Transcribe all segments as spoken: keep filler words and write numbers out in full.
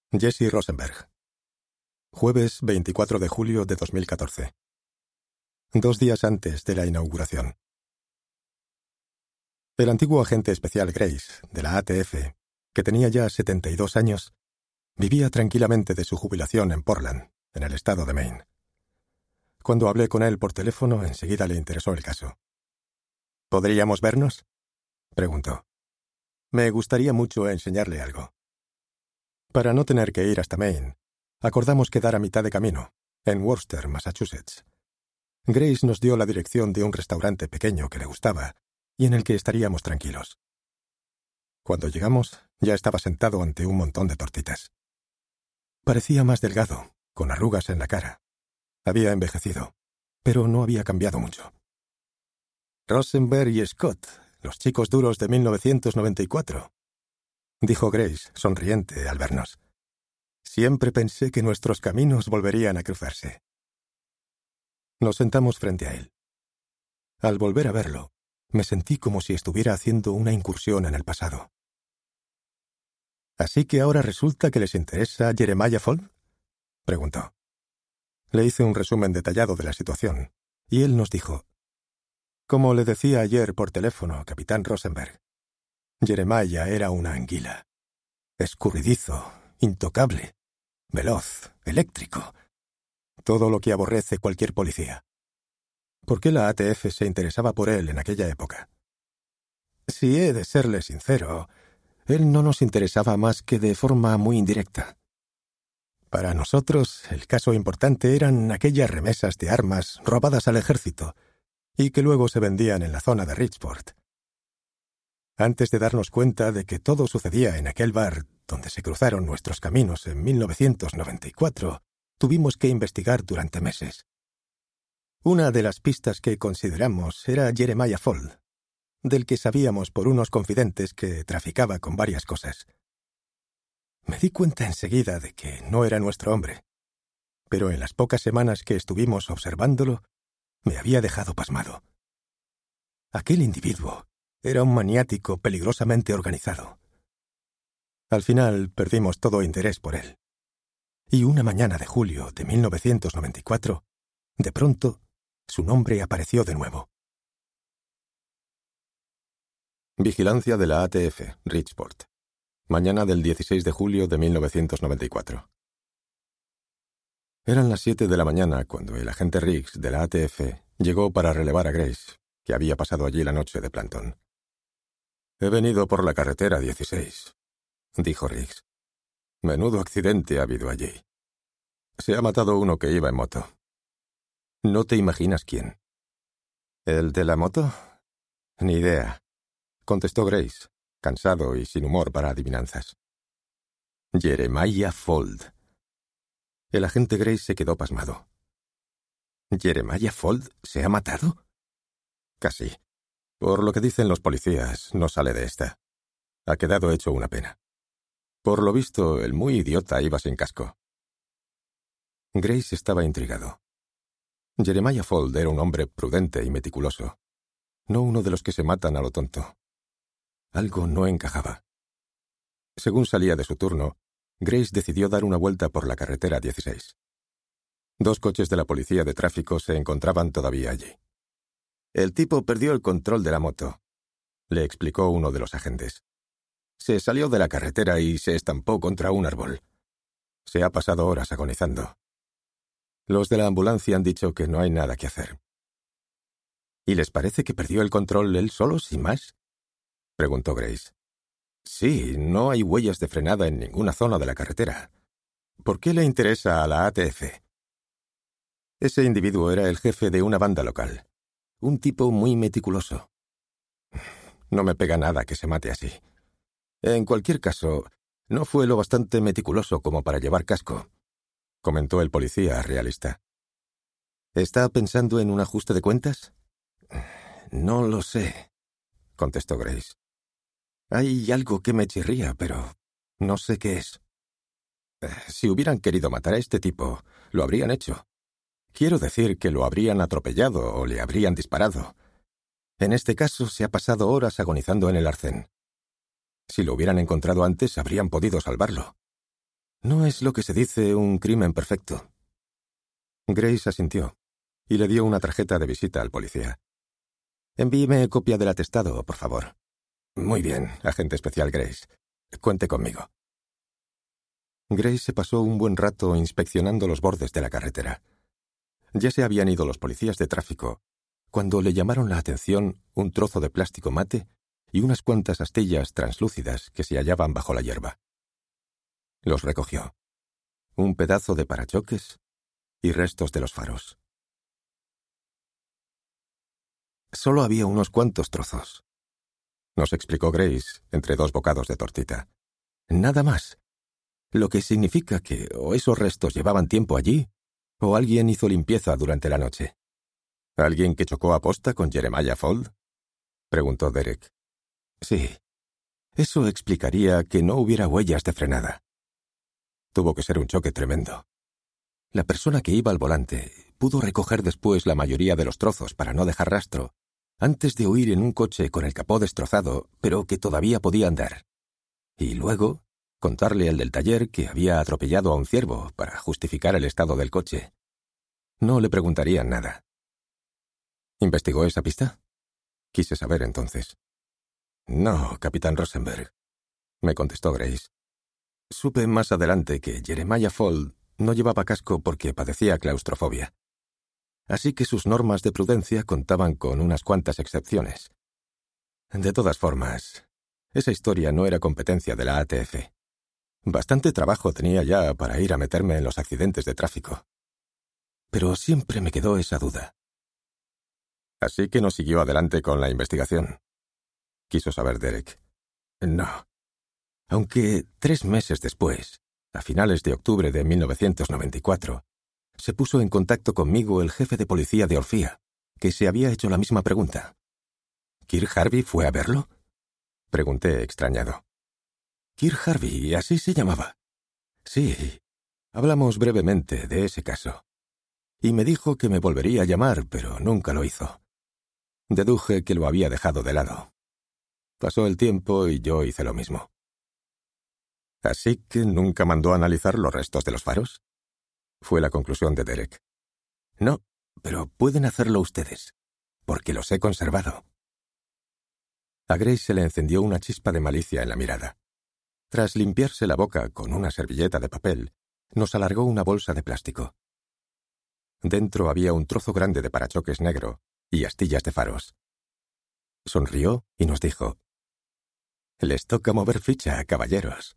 Jesse Rosenberg. Jueves veinticuatro de julio de dos mil catorce. Dos días antes de la inauguración. El antiguo agente especial Grace, de la A T F, que tenía ya setenta y dos años, vivía tranquilamente de su jubilación en Portland, en el estado de Maine. Cuando hablé con él por teléfono, enseguida le interesó el caso. ¿Podríamos vernos?, preguntó. Me gustaría mucho enseñarle algo. Para no tener que ir hasta Maine, acordamos quedar a mitad de camino, en Worcester, Massachusetts. Grace nos dio la dirección de un restaurante pequeño que le gustaba y en el que estaríamos tranquilos. Cuando llegamos, ya estaba sentado ante un montón de tortitas. Parecía más delgado, con arrugas en la cara. Había envejecido, pero no había cambiado mucho. Rosenberg y Scott, los chicos duros de mil novecientos noventa y cuatro, dijo Grace, sonriente al vernos. Siempre pensé que nuestros caminos volverían a cruzarse. Nos sentamos frente a él. Al volver a verlo, me sentí como si estuviera haciendo una incursión en el pasado. ¿Así que ahora resulta que les interesa Jeremiah Fold?, preguntó. Le hice un resumen detallado de la situación, y él nos dijo: Como le decía ayer por teléfono, capitán Rosenberg, Jeremiah era una anguila. Escurridizo, intocable, veloz, eléctrico. Todo lo que aborrece cualquier policía. ¿Por qué la A T F se interesaba por él en aquella época? Si he de serle sincero, él no nos interesaba más que de forma muy indirecta. Para nosotros, el caso importante eran aquellas remesas de armas robadas al ejército y que luego se vendían en la zona de Richport. Antes de darnos cuenta de que todo sucedía en aquel bar donde se cruzaron nuestros caminos en mil novecientos noventa y cuatro, tuvimos que investigar durante meses. Una de las pistas que consideramos era Jeremiah Fold, del que sabíamos por unos confidentes que traficaba con varias cosas. Me di cuenta enseguida de que no era nuestro hombre, pero en las pocas semanas que estuvimos observándolo, me había dejado pasmado. Aquel individuo era un maniático peligrosamente organizado. Al final perdimos todo interés por él. Y una mañana de julio de mil novecientos noventa y cuatro, de pronto, su nombre apareció de nuevo. Vigilancia de la A T F, Richport. Mañana del dieciséis de julio de mil novecientos noventa y cuatro. Eran las siete de la mañana cuando el agente Riggs de la A T F llegó para relevar a Grace, que había pasado allí la noche de plantón. «He venido por la carretera dieciséis», dijo Riggs. «Menudo accidente ha habido allí. Se ha matado uno que iba en moto». «¿No te imaginas quién?» «¿El de la moto? Ni idea», contestó Grace, cansado y sin humor para adivinanzas. «Jeremiah Fold». El agente Grace se quedó pasmado. «¿Jeremiah Fold se ha matado?» «Casi. Por lo que dicen los policías, no sale de esta. Ha quedado hecho una pena. Por lo visto, el muy idiota iba sin casco». Grace estaba intrigado. Jeremiah Fold era un hombre prudente y meticuloso, no uno de los que se matan a lo tonto. Algo no encajaba. Según salía de su turno, Grace decidió dar una vuelta por la carretera dieciséis. Dos coches de la policía de tráfico se encontraban todavía allí. «El tipo perdió el control de la moto», le explicó uno de los agentes. «Se salió de la carretera y se estampó contra un árbol. Se ha pasado horas agonizando. Los de la ambulancia han dicho que no hay nada que hacer». «¿Y les parece que perdió el control él solo, sin más?», preguntó Grace. «Sí, no hay huellas de frenada en ninguna zona de la carretera. ¿Por qué le interesa a la A T F?» Ese individuo era el jefe de una banda local. Un tipo muy meticuloso. No me pega nada que se mate así. En cualquier caso, no fue lo bastante meticuloso como para llevar casco, comentó el policía realista. ¿Está pensando en un ajuste de cuentas? No lo sé, contestó Grace. Hay algo que me chirría, pero no sé qué es. Si hubieran querido matar a este tipo, lo habrían hecho. Quiero decir que lo habrían atropellado o le habrían disparado. En este caso se ha pasado horas agonizando en el arcén. Si lo hubieran encontrado antes, habrían podido salvarlo. No es lo que se dice un crimen perfecto. Grace asintió y le dio una tarjeta de visita al policía. Envíeme copia del atestado, por favor. Muy bien, agente especial Grace. Cuente conmigo. Grace se pasó un buen rato inspeccionando los bordes de la carretera. Ya se habían ido los policías de tráfico cuando le llamaron la atención un trozo de plástico mate y unas cuantas astillas translúcidas que se hallaban bajo la hierba. Los recogió. Un pedazo de parachoques y restos de los faros. Solo había unos cuantos trozos, nos explicó Grace entre dos bocados de tortita. Nada más. Lo que significa que o esos restos llevaban tiempo allí, o alguien hizo limpieza durante la noche. ¿Alguien que chocó a posta con Jeremiah Fuld? Preguntó Derek. Sí. Eso explicaría que no hubiera huellas de frenada. Tuvo que ser un choque tremendo. La persona que iba al volante pudo recoger después la mayoría de los trozos para no dejar rastro, antes de huir en un coche con el capó destrozado, pero que todavía podía andar. Y luego contarle al del taller que había atropellado a un ciervo para justificar el estado del coche. No le preguntarían nada. ¿Investigó esa pista? Quise saber entonces. No, capitán Rosenberg, me contestó Grace. Supe más adelante que Jeremiah Fuld no llevaba casco porque padecía claustrofobia. Así que sus normas de prudencia contaban con unas cuantas excepciones. De todas formas, esa historia no era competencia de la A T F. Bastante trabajo tenía ya para ir a meterme en los accidentes de tráfico. Pero siempre me quedó esa duda. Así que no siguió adelante con la investigación. Quiso saber Derek. No. Aunque tres meses después, a finales de octubre de mil novecientos noventa y cuatro, se puso en contacto conmigo el jefe de policía de Orfía, que se había hecho la misma pregunta. ¿Kirk Harvey fue a verlo? Pregunté extrañado. Kirk Harvey, así se llamaba. Sí, hablamos brevemente de ese caso. Y me dijo que me volvería a llamar, pero nunca lo hizo. Deduje que lo había dejado de lado. Pasó el tiempo y yo hice lo mismo. ¿Así que nunca mandó a analizar los restos de los faros? Fue la conclusión de Derek. No, pero pueden hacerlo ustedes, porque los he conservado. A Grace se le encendió una chispa de malicia en la mirada. Tras limpiarse la boca con una servilleta de papel, nos alargó una bolsa de plástico. Dentro había un trozo grande de parachoques negro y astillas de faros. Sonrió y nos dijo: «Les toca mover ficha, caballeros».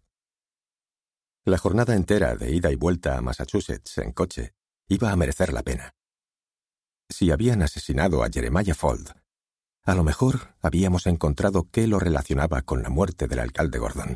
La jornada entera de ida y vuelta a Massachusetts en coche iba a merecer la pena. Si habían asesinado a Jeremiah Fuld, a lo mejor habíamos encontrado qué lo relacionaba con la muerte del alcalde Gordon.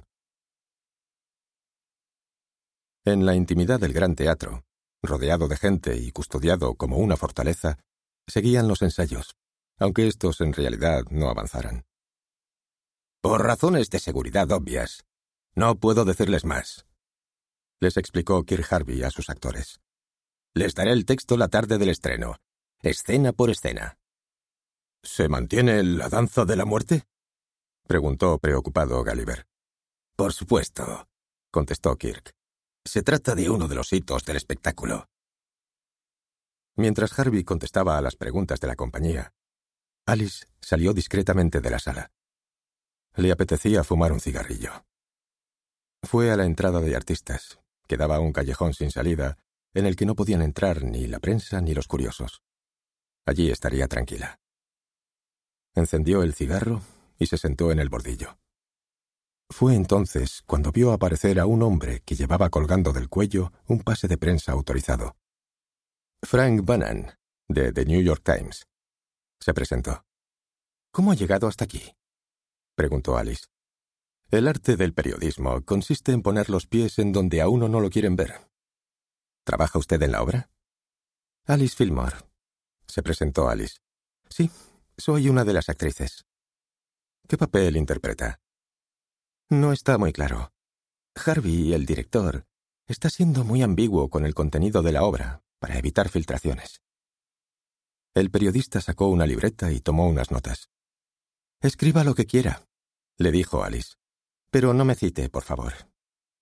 En la intimidad del gran teatro, rodeado de gente y custodiado como una fortaleza, seguían los ensayos, aunque estos en realidad no avanzaran. «Por razones de seguridad obvias, no puedo decirles más», les explicó Kirk Harvey a sus actores. «Les daré el texto la tarde del estreno, escena por escena». «¿Se mantiene la danza de la muerte?», preguntó preocupado Gulliver. «Por supuesto», contestó Kirk. «Se trata de uno de los hitos del espectáculo». Mientras Harvey contestaba a las preguntas de la compañía, Alice salió discretamente de la sala. Le apetecía fumar un cigarrillo. Fue a la entrada de artistas, que daba un callejón sin salida, en el que no podían entrar ni la prensa ni los curiosos. Allí estaría tranquila. Encendió el cigarro y se sentó en el bordillo. Fue entonces cuando vio aparecer a un hombre que llevaba colgando del cuello un pase de prensa autorizado. Frank Bannon, de The New York Times. Se presentó. «¿Cómo ha llegado hasta aquí?», preguntó Alice. «El arte del periodismo consiste en poner los pies en donde a uno no lo quieren ver. ¿Trabaja usted en la obra?» «Alice Fillmore», se presentó Alice. «Sí, soy una de las actrices». «¿Qué papel interpreta?» «No está muy claro. Harvey, el director, está siendo muy ambiguo con el contenido de la obra para evitar filtraciones». El periodista sacó una libreta y tomó unas notas. «Escriba lo que quiera», le dijo Alice. «Pero no me cite, por favor».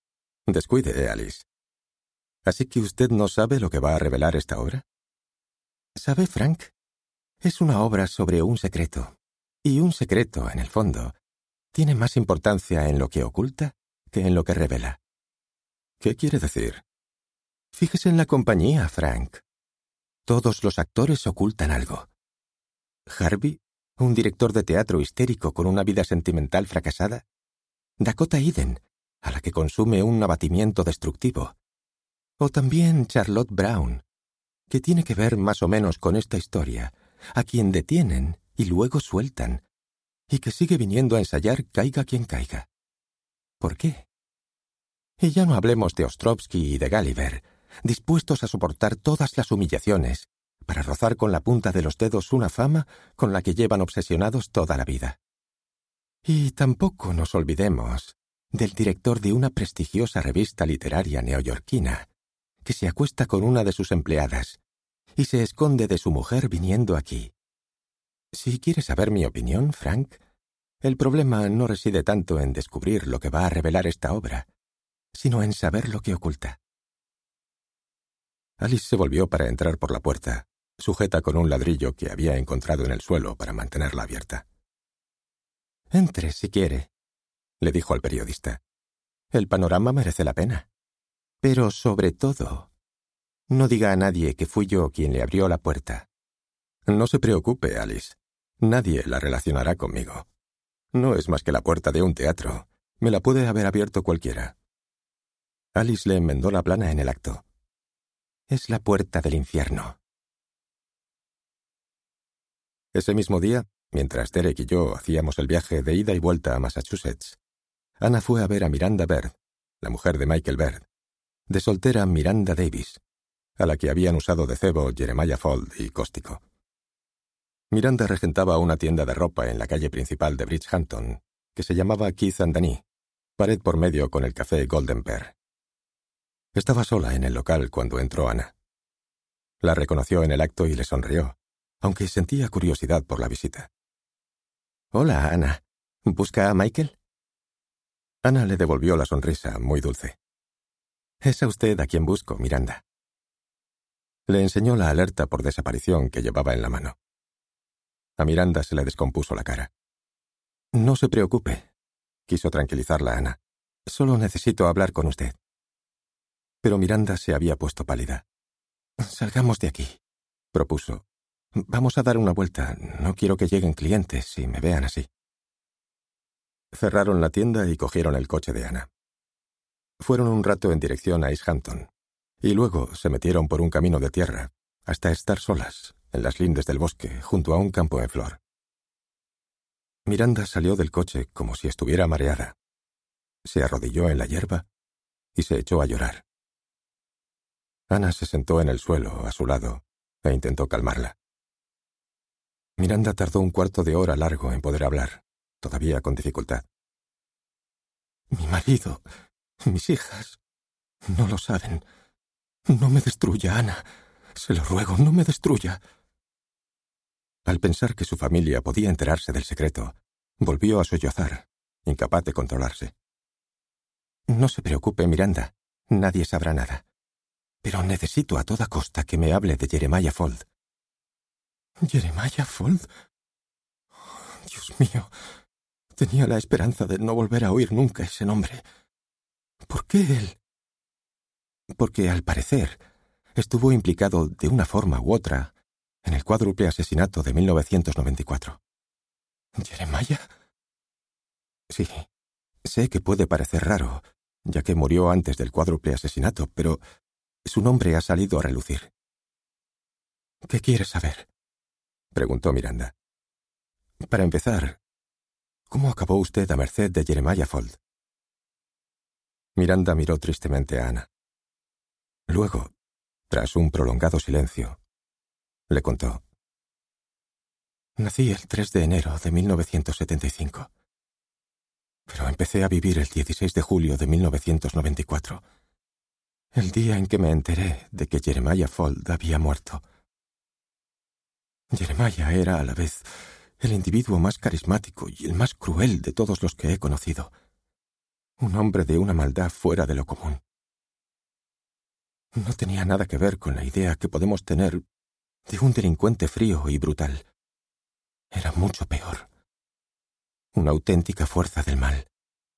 Descuide, Alice. ¿Así que usted no sabe lo que va a revelar esta obra? ¿Sabe, Frank? Es una obra sobre un secreto. Y un secreto, en el fondo, tiene más importancia en lo que oculta que en lo que revela. ¿Qué quiere decir? Fíjese en la compañía, Frank. Todos los actores ocultan algo. Harvey, un director de teatro histérico con una vida sentimental fracasada. Dakota Eden, a la que consume un abatimiento destructivo. O también Charlotte Brown, que tiene que ver más o menos con esta historia, a quien detienen y luego sueltan, y que sigue viniendo a ensayar caiga quien caiga. ¿Por qué? Y ya no hablemos de Ostrovsky y de Gulliver, dispuestos a soportar todas las humillaciones para rozar con la punta de los dedos una fama con la que llevan obsesionados toda la vida. Y tampoco nos olvidemos del director de una prestigiosa revista literaria neoyorquina, que se acuesta con una de sus empleadas y se esconde de su mujer viniendo aquí. Si quieres saber mi opinión, Frank, el problema no reside tanto en descubrir lo que va a revelar esta obra, sino en saber lo que oculta. Alice se volvió para entrar por la puerta, sujeta con un ladrillo que había encontrado en el suelo para mantenerla abierta. «Entre, si quiere», le dijo al periodista. «El panorama merece la pena. Pero, sobre todo, no diga a nadie que fui yo quien le abrió la puerta». «No se preocupe, Alice. Nadie la relacionará conmigo. No es más que la puerta de un teatro. Me la puede haber abierto cualquiera». Alice le enmendó la plana en el acto. «Es la puerta del infierno». Ese mismo día, mientras Derek y yo hacíamos el viaje de ida y vuelta a Massachusetts, Ana fue a ver a Miranda Baird, la mujer de Michael Baird, de soltera Miranda Davis, a la que habían usado de cebo Jeremiah Fuld y Cóstico. Miranda regentaba una tienda de ropa en la calle principal de Bridgehampton, que se llamaba Keith and Danny, pared por medio con el café Golden Pear. Estaba sola en el local cuando entró Ana. La reconoció en el acto y le sonrió, aunque sentía curiosidad por la visita. «Hola, Ana. ¿Busca a Michael?» Ana le devolvió la sonrisa, muy dulce. «Es a usted a quien busco, Miranda». Le enseñó la alerta por desaparición que llevaba en la mano. A Miranda se le descompuso la cara. «No se preocupe», quiso tranquilizarla Ana. «Solo necesito hablar con usted». Pero Miranda se había puesto pálida. «Salgamos de aquí», propuso. «Vamos a dar una vuelta. No quiero que lleguen clientes y me vean así». Cerraron la tienda y cogieron el coche de Ana. Fueron un rato en dirección a East Hampton, y luego se metieron por un camino de tierra, hasta estar solas, en las lindes del bosque, junto a un campo en flor. Miranda salió del coche como si estuviera mareada. Se arrodilló en la hierba y se echó a llorar. Ana se sentó en el suelo, a su lado, e intentó calmarla. Miranda tardó un cuarto de hora largo en poder hablar, todavía con dificultad. «Mi marido, mis hijas, no lo saben. No me destruya, Ana. Se lo ruego, no me destruya». Al pensar que su familia podía enterarse del secreto, volvió a sollozar, incapaz de controlarse. «No se preocupe, Miranda. Nadie sabrá nada. Pero necesito a toda costa que me hable de Jeremiah Fuld». «¿Jeremiah Fuld? Oh, Dios mío. Tenía la esperanza de no volver a oír nunca ese nombre. ¿Por qué él?» «Porque, al parecer, estuvo implicado de una forma u otra en el cuádruple asesinato de mil novecientos noventa y cuatro. ¿Jeremiah? Sí, sé que puede parecer raro, ya que murió antes del cuádruple asesinato, pero su nombre ha salido a relucir». «¿Qué quieres saber?», preguntó Miranda. «Para empezar, ¿cómo acabó usted a merced de Jeremiah Fuld?». Miranda miró tristemente a Ana. Luego, tras un prolongado silencio, le contó. «Nací el tres de enero de mil novecientos setenta y cinco, pero empecé a vivir el dieciséis de julio de mil novecientos noventa y cuatro, el día en que me enteré de que Jeremiah Fuld había muerto. Jeremiah era a la vez el individuo más carismático y el más cruel de todos los que he conocido. Un hombre de una maldad fuera de lo común. No tenía nada que ver con la idea que podemos tener de un delincuente frío y brutal. Era mucho peor. Una auténtica fuerza del mal.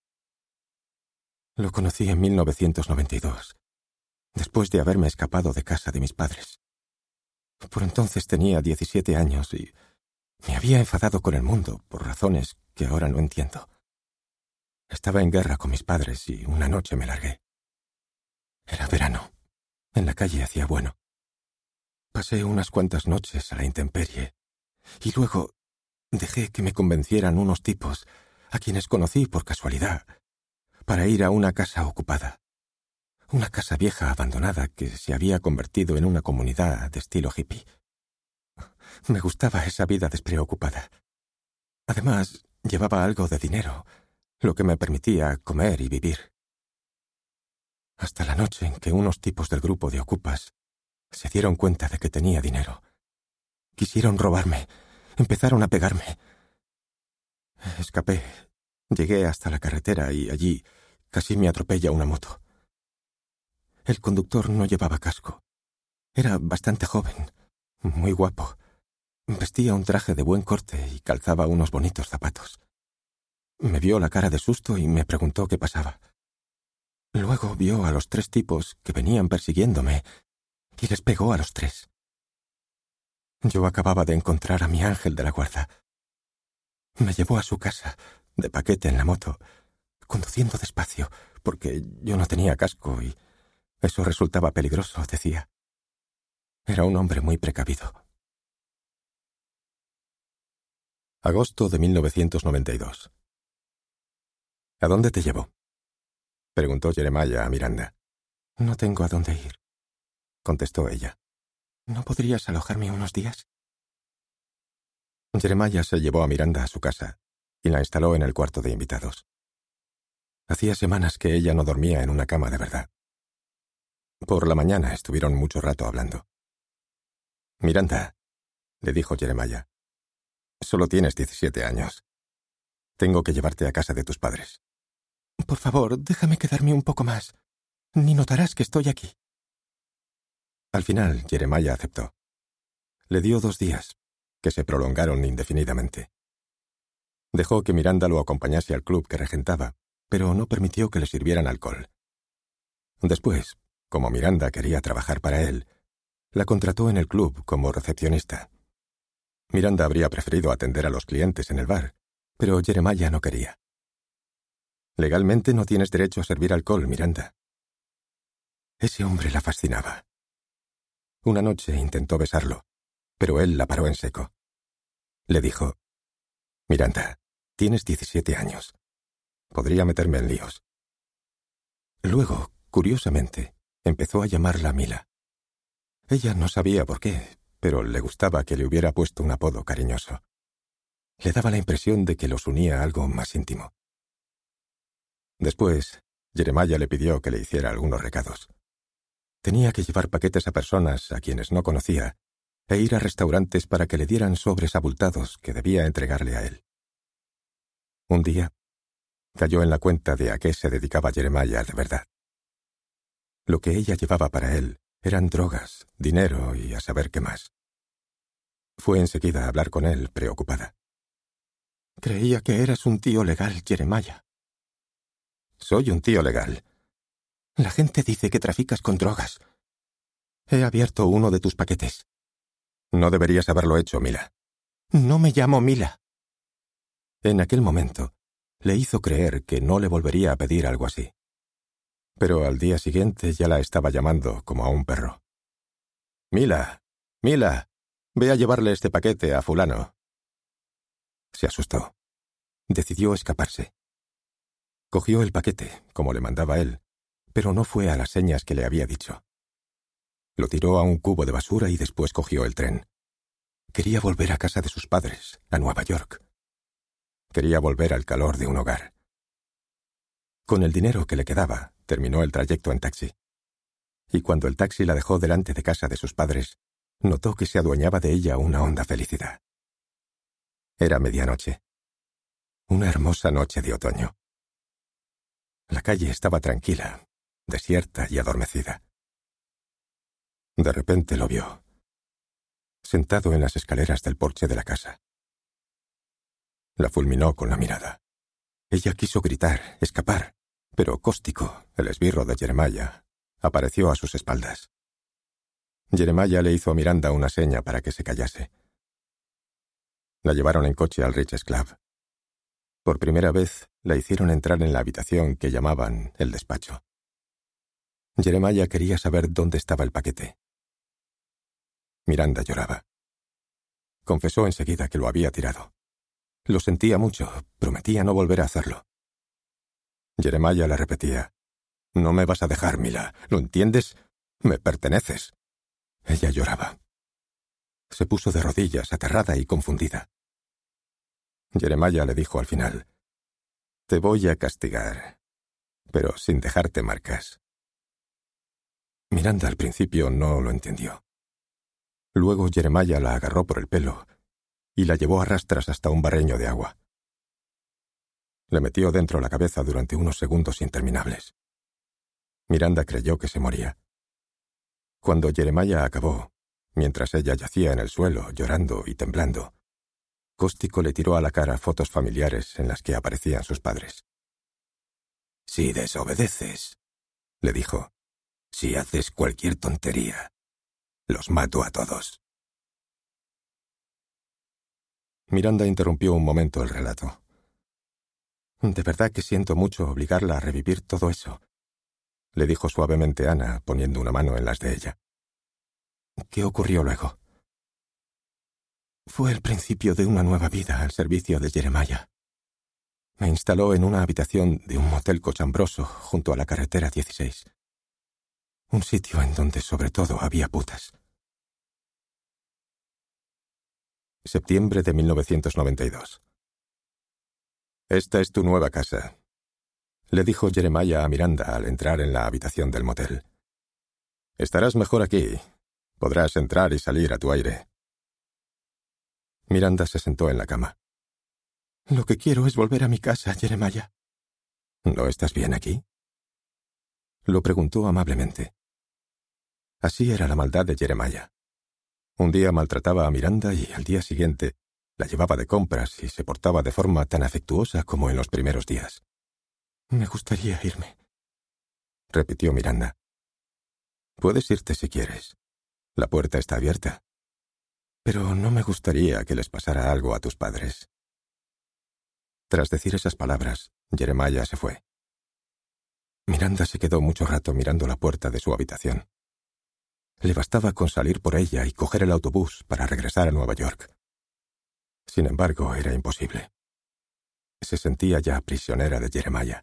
Lo conocí en mil novecientos noventa y dos, después de haberme escapado de casa de mis padres. Por entonces tenía diecisiete años y me había enfadado con el mundo por razones que ahora no entiendo. Estaba en guerra con mis padres y una noche me largué. Era verano. En la calle hacía bueno. Pasé unas cuantas noches a la intemperie y luego dejé que me convencieran unos tipos a quienes conocí por casualidad para ir a una casa ocupada. Una casa vieja abandonada que se había convertido en una comunidad de estilo hippie. Me gustaba esa vida despreocupada. Además, llevaba algo de dinero, lo que me permitía comer y vivir. Hasta la noche en que unos tipos del grupo de ocupas se dieron cuenta de que tenía dinero. Quisieron robarme, empezaron a pegarme. Escapé, llegué hasta la carretera y allí casi me atropella una moto. El conductor no llevaba casco. Era bastante joven, muy guapo. Vestía un traje de buen corte y calzaba unos bonitos zapatos. Me vio la cara de susto y me preguntó qué pasaba. Luego vio a los tres tipos que venían persiguiéndome y les pegó a los tres. Yo acababa de encontrar a mi ángel de la guarda. Me llevó a su casa, de paquete en la moto, conduciendo despacio, porque yo no tenía casco y eso resultaba peligroso, decía. Era un hombre muy precavido. Agosto de mil novecientos noventa y dos. ¿A dónde te llevo?, preguntó Jeremiah a Miranda. No tengo a dónde ir, contestó ella. ¿No podrías alojarme unos días? Jeremiah se llevó a Miranda a su casa y la instaló en el cuarto de invitados. Hacía semanas que ella no dormía en una cama de verdad. Por la mañana estuvieron mucho rato hablando. Miranda, le dijo Jeremiah, solo tienes diecisiete años. Tengo que llevarte a casa de tus padres. Por favor, déjame quedarme un poco más. Ni notarás que estoy aquí. Al final, Jeremiah aceptó. Le dio dos días, que se prolongaron indefinidamente. Dejó que Miranda lo acompañase al club que regentaba, pero no permitió que le sirvieran alcohol. Después, como Miranda quería trabajar para él, la contrató en el club como recepcionista. Miranda habría preferido atender a los clientes en el bar, pero Jeremiah no quería. Legalmente no tienes derecho a servir alcohol, Miranda. Ese hombre la fascinaba. Una noche intentó besarlo, pero él la paró en seco. Le dijo, Miranda, tienes diecisiete años. Podría meterme en líos. Luego, curiosamente, empezó a llamarla Mila. Ella no sabía por qué, pero le gustaba que le hubiera puesto un apodo cariñoso. Le daba la impresión de que los unía algo más íntimo. Después, Jeremiah le pidió que le hiciera algunos recados. Tenía que llevar paquetes a personas a quienes no conocía e ir a restaurantes para que le dieran sobres abultados que debía entregarle a él. Un día, cayó en la cuenta de a qué se dedicaba Jeremiah de verdad. Lo que ella llevaba para él eran drogas, dinero y a saber qué más. Fue enseguida a hablar con él, preocupada. Creía que eras un tío legal, Jeremiah. Soy un tío legal. La gente dice que traficas con drogas. He abierto uno de tus paquetes. No deberías haberlo hecho, Mila. No me llamo Mila. En aquel momento, le hizo creer que no le volvería a pedir algo así. Pero al día siguiente ya la estaba llamando como a un perro. Mila, Mila, ve a llevarle este paquete a fulano. Se asustó. Decidió escaparse. Cogió el paquete, como le mandaba él, pero no fue a las señas que le había dicho. Lo tiró a un cubo de basura y después cogió el tren. Quería volver a casa de sus padres, a Nueva York. Quería volver al calor de un hogar. Con el dinero que le quedaba, terminó el trayecto en taxi. Y cuando el taxi la dejó delante de casa de sus padres, notó que se adueñaba de ella una honda felicidad. Era medianoche. Una hermosa noche de otoño. La calle estaba tranquila, desierta y adormecida. De repente lo vio, sentado en las escaleras del porche de la casa. La fulminó con la mirada. Ella quiso gritar, escapar, pero Cóstico, el esbirro de Jeremiah, apareció a sus espaldas. Jeremiah le hizo a Miranda una seña para que se callase. La llevaron en coche al Riches Club. Por primera vez la hicieron entrar en la habitación que llamaban el despacho. Jeremiah quería saber dónde estaba el paquete. Miranda lloraba. Confesó enseguida que lo había tirado. Lo sentía mucho, prometía no volver a hacerlo. Jeremiah le repetía: «No me vas a dejar, Mila, ¿lo entiendes? Me perteneces». Ella lloraba. Se puso de rodillas, aterrada y confundida. Jeremiah le dijo al final: «Te voy a castigar, pero sin dejarte marcas». Miranda al principio no lo entendió. Luego Jeremiah la agarró por el pelo y la llevó a rastras hasta un barreño de agua. Le metió dentro la cabeza durante unos segundos interminables. Miranda creyó que se moría. Cuando Jeremiah acabó, mientras ella yacía en el suelo, llorando y temblando, Cóstico le tiró a la cara fotos familiares en las que aparecían sus padres. «Si desobedeces», le dijo, «si haces cualquier tontería, los mato a todos». Miranda interrumpió un momento el relato. «De verdad que siento mucho obligarla a revivir todo eso», le dijo suavemente Ana, poniendo una mano en las de ella. «¿Qué ocurrió luego?» «Fue el principio de una nueva vida al servicio de Jeremiah. Me instaló en una habitación de un motel cochambroso junto a la carretera dieciséis. Un sitio en donde sobre todo había putas». Septiembre de mil novecientos noventa y dos. «Esta es tu nueva casa», le dijo Jeremiah a Miranda al entrar en la habitación del motel. «Estarás mejor aquí. Podrás entrar y salir a tu aire». Miranda se sentó en la cama. «Lo que quiero es volver a mi casa, Jeremiah». «¿No estás bien aquí?», lo preguntó amablemente. Así era la maldad de Jeremiah. Un día maltrataba a Miranda y al día siguiente la llevaba de compras y se portaba de forma tan afectuosa como en los primeros días. «Me gustaría irme», repitió Miranda. «Puedes irte si quieres. La puerta está abierta. Pero no me gustaría que les pasara algo a tus padres». Tras decir esas palabras, Jeremiah se fue. Miranda se quedó mucho rato mirando la puerta de su habitación. Le bastaba con salir por ella y coger el autobús para regresar a Nueva York. Sin embargo, era imposible. Se sentía ya prisionera de Jeremiah.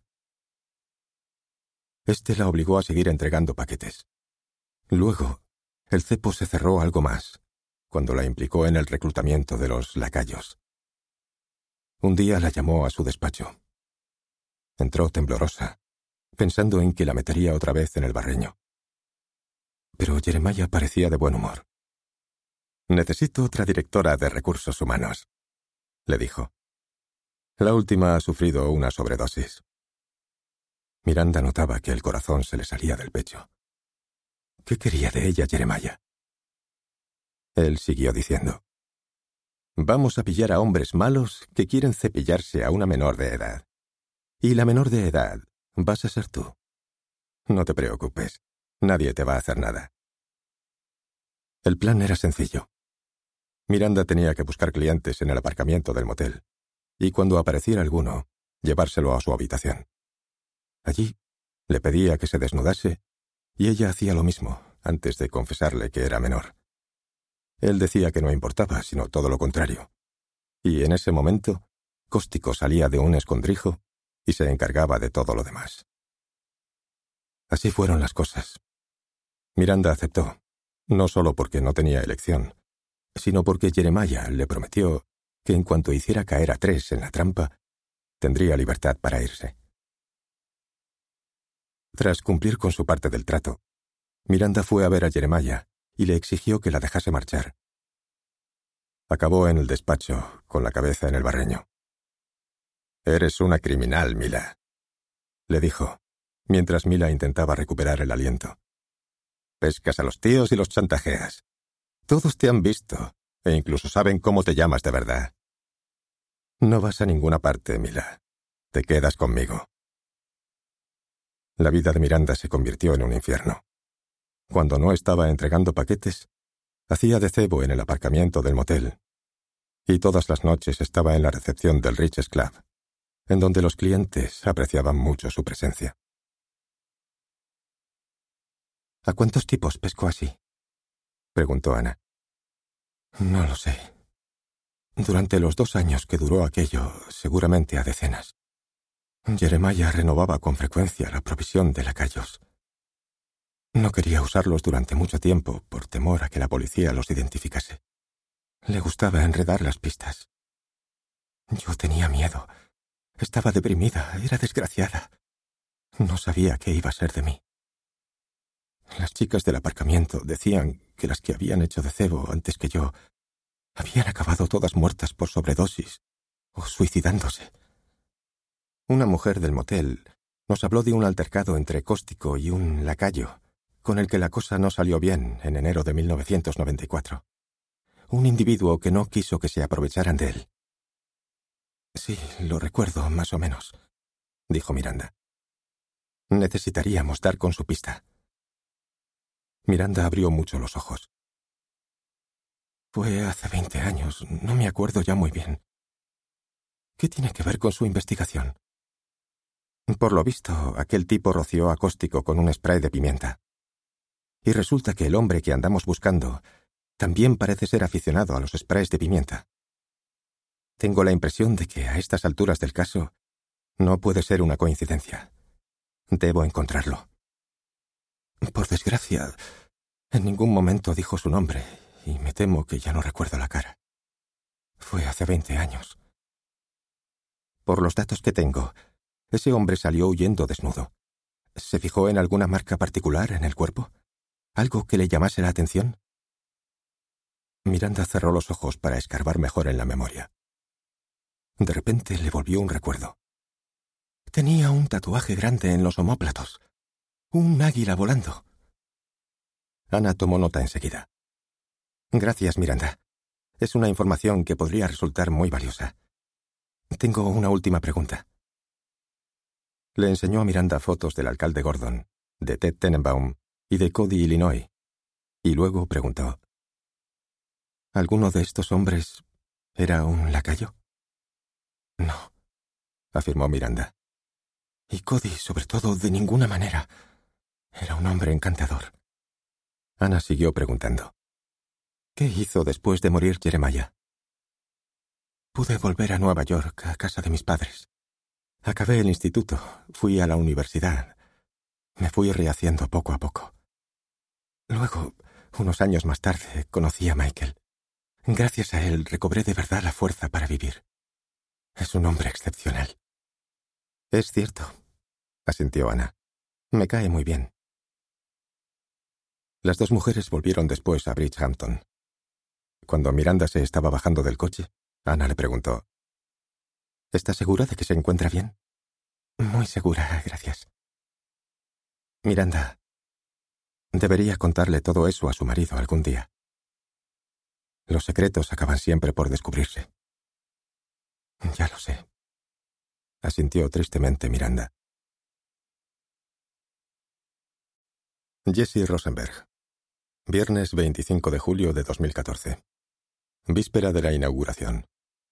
Este la obligó a seguir entregando paquetes. Luego, el cepo se cerró algo más, cuando la implicó en el reclutamiento de los lacayos. Un día la llamó a su despacho. Entró temblorosa, pensando en que la metería otra vez en el barreño. Pero Jeremiah parecía de buen humor. «Necesito otra directora de recursos humanos», le dijo. «La última ha sufrido una sobredosis». Miranda notaba que el corazón se le salía del pecho. ¿Qué quería de ella Jeremiah? Él siguió diciendo: «Vamos a pillar a hombres malos que quieren cepillarse a una menor de edad. Y la menor de edad vas a ser tú. No te preocupes. Nadie te va a hacer nada». El plan era sencillo. Miranda tenía que buscar clientes en el aparcamiento del motel, y cuando apareciera alguno, llevárselo a su habitación. Allí, le pedía que se desnudase, y ella hacía lo mismo, antes de confesarle que era menor. Él decía que no importaba, sino todo lo contrario. Y en ese momento, Cóstico salía de un escondrijo y se encargaba de todo lo demás. Así fueron las cosas. Miranda aceptó, no solo porque no tenía elección, sino porque Jeremiah le prometió que en cuanto hiciera caer a tres en la trampa, tendría libertad para irse. Tras cumplir con su parte del trato, Miranda fue a ver a Jeremiah y le exigió que la dejase marchar. Acabó en el despacho, con la cabeza en el barreño. «Eres una criminal, Mila», le dijo, mientras Mila intentaba recuperar el aliento. Pescas a los tíos y los chantajeas. Todos te han visto, e incluso saben cómo te llamas de verdad. No vas a ninguna parte, Mila. Te quedas conmigo. La vida de Miranda se convirtió en un infierno. Cuando no estaba entregando paquetes, hacía de cebo en el aparcamiento del motel, y todas las noches estaba en la recepción del Riches Club, en donde los clientes apreciaban mucho su presencia. ¿A cuántos tipos pescó así?, preguntó Ana. No lo sé. Durante los dos años que duró aquello, seguramente a decenas. Jeremiah renovaba con frecuencia la provisión de lacayos. No quería usarlos durante mucho tiempo por temor a que la policía los identificase. Le gustaba enredar las pistas. Yo tenía miedo. Estaba deprimida, era desgraciada. No sabía qué iba a ser de mí. Las chicas del aparcamiento decían que las que habían hecho de cebo antes que yo habían acabado todas muertas por sobredosis o suicidándose. Una mujer del motel nos habló de un altercado entre Cóstico y un lacayo, con el que la cosa no salió bien en enero de mil novecientos noventa y cuatro. Un individuo que no quiso que se aprovecharan de él. Sí, lo recuerdo, más o menos, dijo Miranda. Necesitaríamos dar con su pista. Miranda abrió mucho los ojos. Fue hace veinte años, no me acuerdo ya muy bien. ¿Qué tiene que ver con su investigación? Por lo visto, aquel tipo roció a Cóstico con un spray de pimienta. Y resulta que el hombre que andamos buscando también parece ser aficionado a los sprays de pimienta. Tengo la impresión de que a estas alturas del caso no puede ser una coincidencia. Debo encontrarlo. Por desgracia, en ningún momento dijo su nombre, y me temo que ya no recuerdo la cara. Fue hace veinte años. Por los datos que tengo, ese hombre salió huyendo desnudo. ¿Se fijó en alguna marca particular en el cuerpo? ¿Algo que le llamase la atención? Miranda cerró los ojos para escarbar mejor en la memoria. De repente le volvió un recuerdo. Tenía un tatuaje grande en los omóplatos. Un águila volando. Ana tomó nota enseguida. Gracias, Miranda. Es una información que podría resultar muy valiosa. Tengo una última pregunta. Le enseñó a Miranda fotos del alcalde Gordon, de Ted Tenenbaum y de Cody, Illinois, y luego preguntó: ¿alguno de estos hombres era un lacayo? No, afirmó Miranda. Y Cody, sobre todo, de ninguna manera. Era un hombre encantador. Ana siguió preguntando: ¿qué hizo después de morir Jeremiah? Pude volver a Nueva York, a casa de mis padres. Acabé el instituto, fui a la universidad. Me fui rehaciendo poco a poco. Luego, unos años más tarde, conocí a Michael. Gracias a él recobré de verdad la fuerza para vivir. Es un hombre excepcional. Es cierto, asintió Ana. Me cae muy bien. Las dos mujeres volvieron después a Bridgehampton. Cuando Miranda se estaba bajando del coche, Ana le preguntó: ¿está segura de que se encuentra bien? Muy segura, gracias. Miranda, debería contarle todo eso a su marido algún día. Los secretos acaban siempre por descubrirse. Ya lo sé, asintió tristemente Miranda. Jesse Rosenberg. Viernes veinticinco de julio de dos mil catorce. Víspera de la inauguración.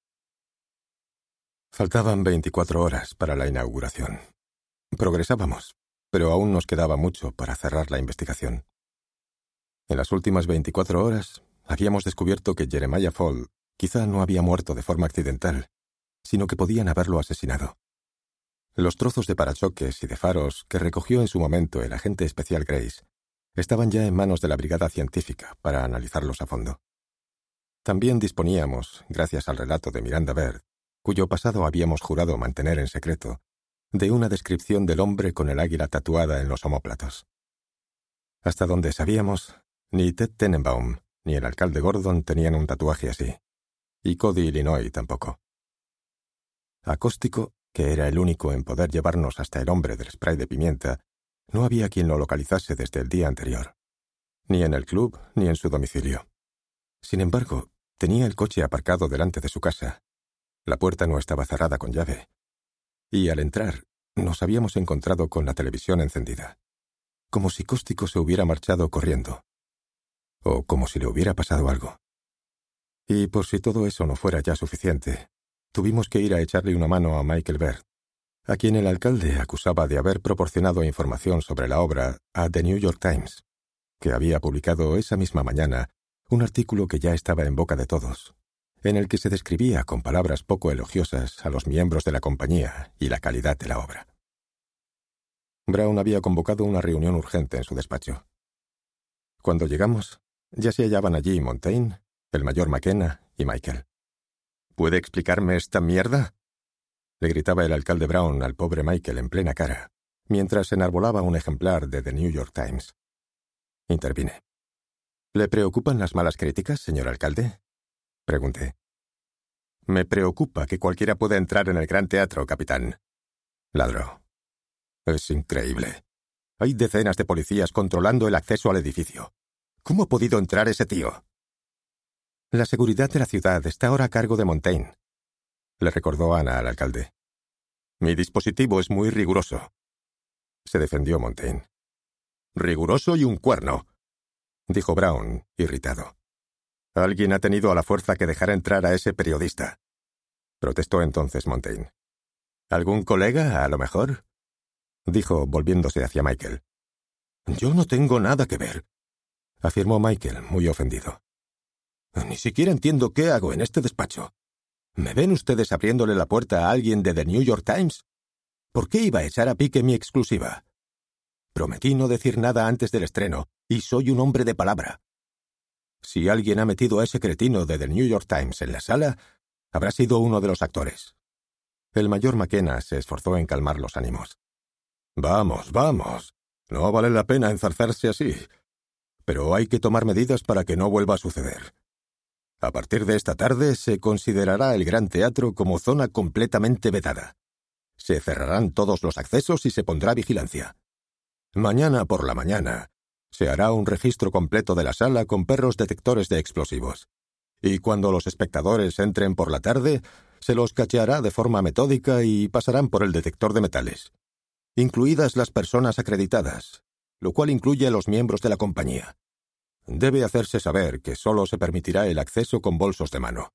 Faltaban veinticuatro horas para la inauguración. Progresábamos, pero aún nos quedaba mucho para cerrar la investigación. En las últimas veinticuatro horas habíamos descubierto que Jeremiah Fall quizá no había muerto de forma accidental, sino que podían haberlo asesinado. Los trozos de parachoques y de faros que recogió en su momento el agente especial Grace estaban ya en manos de la brigada científica para analizarlos a fondo. También disponíamos, gracias al relato de Miranda Baird, cuyo pasado habíamos jurado mantener en secreto, de una descripción del hombre con el águila tatuada en los omóplatos. Hasta donde sabíamos, ni Ted Tenenbaum ni el alcalde Gordon tenían un tatuaje así, y Cody, Illinois tampoco. A Cóstico que era el único en poder llevarnos hasta el hombre del spray de pimienta, no había quien lo localizase desde el día anterior, ni en el club ni en su domicilio. Sin embargo, tenía el coche aparcado delante de su casa. La puerta no estaba cerrada con llave. Y al entrar, nos habíamos encontrado con la televisión encendida, como si Cóstico se hubiera marchado corriendo, o como si le hubiera pasado algo. Y por si todo eso no fuera ya suficiente, tuvimos que ir a echarle una mano a Michael Baird, a quien el alcalde acusaba de haber proporcionado información sobre la obra a The New York Times, que había publicado esa misma mañana un artículo que ya estaba en boca de todos, en el que se describía con palabras poco elogiosas a los miembros de la compañía y la calidad de la obra. Brown había convocado una reunión urgente en su despacho. Cuando llegamos, ya se hallaban allí Montaigne, el mayor McKenna y Michael. ¿Puede explicarme esta mierda?, le gritaba el alcalde Brown al pobre Michael en plena cara, mientras enarbolaba un ejemplar de The New York Times. Intervine. ¿Le preocupan las malas críticas, señor alcalde?, pregunté. Me preocupa que cualquiera pueda entrar en el Gran Teatro, capitán, ladró. Es increíble. Hay decenas de policías controlando el acceso al edificio. ¿Cómo ha podido entrar ese tío? La seguridad de la ciudad está ahora a cargo de Montaigne, le recordó Ana al alcalde. Mi dispositivo es muy riguroso, se defendió Montaigne. Riguroso y un cuerno, dijo Brown, irritado. Alguien ha tenido a la fuerza que dejar entrar a ese periodista, protestó entonces Montaigne. ¿Algún colega, a lo mejor?, dijo, volviéndose hacia Michael. Yo no tengo nada que ver, afirmó Michael, muy ofendido. Ni siquiera entiendo qué hago en este despacho. ¿Me ven ustedes abriéndole la puerta a alguien de The New York Times? ¿Por qué iba a echar a pique mi exclusiva? Prometí no decir nada antes del estreno, y soy un hombre de palabra. Si alguien ha metido a ese cretino de The New York Times en la sala, habrá sido uno de los actores. El mayor McKenna se esforzó en calmar los ánimos. Vamos, vamos. No vale la pena enzarzarse así. Pero hay que tomar medidas para que no vuelva a suceder. A partir de esta tarde se considerará el Gran Teatro como zona completamente vedada. Se cerrarán todos los accesos y se pondrá vigilancia. Mañana por la mañana se hará un registro completo de la sala con perros detectores de explosivos. Y cuando los espectadores entren por la tarde, se los cacheará de forma metódica y pasarán por el detector de metales, incluidas las personas acreditadas, lo cual incluye a los miembros de la compañía. Debe hacerse saber que solo se permitirá el acceso con bolsos de mano.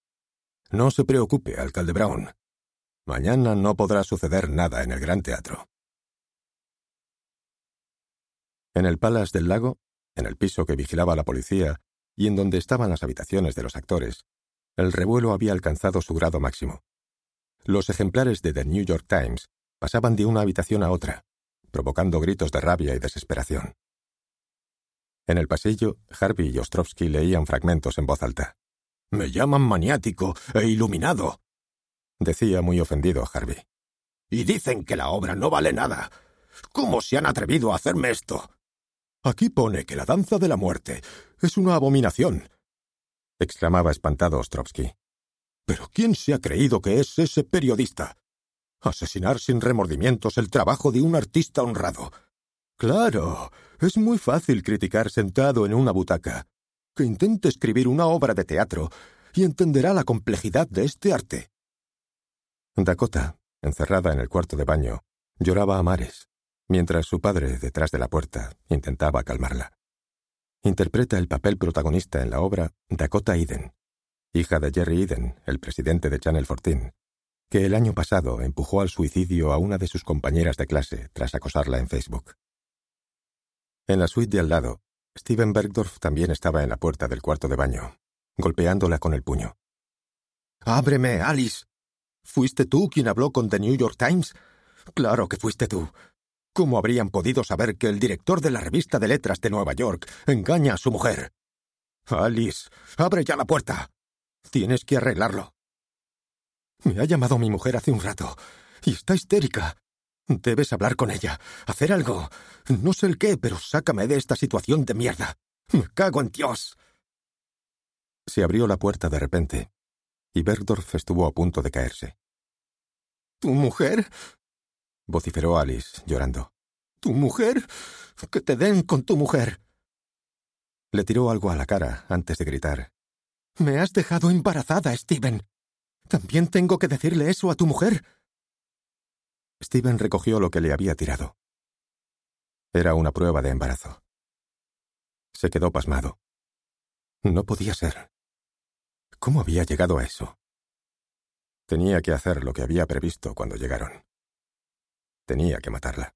No se preocupe, alcalde Brown. Mañana no podrá suceder nada en el Gran Teatro. En el Palace del Lago, en el piso que vigilaba la policía y en donde estaban las habitaciones de los actores, el revuelo había alcanzado su grado máximo. Los ejemplares de The New York Times pasaban de una habitación a otra, provocando gritos de rabia y desesperación. En el pasillo, Harvey y Ostrovsky leían fragmentos en voz alta. «Me llaman maniático e iluminado», decía muy ofendido Harvey. «Y dicen que la obra no vale nada. ¿Cómo se han atrevido a hacerme esto? Aquí pone que la danza de la muerte es una abominación», exclamaba espantado Ostrovsky. «¿Pero quién se ha creído que es ese periodista? Asesinar sin remordimientos el trabajo de un artista honrado. Claro, es muy fácil criticar sentado en una butaca. Que intente escribir una obra de teatro y entenderá la complejidad de este arte». Dakota, encerrada en el cuarto de baño, lloraba a mares, mientras su padre, detrás de la puerta, intentaba calmarla. Interpreta el papel protagonista en la obra Dakota Eden, hija de Jerry Eden, el presidente de Channel catorce, que el año pasado empujó al suicidio a una de sus compañeras de clase tras acosarla en Facebook. En la suite de al lado, Steven Bergdorf también estaba en la puerta del cuarto de baño, golpeándola con el puño. «¡Ábreme, Alice! ¿Fuiste tú quien habló con The New York Times? ¡Claro que fuiste tú! ¿Cómo habrían podido saber que el director de la revista de letras de Nueva York engaña a su mujer? Alice, abre ya la puerta. Tienes que arreglarlo. Me ha llamado mi mujer hace un rato y está histérica. Debes hablar con ella, hacer algo. No sé el qué, pero sácame de esta situación de mierda. Me cago en Dios». Se abrió la puerta de repente y Bergdorf estuvo a punto de caerse. ¿Tu mujer? Vociferó Alice, llorando. ¿Tu mujer? ¡Que te den con tu mujer! Le tiró algo a la cara antes de gritar. «Me has dejado embarazada, Steven. ¿También tengo que decirle eso a tu mujer?» Steven recogió lo que le había tirado. Era una prueba de embarazo. Se quedó pasmado. No podía ser. ¿Cómo había llegado a eso? Tenía que hacer lo que había previsto cuando llegaron. Tenía que matarla.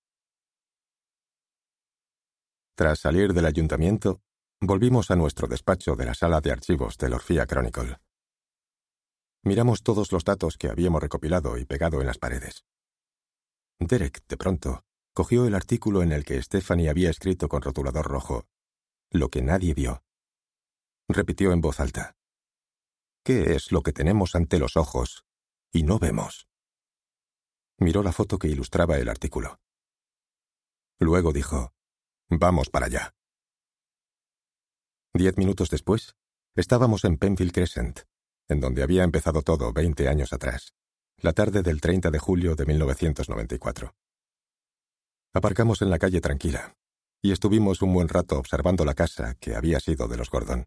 Tras salir del ayuntamiento, volvimos a nuestro despacho de la sala de archivos del Orphea Chronicle. Miramos todos los datos que habíamos recopilado y pegado en las paredes. Derek, de pronto, cogió el artículo en el que Stephanie había escrito con rotulador rojo: «Lo que nadie vio». Repitió en voz alta: «¿Qué es lo que tenemos ante los ojos y no vemos?» Miró la foto que ilustraba el artículo. Luego dijo: «Vamos para allá». Diez minutos después, estábamos en Penfield Crescent, en donde había empezado todo veinte años atrás, la tarde del treinta de julio de mil novecientos noventa y cuatro. Aparcamos en la calle tranquila, y estuvimos un buen rato observando la casa que había sido de los Gordon.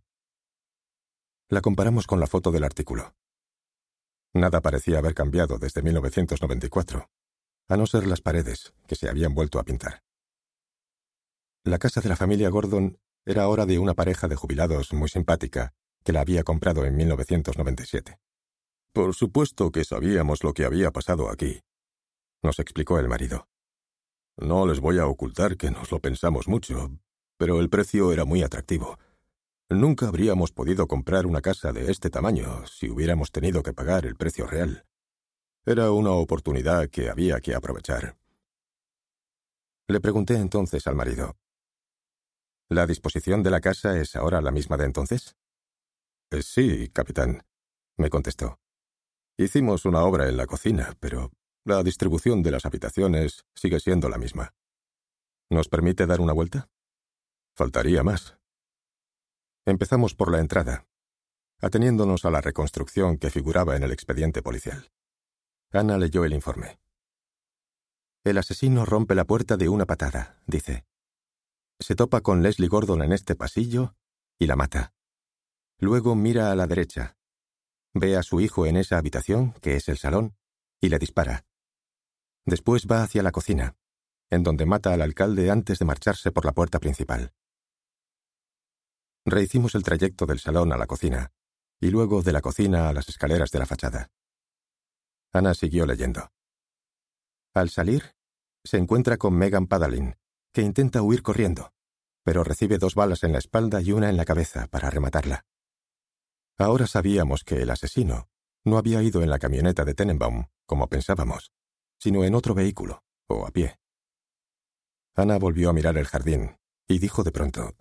La comparamos con la foto del artículo. Nada parecía haber cambiado desde mil novecientos noventa y cuatro, a no ser las paredes, que se habían vuelto a pintar. La casa de la familia Gordon era ahora de una pareja de jubilados muy simpática que la había comprado en mil novecientos noventa y siete. «Por supuesto que sabíamos lo que había pasado aquí», nos explicó el marido. «No les voy a ocultar que nos lo pensamos mucho, pero el precio era muy atractivo. Nunca habríamos podido comprar una casa de este tamaño si hubiéramos tenido que pagar el precio real. Era una oportunidad que había que aprovechar». Le pregunté entonces al marido: «¿La disposición de la casa es ahora la misma de entonces?» «Sí, capitán», me contestó. «Hicimos una obra en la cocina, pero la distribución de las habitaciones sigue siendo la misma. ¿Nos permite dar una vuelta?» «Faltaría más». Empezamos por la entrada, ateniéndonos a la reconstrucción que figuraba en el expediente policial. Ana leyó el informe. «El asesino rompe la puerta de una patada», dice. «Se topa con Leslie Gordon en este pasillo y la mata. Luego mira a la derecha. Ve a su hijo en esa habitación, que es el salón, y le dispara. Después va hacia la cocina, en donde mata al alcalde antes de marcharse por la puerta principal». Rehicimos el trayecto del salón a la cocina, y luego de la cocina a las escaleras de la fachada. Ana siguió leyendo. Al salir, se encuentra con Megan Padalin, que intenta huir corriendo, pero recibe dos balas en la espalda y una en la cabeza para rematarla. Ahora sabíamos que el asesino no había ido en la camioneta de Tenenbaum, como pensábamos, sino en otro vehículo, o a pie. Ana volvió a mirar el jardín y dijo de pronto: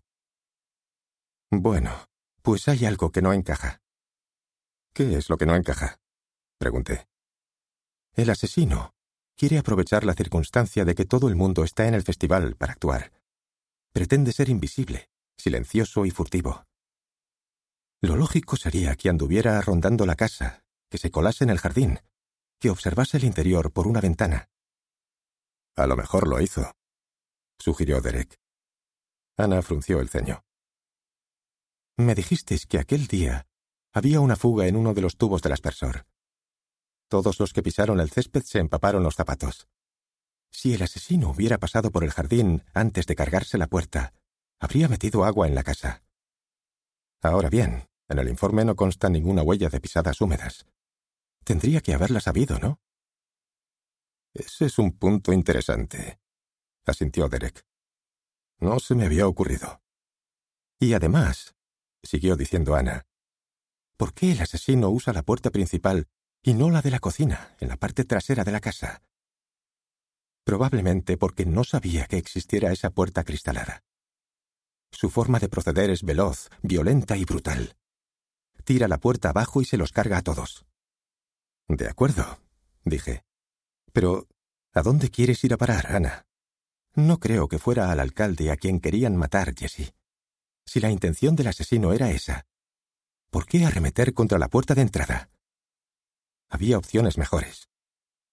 «Bueno, pues hay algo que no encaja». «¿Qué es lo que no encaja?», pregunté. «El asesino quiere aprovechar la circunstancia de que todo el mundo está en el festival para actuar. Pretende ser invisible, silencioso y furtivo. Lo lógico sería que anduviera rondando la casa, que se colase en el jardín, que observase el interior por una ventana». «A lo mejor lo hizo», sugirió Derek. Ana frunció el ceño. «Me dijisteis que aquel día había una fuga en uno de los tubos del aspersor. Todos los que pisaron el césped se empaparon los zapatos. Si el asesino hubiera pasado por el jardín antes de cargarse la puerta, habría metido agua en la casa. Ahora bien, en el informe no consta ninguna huella de pisadas húmedas. Tendría que haberla sabido, ¿no?» «Ese es un punto interesante», asintió Derek. «No se me había ocurrido». «Y además», siguió diciendo Ana, «¿por qué el asesino usa la puerta principal y no la de la cocina, en la parte trasera de la casa? Probablemente porque no sabía que existiera esa puerta acristalada. Su forma de proceder es veloz, violenta y brutal. Tira la puerta abajo y se los carga a todos». «De acuerdo», dije. «Pero, ¿a dónde quieres ir a parar, Ana? No creo que fuera al alcalde a quien querían matar, Jessie. Si la intención del asesino era esa, ¿por qué arremeter contra la puerta de entrada? Había opciones mejores.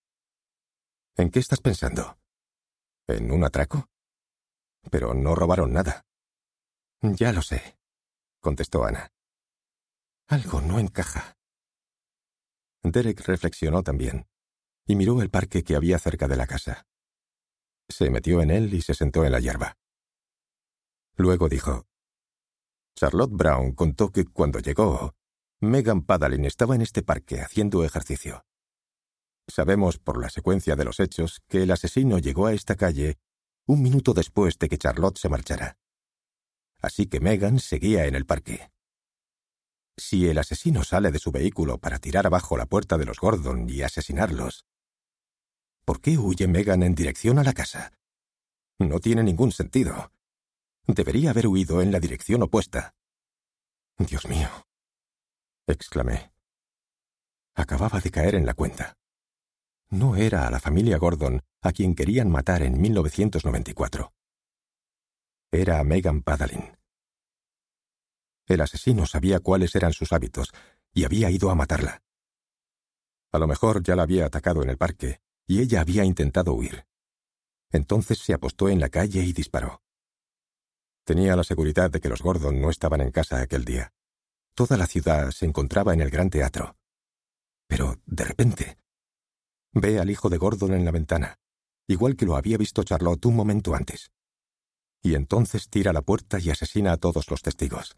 ¿En qué estás pensando? ¿En un atraco? Pero no robaron nada. Ya lo sé, contestó Ana. Algo no encaja. Derek reflexionó también y miró el parque que había cerca de la casa. Se metió en él y se sentó en la hierba. Luego dijo: Charlotte Brown contó que cuando llegó, Megan Padalin estaba en este parque haciendo ejercicio. Sabemos por la secuencia de los hechos que el asesino llegó a esta calle un minuto después de que Charlotte se marchara. Así que Megan seguía en el parque. Si el asesino sale de su vehículo para tirar abajo la puerta de los Gordon y asesinarlos, ¿por qué huye Megan en dirección a la casa? No tiene ningún sentido. Debería haber huido en la dirección opuesta. Dios mío, exclamé. Acababa de caer en la cuenta. No era a la familia Gordon a quien querían matar en mil novecientos noventa y cuatro. Era a Megan Padalin. El asesino sabía cuáles eran sus hábitos y había ido a matarla. A lo mejor ya la había atacado en el parque y ella había intentado huir. Entonces se apostó en la calle y disparó. Tenía la seguridad de que los Gordon no estaban en casa aquel día. Toda la ciudad se encontraba en el gran teatro. Pero, de repente, ve al hijo de Gordon en la ventana, igual que lo había visto Charlotte un momento antes. Y entonces tira la puerta y asesina a todos los testigos.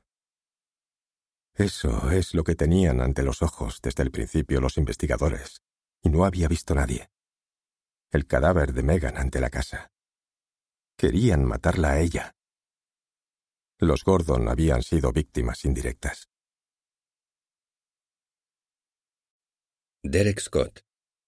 Eso es lo que tenían ante los ojos desde el principio los investigadores, y no había visto nadie. El cadáver de Megan ante la casa. Querían matarla a ella. Los Gordon habían sido víctimas indirectas. Derek Scott.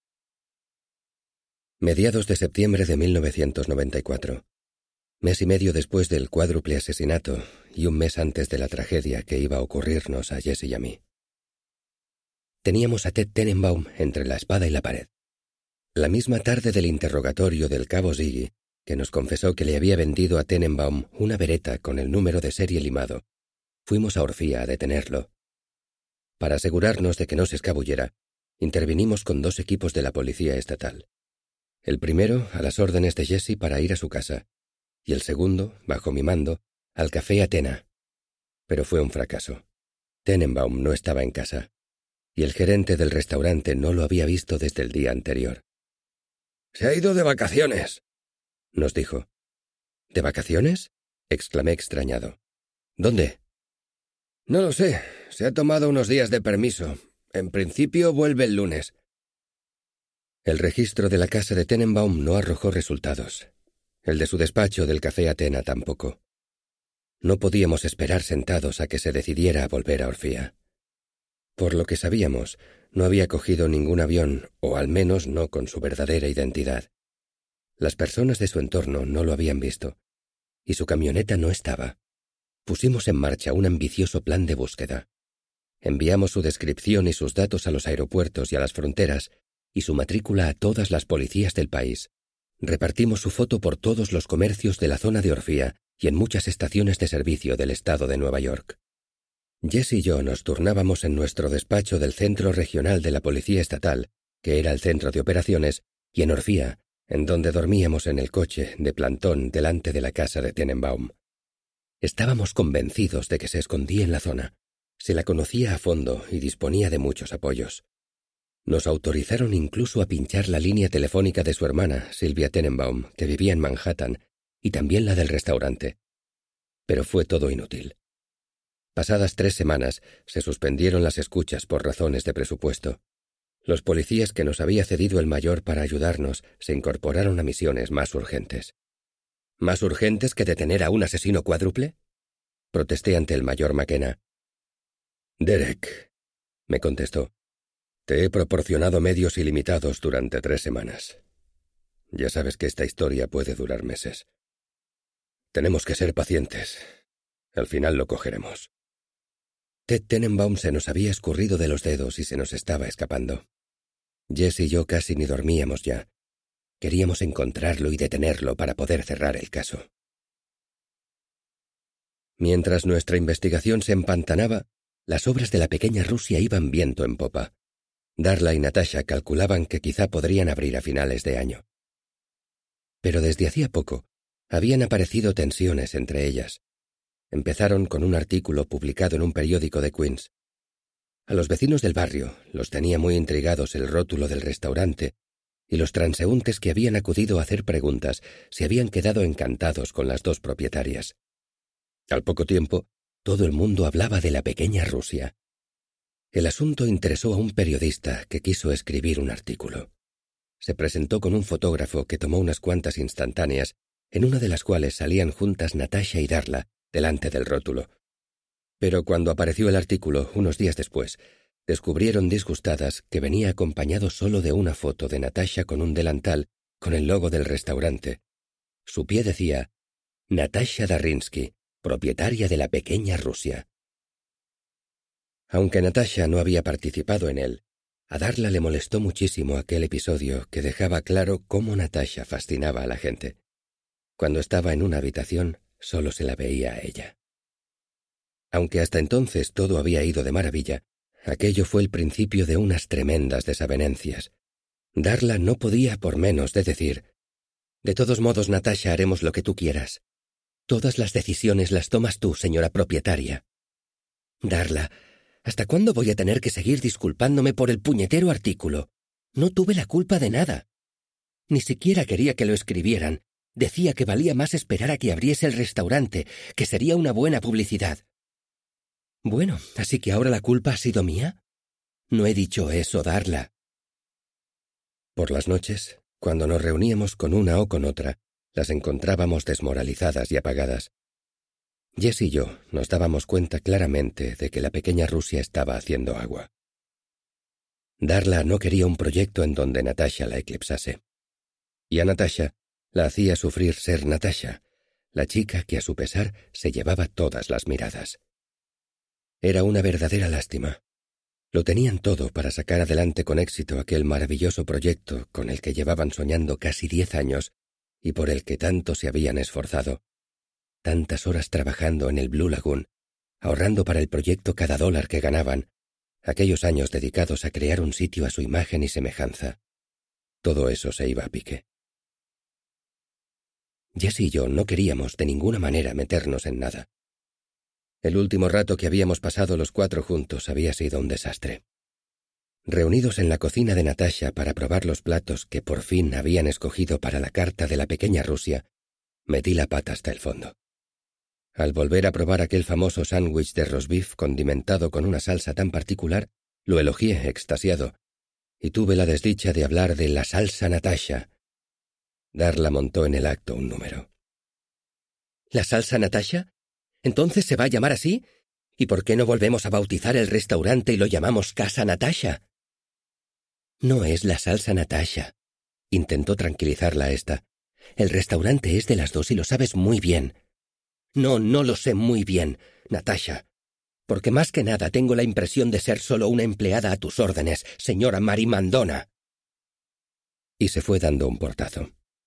Mediados de septiembre de mil novecientos noventa y cuatro. Mes y medio después del cuádruple asesinato y un mes antes de la tragedia que iba a ocurrirnos a Jesse y a mí. Teníamos a Ted Tenenbaum entre la espada y la pared. La misma tarde del interrogatorio del cabo Ziggy, que nos confesó que le había vendido a Tenenbaum una bereta con el número de serie limado, fuimos a Orfía a detenerlo. Para asegurarnos de que no se escabullera, intervinimos con dos equipos de la policía estatal. El primero, a las órdenes de Jesse para ir a su casa, y el segundo, bajo mi mando, al café Atena. Pero fue un fracaso. Tenenbaum no estaba en casa, y el gerente del restaurante no lo había visto desde el día anterior. «Se ha ido de vacaciones», nos dijo. «¿De vacaciones?», exclamé extrañado. «¿Dónde?». «No lo sé. Se ha tomado unos días de permiso. En principio vuelve el lunes». El registro de la casa de Tenenbaum no arrojó resultados. El de su despacho del café Atena tampoco. No podíamos esperar sentados a que se decidiera a volver a Orfía. Por lo que sabíamos, no había cogido ningún avión, o al menos no con su verdadera identidad. Las personas de su entorno no lo habían visto, y su camioneta no estaba. Pusimos en marcha un ambicioso plan de búsqueda. Enviamos su descripción y sus datos a los aeropuertos y a las fronteras, y su matrícula a todas las policías del país. Repartimos su foto por todos los comercios de la zona de Orfía y en muchas estaciones de servicio del estado de Nueva York. Jess y yo nos turnábamos en nuestro despacho del Centro Regional de la Policía Estatal, que era el centro de operaciones, y en Orfía, en donde dormíamos en el coche de plantón delante de la casa de Tenenbaum. Estábamos convencidos de que se escondía en la zona. Se la conocía a fondo y disponía de muchos apoyos. Nos autorizaron incluso a pinchar la línea telefónica de su hermana, Sylvia Tenenbaum, que vivía en Manhattan, y también la del restaurante. Pero fue todo inútil. Pasadas tres semanas, se suspendieron las escuchas por razones de presupuesto. Los policías que nos había cedido el mayor para ayudarnos se incorporaron a misiones más urgentes. ¿Más urgentes que detener a un asesino cuádruple?, protesté ante el mayor McKenna. «Derek», me contestó, «te he proporcionado medios ilimitados durante tres semanas. Ya sabes que esta historia puede durar meses. Tenemos que ser pacientes. Al final lo cogeremos». Ted Tenenbaum se nos había escurrido de los dedos y se nos estaba escapando. Jess y yo casi ni dormíamos ya. Queríamos encontrarlo y detenerlo para poder cerrar el caso. Mientras nuestra investigación se empantanaba, las obras de la pequeña Rusia iban viento en popa. Darla y Natasha calculaban que quizá podrían abrir a finales de año. Pero desde hacía poco habían aparecido tensiones entre ellas. Empezaron con un artículo publicado en un periódico de Queens. A los vecinos del barrio los tenía muy intrigados el rótulo del restaurante, y los transeúntes que habían acudido a hacer preguntas se habían quedado encantados con las dos propietarias. Al poco tiempo, todo el mundo hablaba de la pequeña Rusia. El asunto interesó a un periodista que quiso escribir un artículo. Se presentó con un fotógrafo que tomó unas cuantas instantáneas, en una de las cuales salían juntas Natasha y Darla, delante del rótulo. Pero cuando apareció el artículo, unos días después, descubrieron disgustadas que venía acompañado solo de una foto de Natasha con un delantal con el logo del restaurante. Su pie decía Natasha Darinsky, propietaria de la pequeña Rusia. Aunque Natasha no había participado en él, a Darla le molestó muchísimo aquel episodio que dejaba claro cómo Natasha fascinaba a la gente. Cuando estaba en una habitación, solo se la veía a ella. Aunque hasta entonces todo había ido de maravilla, aquello fue el principio de unas tremendas desavenencias. Darla no podía por menos de decir: «De todos modos, Natasha, haremos lo que tú quieras. Todas las decisiones las tomas tú, señora propietaria». «Darla, ¿hasta cuándo voy a tener que seguir disculpándome por el puñetero artículo? No tuve la culpa de nada. Ni siquiera quería que lo escribieran. Decía que valía más esperar a que abriese el restaurante, que sería una buena publicidad». «Bueno, ¿así que ahora la culpa ha sido mía? No he dicho eso, Darla». Por las noches, cuando nos reuníamos con una o con otra, las encontrábamos desmoralizadas y apagadas. Jess y yo nos dábamos cuenta claramente de que la pequeña Rusia estaba haciendo agua. Darla no quería un proyecto en donde Natasha la eclipsase. Y a Natasha la hacía sufrir ser Natasha, la chica que a su pesar se llevaba todas las miradas. Era una verdadera lástima. Lo tenían todo para sacar adelante con éxito aquel maravilloso proyecto con el que llevaban soñando casi diez años y por el que tanto se habían esforzado. Tantas horas trabajando en el Blue Lagoon, ahorrando para el proyecto cada dólar que ganaban, aquellos años dedicados a crear un sitio a su imagen y semejanza. Todo eso se iba a pique. Jess y yo no queríamos de ninguna manera meternos en nada. El último rato que habíamos pasado los cuatro juntos había sido un desastre. Reunidos en la cocina de Natasha para probar los platos que por fin habían escogido para la carta de la pequeña Rusia, metí la pata hasta el fondo. Al volver a probar aquel famoso sándwich de roast beef condimentado con una salsa tan particular, lo elogié extasiado, y tuve la desdicha de hablar de la salsa Natasha. Darla montó en el acto un número. ¿La salsa Natasha? ¿Entonces se va a llamar así? ¿Y por qué no volvemos a bautizar el restaurante y lo llamamos Casa Natasha? No es la salsa Natasha, intentó tranquilizarla esta. El restaurante es de las dos y lo sabes muy bien. No, no lo sé muy bien, Natasha, porque más que nada tengo la impresión de ser solo una empleada a tus órdenes, señora Marimandona. Y se fue dando un portazo.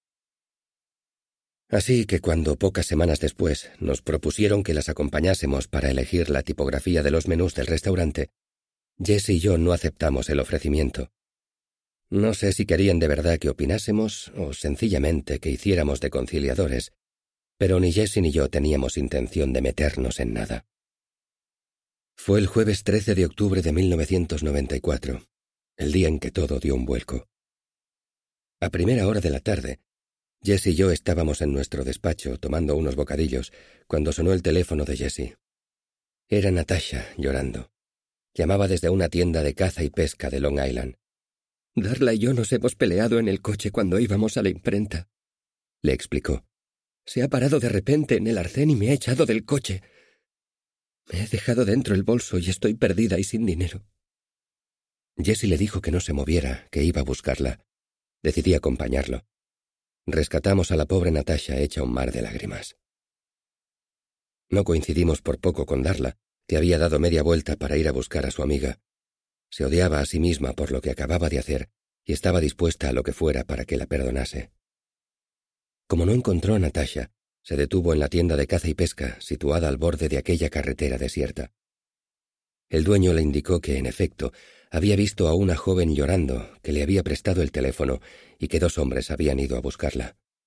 Así que cuando pocas semanas después nos propusieron que las acompañásemos para elegir la tipografía de los menús del restaurante, Jess y yo no aceptamos el ofrecimiento. No sé si querían de verdad que opinásemos o sencillamente que hiciéramos de conciliadores, pero ni Jess ni yo teníamos intención de meternos en nada. Fue el jueves trece de octubre de mil novecientos noventa y cuatro, el día en que todo dio un vuelco. A primera hora de la tarde, Jess y yo estábamos en nuestro despacho tomando unos bocadillos cuando sonó el teléfono de Jessie. Era Natasha llorando. Llamaba desde una tienda de caza y pesca de Long Island. «Darla y yo nos hemos peleado en el coche cuando íbamos a la imprenta», le explicó. «Se ha parado de repente en el arcén y me ha echado del coche. Me he dejado dentro el bolso y estoy perdida y sin dinero». Jessie le dijo que no se moviera, que iba a buscarla. Decidí acompañarlo. Rescatamos a la pobre Natasha hecha un mar de lágrimas. No coincidimos por poco con Darla, que había dado media vuelta para ir a buscar a su amiga. Se odiaba a sí misma por lo que acababa de hacer y estaba dispuesta a lo que fuera para que la perdonase. Como no encontró a Natasha, se detuvo en la tienda de caza y pesca situada al borde de aquella carretera desierta. El dueño le indicó que, en efecto, había visto a una joven llorando que le había prestado el teléfono y que dos hombres habían ido a buscarla.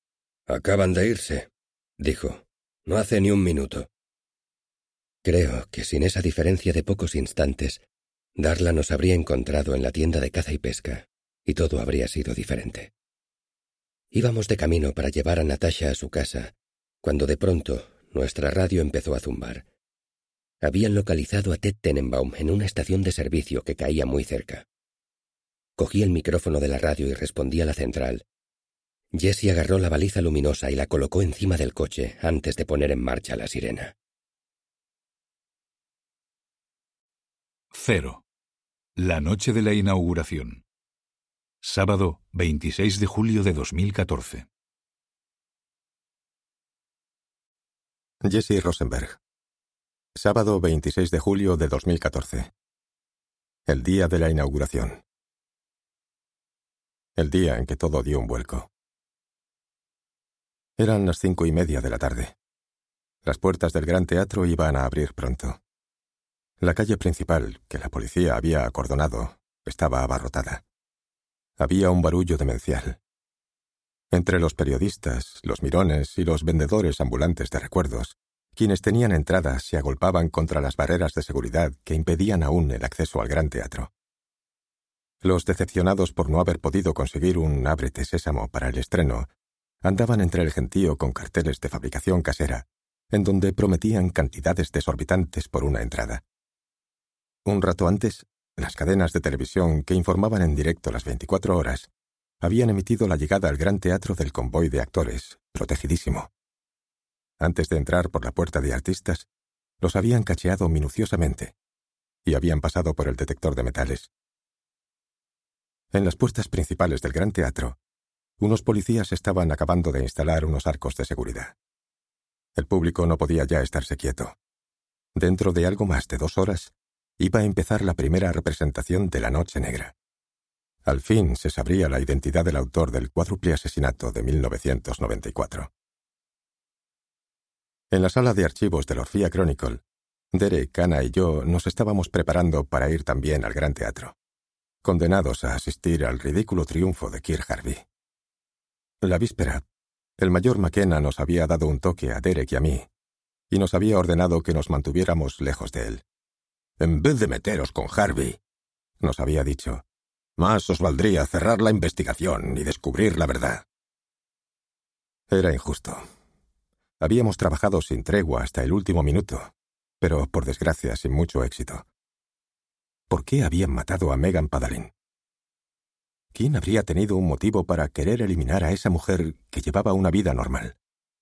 Acaban de irse, dijo. No hace ni un minuto. Creo que sin esa diferencia de pocos instantes, Darla nos habría encontrado en la tienda de caza y pesca, y todo habría sido diferente. Íbamos de camino para llevar a Natasha a su casa, cuando de pronto nuestra radio empezó a zumbar. Habían localizado a Ted Tenenbaum en una estación de servicio que caía muy cerca. Cogí el micrófono de la radio y respondí a la central. Jessie agarró la baliza luminosa y la colocó encima del coche antes de poner en marcha la sirena. Cero. La noche de la inauguración. Sábado, veintiséis de julio de dos mil catorce. Jesse Rosenberg. Sábado veintiséis de julio de dos mil catorce. El día de la inauguración. El día en que todo dio un vuelco. Eran las cinco y media de la tarde. Las puertas del Gran Teatro iban a abrir pronto. La calle principal, que la policía había acordonado, estaba abarrotada. Había un barullo demencial. Entre los periodistas, los mirones y los vendedores ambulantes de recuerdos, quienes tenían entradas se agolpaban contra las barreras de seguridad que impedían aún el acceso al Gran Teatro. Los decepcionados por no haber podido conseguir un ábrete sésamo para el estreno andaban entre el gentío con carteles de fabricación casera, en donde prometían cantidades desorbitantes por una entrada. Un rato antes, las cadenas de televisión que informaban en directo las veinticuatro horas habían emitido la llegada al Gran Teatro del convoy de actores, protegidísimo. Antes de entrar por la puerta de artistas, los habían cacheado minuciosamente y habían pasado por el detector de metales. En las puertas principales del Gran Teatro, unos policías estaban acabando de instalar unos arcos de seguridad. El público no podía ya estarse quieto. Dentro de algo más de dos horas, iba a empezar la primera representación de La Noche Negra. Al fin se sabría la identidad del autor del cuádruple asesinato de mil novecientos noventa y cuatro. En la sala de archivos del Orphea Chronicle, Derek, Anna y yo nos estábamos preparando para ir también al Gran Teatro, condenados a asistir al ridículo triunfo de Keir Harvey. La víspera, el mayor McKenna nos había dado un toque a Derek y a mí, y nos había ordenado que nos mantuviéramos lejos de él. «En vez de meteros con Harvey», nos había dicho, «más os valdría cerrar la investigación y descubrir la verdad». Era injusto. Habíamos trabajado sin tregua hasta el último minuto, pero, por desgracia, sin mucho éxito. ¿Por qué habían matado a Megan Padalin? ¿Quién habría tenido un motivo para querer eliminar a esa mujer que llevaba una vida normal?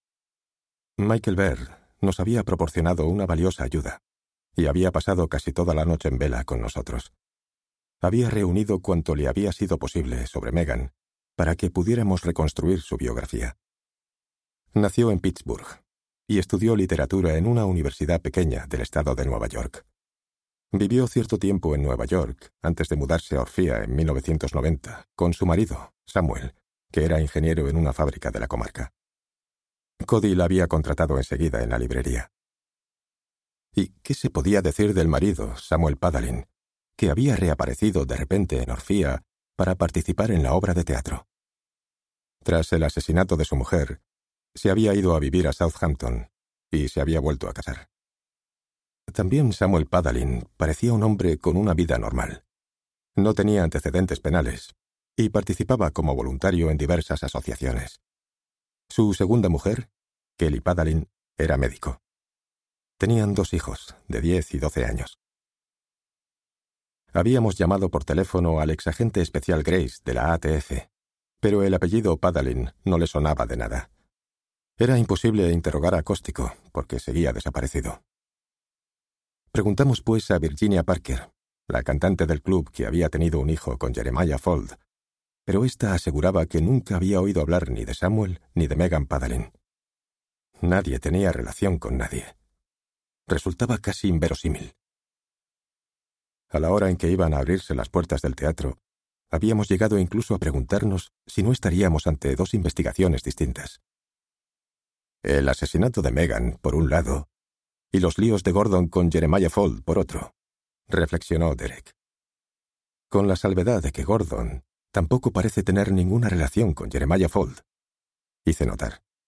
Michael Baird nos había proporcionado una valiosa ayuda y había pasado casi toda la noche en vela con nosotros. Había reunido cuanto le había sido posible sobre Megan para que pudiéramos reconstruir su biografía. Nació en Pittsburgh y estudió literatura en una universidad pequeña del estado de Nueva York. Vivió cierto tiempo en Nueva York antes de mudarse a Orphea en mil novecientos noventa con su marido, Samuel, que era ingeniero en una fábrica de la comarca. Cody la había contratado enseguida en la librería. ¿Y qué se podía decir del marido, Samuel Padalin, que había reaparecido de repente en Orphea para participar en la obra de teatro? Tras el asesinato de su mujer, se había ido a vivir a Southampton y se había vuelto a casar. También Samuel Padalin parecía un hombre con una vida normal. No tenía antecedentes penales y participaba como voluntario en diversas asociaciones. Su segunda mujer, Kelly Padalin, era médico. Tenían dos hijos, de diez y doce años. Habíamos llamado por teléfono al exagente especial Grace de la A T F, pero el apellido Padalin no le sonaba de nada. Era imposible interrogar a Cóstico, porque seguía desaparecido. Preguntamos pues a Virginia Parker, la cantante del club que había tenido un hijo con Jeremiah Fuld, pero ésta aseguraba que nunca había oído hablar ni de Samuel ni de Megan Padalin. Nadie tenía relación con nadie. Resultaba casi inverosímil. A la hora en que iban a abrirse las puertas del teatro, habíamos llegado incluso a preguntarnos si no estaríamos ante dos investigaciones distintas. El asesinato de Megan, por un lado, y los líos de Gordon con Jeremiah Fuld, por otro, reflexionó Derek. Con la salvedad de que Gordon tampoco parece tener ninguna relación con Jeremiah Fuld, hice notar.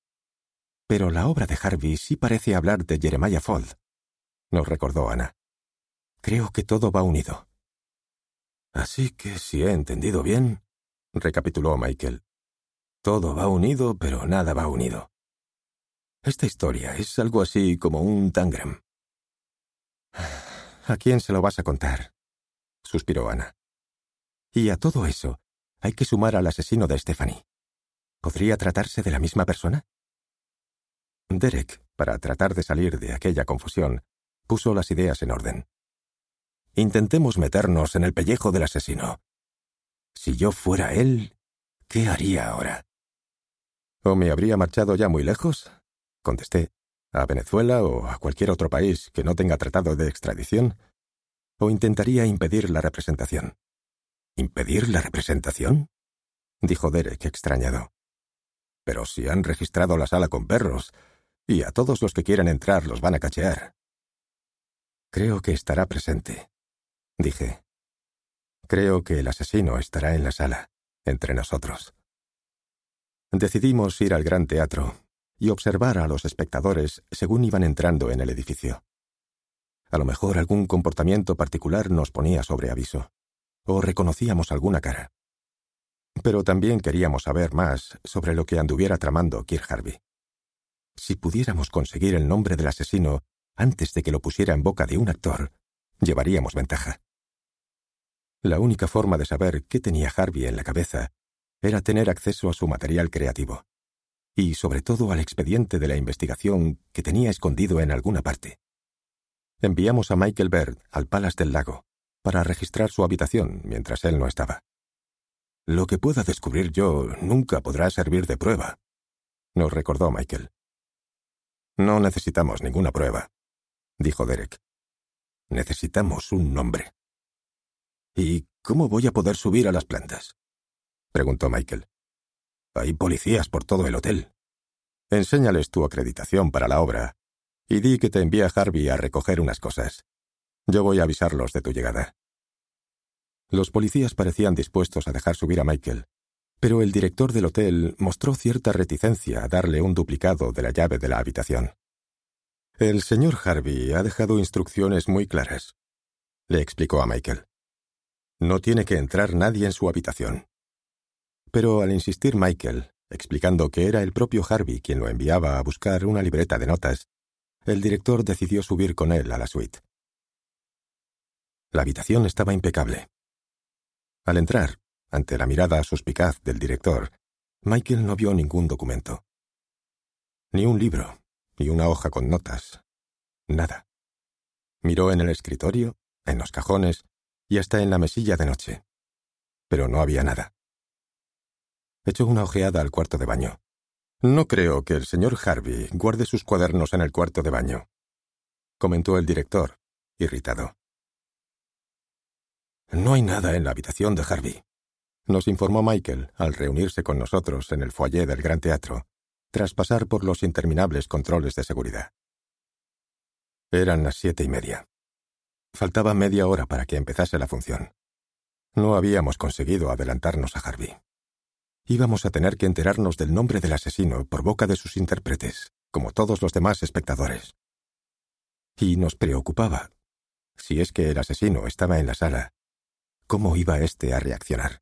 Pero la obra de Harvey sí parece hablar de Jeremiah Fuld, nos recordó Ana. Creo que todo va unido. Así que, si he entendido bien, recapituló Michael, todo va unido, pero nada va unido. Esta historia es algo así como un tangram. ¿A quién se lo vas a contar?, suspiró Ana. Y a todo eso hay que sumar al asesino de Stephanie. ¿Podría tratarse de la misma persona? Derek, para tratar de salir de aquella confusión, puso las ideas en orden. Intentemos meternos en el pellejo del asesino. Si yo fuera él, ¿qué haría ahora? ¿O me habría marchado ya muy lejos?, contesté. ¿A Venezuela o a cualquier otro país que no tenga tratado de extradición? ¿O intentaría impedir la representación? ¿Impedir la representación?, dijo Derek extrañado. Pero si han registrado la sala con perros, y a todos los que quieran entrar los van a cachear. Creo que estará presente, dije. Creo que el asesino estará en la sala, entre nosotros. Decidimos ir al Gran Teatro y observar a los espectadores según iban entrando en el edificio. A lo mejor algún comportamiento particular nos ponía sobre aviso, o reconocíamos alguna cara. Pero también queríamos saber más sobre lo que anduviera tramando Kirk Harvey. Si pudiéramos conseguir el nombre del asesino antes de que lo pusiera en boca de un actor, llevaríamos ventaja. La única forma de saber qué tenía Harvey en la cabeza era tener acceso a su material creativo, y sobre todo al expediente de la investigación que tenía escondido en alguna parte. Enviamos a Michael Baird al Palace del Lago para registrar su habitación mientras él no estaba. Lo que pueda descubrir yo nunca podrá servir de prueba, nos recordó Michael. No necesitamos ninguna prueba, dijo Derek. Necesitamos un nombre. ¿Y cómo voy a poder subir a las plantas?, preguntó Michael. Hay policías por todo el hotel. Enséñales tu acreditación para la obra y di que te envía Harvey a recoger unas cosas. Yo voy a avisarlos de tu llegada. Los policías parecían dispuestos a dejar subir a Michael, pero el director del hotel mostró cierta reticencia a darle un duplicado de la llave de la habitación. El señor Harvey ha dejado instrucciones muy claras, le explicó a Michael. No tiene que entrar nadie en su habitación. Pero al insistir Michael, explicando que era el propio Harvey quien lo enviaba a buscar una libreta de notas, el director decidió subir con él a la suite. La habitación estaba impecable. Al entrar, ante la mirada suspicaz del director, Michael no vio ningún documento. Ni un libro, ni una hoja con notas. Nada. Miró en el escritorio, en los cajones y hasta en la mesilla de noche. Pero no había nada. Echó una ojeada al cuarto de baño. No creo que el señor Harvey guarde sus cuadernos en el cuarto de baño, comentó el director, irritado. No hay nada en la habitación de Harvey, nos informó Michael al reunirse con nosotros en el foyer del Gran Teatro, tras pasar por los interminables controles de seguridad. Eran las siete y media. Faltaba media hora para que empezase la función. No habíamos conseguido adelantarnos a Harvey. Íbamos a tener que enterarnos del nombre del asesino por boca de sus intérpretes, como todos los demás espectadores. Y nos preocupaba, si es que el asesino estaba en la sala, cómo iba éste a reaccionar.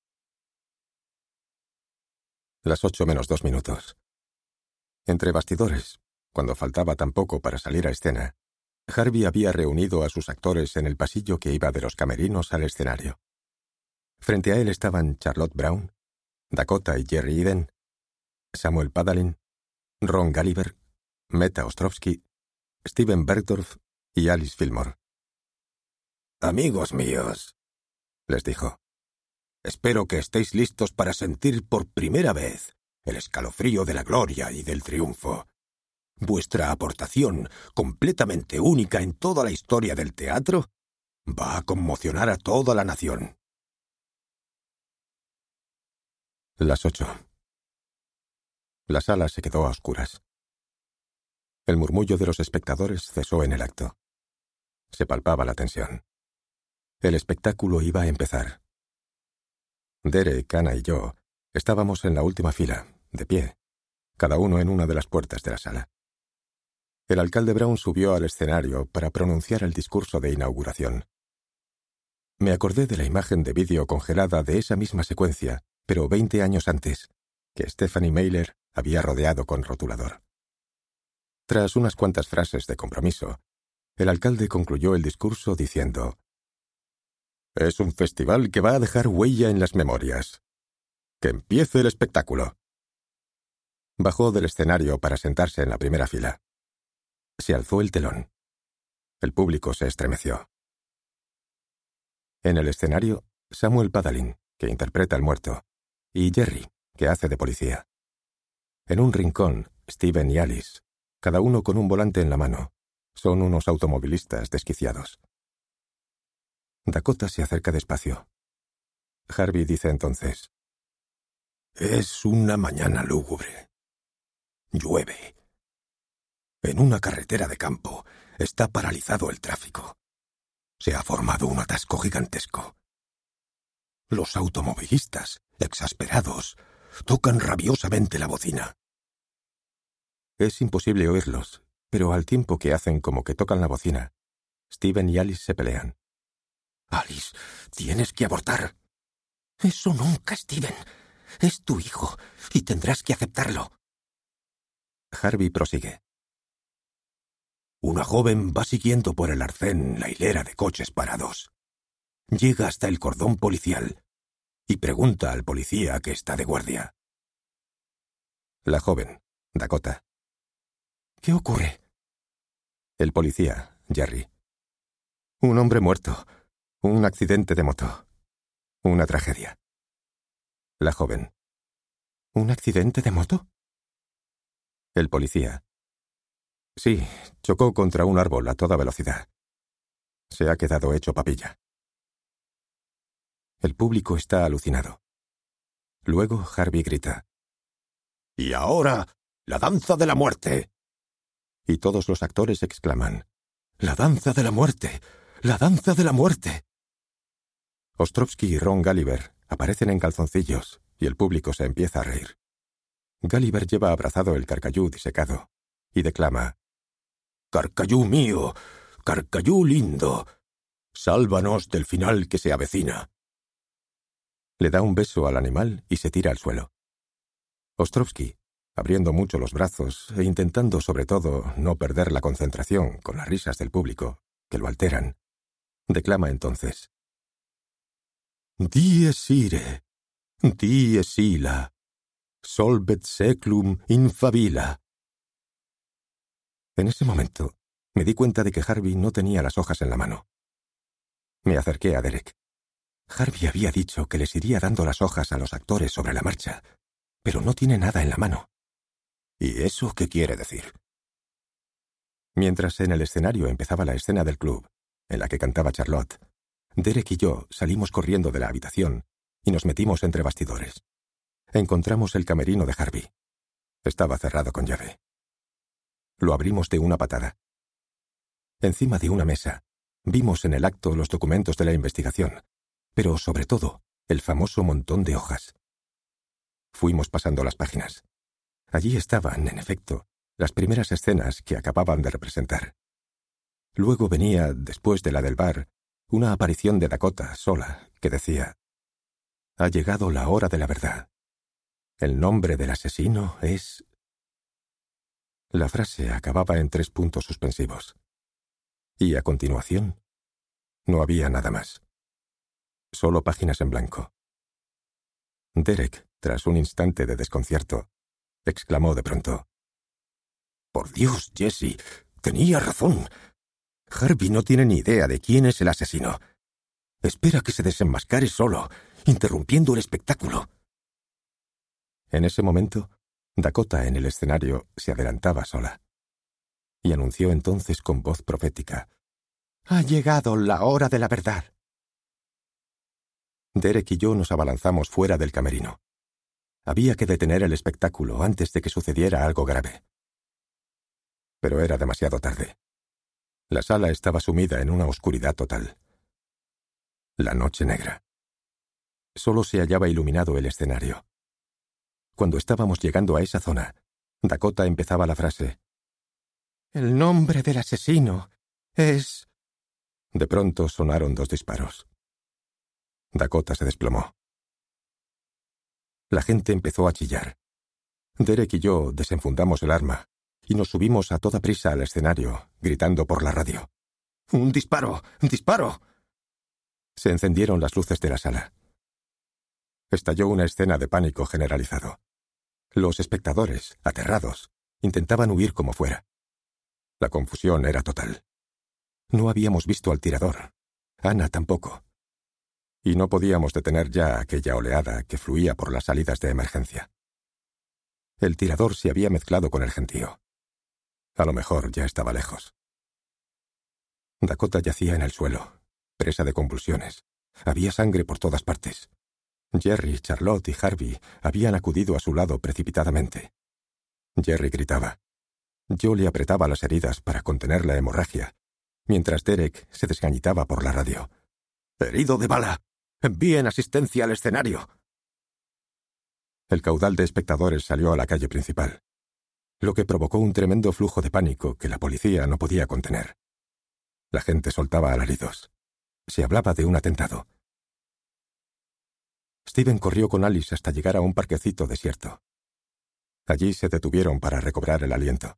Las ocho menos dos minutos. Entre bastidores, cuando faltaba tan poco para salir a escena, Harvey había reunido a sus actores en el pasillo que iba de los camerinos al escenario. Frente a él estaban Charlotte Brown, Dakota y Jerry Eden, Samuel Padalin, Ron Gulliver, Meta Ostrovsky, Steven Bergdorf y Alice Fillmore. «Amigos míos», les dijo, «espero que estéis listos para sentir por primera vez el escalofrío de la gloria y del triunfo. Vuestra aportación, completamente única en toda la historia del teatro, va a conmocionar a toda la nación». Las ocho. La sala se quedó a oscuras. El murmullo de los espectadores cesó en el acto. Se palpaba la tensión. El espectáculo iba a empezar. Derek, Ana y yo estábamos en la última fila, de pie, cada uno en una de las puertas de la sala. El alcalde Brown subió al escenario para pronunciar el discurso de inauguración. Me acordé de la imagen de vídeo congelada de esa misma secuencia, pero veinte años antes, que Stephanie Mailer había rodeado con rotulador. Tras unas cuantas frases de compromiso, el alcalde concluyó el discurso diciendo: «Es un festival que va a dejar huella en las memorias. ¡Que empiece el espectáculo!». Bajó del escenario para sentarse en la primera fila. Se alzó el telón. El público se estremeció. En el escenario, Samuel Padalin, que interpreta al muerto, y Jerry, que hace de policía. En un rincón, Steven y Alice, cada uno con un volante en la mano, son unos automovilistas desquiciados. Dakota se acerca despacio. Harvey dice entonces: «Es una mañana lúgubre. Llueve. En una carretera de campo está paralizado el tráfico. Se ha formado un atasco gigantesco. Los automovilistas, exasperados, tocan rabiosamente la bocina». Es imposible oírlos, pero al tiempo que hacen como que tocan la bocina, Steven y Alice se pelean. «Alice, tienes que abortar». «Eso nunca, Steven. Es tu hijo, y tendrás que aceptarlo». Harvey prosigue. «Una joven va siguiendo por el arcén la hilera de coches parados. Llega hasta el cordón policial y pregunta al policía que está de guardia». La joven, Dakota: «¿Qué ocurre?». El policía, Jerry: «Un hombre muerto. Un accidente de moto. Una tragedia». La joven: «¿Un accidente de moto?». El policía: «Sí, chocó contra un árbol a toda velocidad. Se ha quedado hecho papilla». El público está alucinado. Luego Harvey grita: «Y ahora, la danza de la muerte». Y todos los actores exclaman: «¡La danza de la muerte! ¡La danza de la muerte!». Ostrovsky y Ron Gulliver aparecen en calzoncillos y el público se empieza a reír. Gulliver lleva abrazado el carcayú disecado y declama: «Carcayú mío, carcayú lindo, sálvanos del final que se avecina». Le da un beso al animal y se tira al suelo. Ostrovsky, abriendo mucho los brazos e intentando sobre todo no perder la concentración con las risas del público, que lo alteran, declama entonces: «Dies ire, dies illa, solvet seclum in favilla». En ese momento me di cuenta de que Harvey no tenía las hojas en la mano. Me acerqué a Derek. Harvey había dicho que les iría dando las hojas a los actores sobre la marcha, pero no tiene nada en la mano. ¿Y eso qué quiere decir? Mientras en el escenario empezaba la escena del club, en la que cantaba Charlotte, Derek y yo salimos corriendo de la habitación y nos metimos entre bastidores. Encontramos el camerino de Harvey. Estaba cerrado con llave. Lo abrimos de una patada. Encima de una mesa, vimos en el acto los documentos de la investigación, pero sobre todo, el famoso montón de hojas. Fuimos pasando las páginas. Allí estaban, en efecto, las primeras escenas que acababan de representar. Luego venía, después de la del bar, una aparición de Dakota sola, que decía: «Ha llegado la hora de la verdad. El nombre del asesino es...». La frase acababa en tres puntos suspensivos. Y a continuación, no había nada más. Solo páginas en blanco. Derek, tras un instante de desconcierto, exclamó de pronto: «Por Dios, Jesse, tenía razón. Harvey no tiene ni idea de quién es el asesino. Espera que se desenmascare solo, interrumpiendo el espectáculo». En ese momento, Dakota en el escenario se adelantaba sola. Y anunció entonces con voz profética: «Ha llegado la hora de la verdad». Derek y yo nos abalanzamos fuera del camerino. Había que detener el espectáculo antes de que sucediera algo grave. Pero era demasiado tarde. La sala estaba sumida en una oscuridad total. La noche negra. Solo se hallaba iluminado el escenario. Cuando estábamos llegando a esa zona, Dakota empezaba la frase. «El nombre del asesino es...». De pronto sonaron dos disparos. Dakota se desplomó. La gente empezó a chillar. Derek y yo desenfundamos el arma y nos subimos a toda prisa al escenario, gritando por la radio. «¡Un disparo! ¡Un disparo!». Se encendieron las luces de la sala. Estalló una escena de pánico generalizado. Los espectadores, aterrados, intentaban huir como fuera. La confusión era total. No habíamos visto al tirador. Ana tampoco. Y no podíamos detener ya aquella oleada que fluía por las salidas de emergencia. El tirador se había mezclado con el gentío. A lo mejor ya estaba lejos. Dakota yacía en el suelo, presa de convulsiones. Había sangre por todas partes. Jerry, Charlotte y Harvey habían acudido a su lado precipitadamente. Jerry gritaba. Yo le apretaba las heridas para contener la hemorragia, mientras Derek se desgañitaba por la radio. «¡Herido de bala! ¡Envíen asistencia al escenario!». El caudal de espectadores salió a la calle principal, lo que provocó un tremendo flujo de pánico que la policía no podía contener. La gente soltaba alaridos. Se hablaba de un atentado. Steven corrió con Alice hasta llegar a un parquecito desierto. Allí se detuvieron para recobrar el aliento.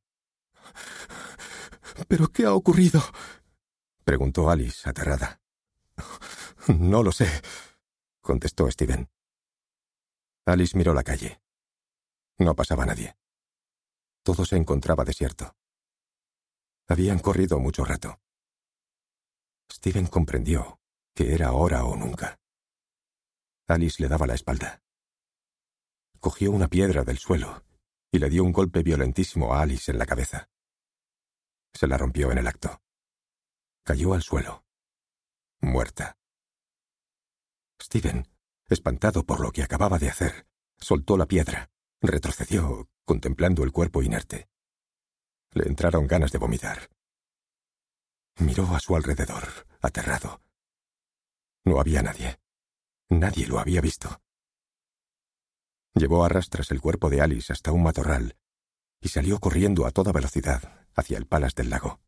«¿Pero qué ha ocurrido?», preguntó Alice, aterrada. «No lo sé», contestó Steven. Alice miró la calle. No pasaba nadie. Todo se encontraba desierto. Habían corrido mucho rato. Steven comprendió que era ahora o nunca. Alice le daba la espalda. Cogió una piedra del suelo y le dio un golpe violentísimo a Alice en la cabeza. Se la rompió en el acto. Cayó al suelo, muerta. Steven, espantado por lo que acababa de hacer, soltó la piedra, retrocedió, contemplando el cuerpo inerte. Le entraron ganas de vomitar. Miró a su alrededor, aterrado. No había nadie. Nadie lo había visto. Llevó a rastras el cuerpo de Alice hasta un matorral y salió corriendo a toda velocidad hacia el Palace del Lago.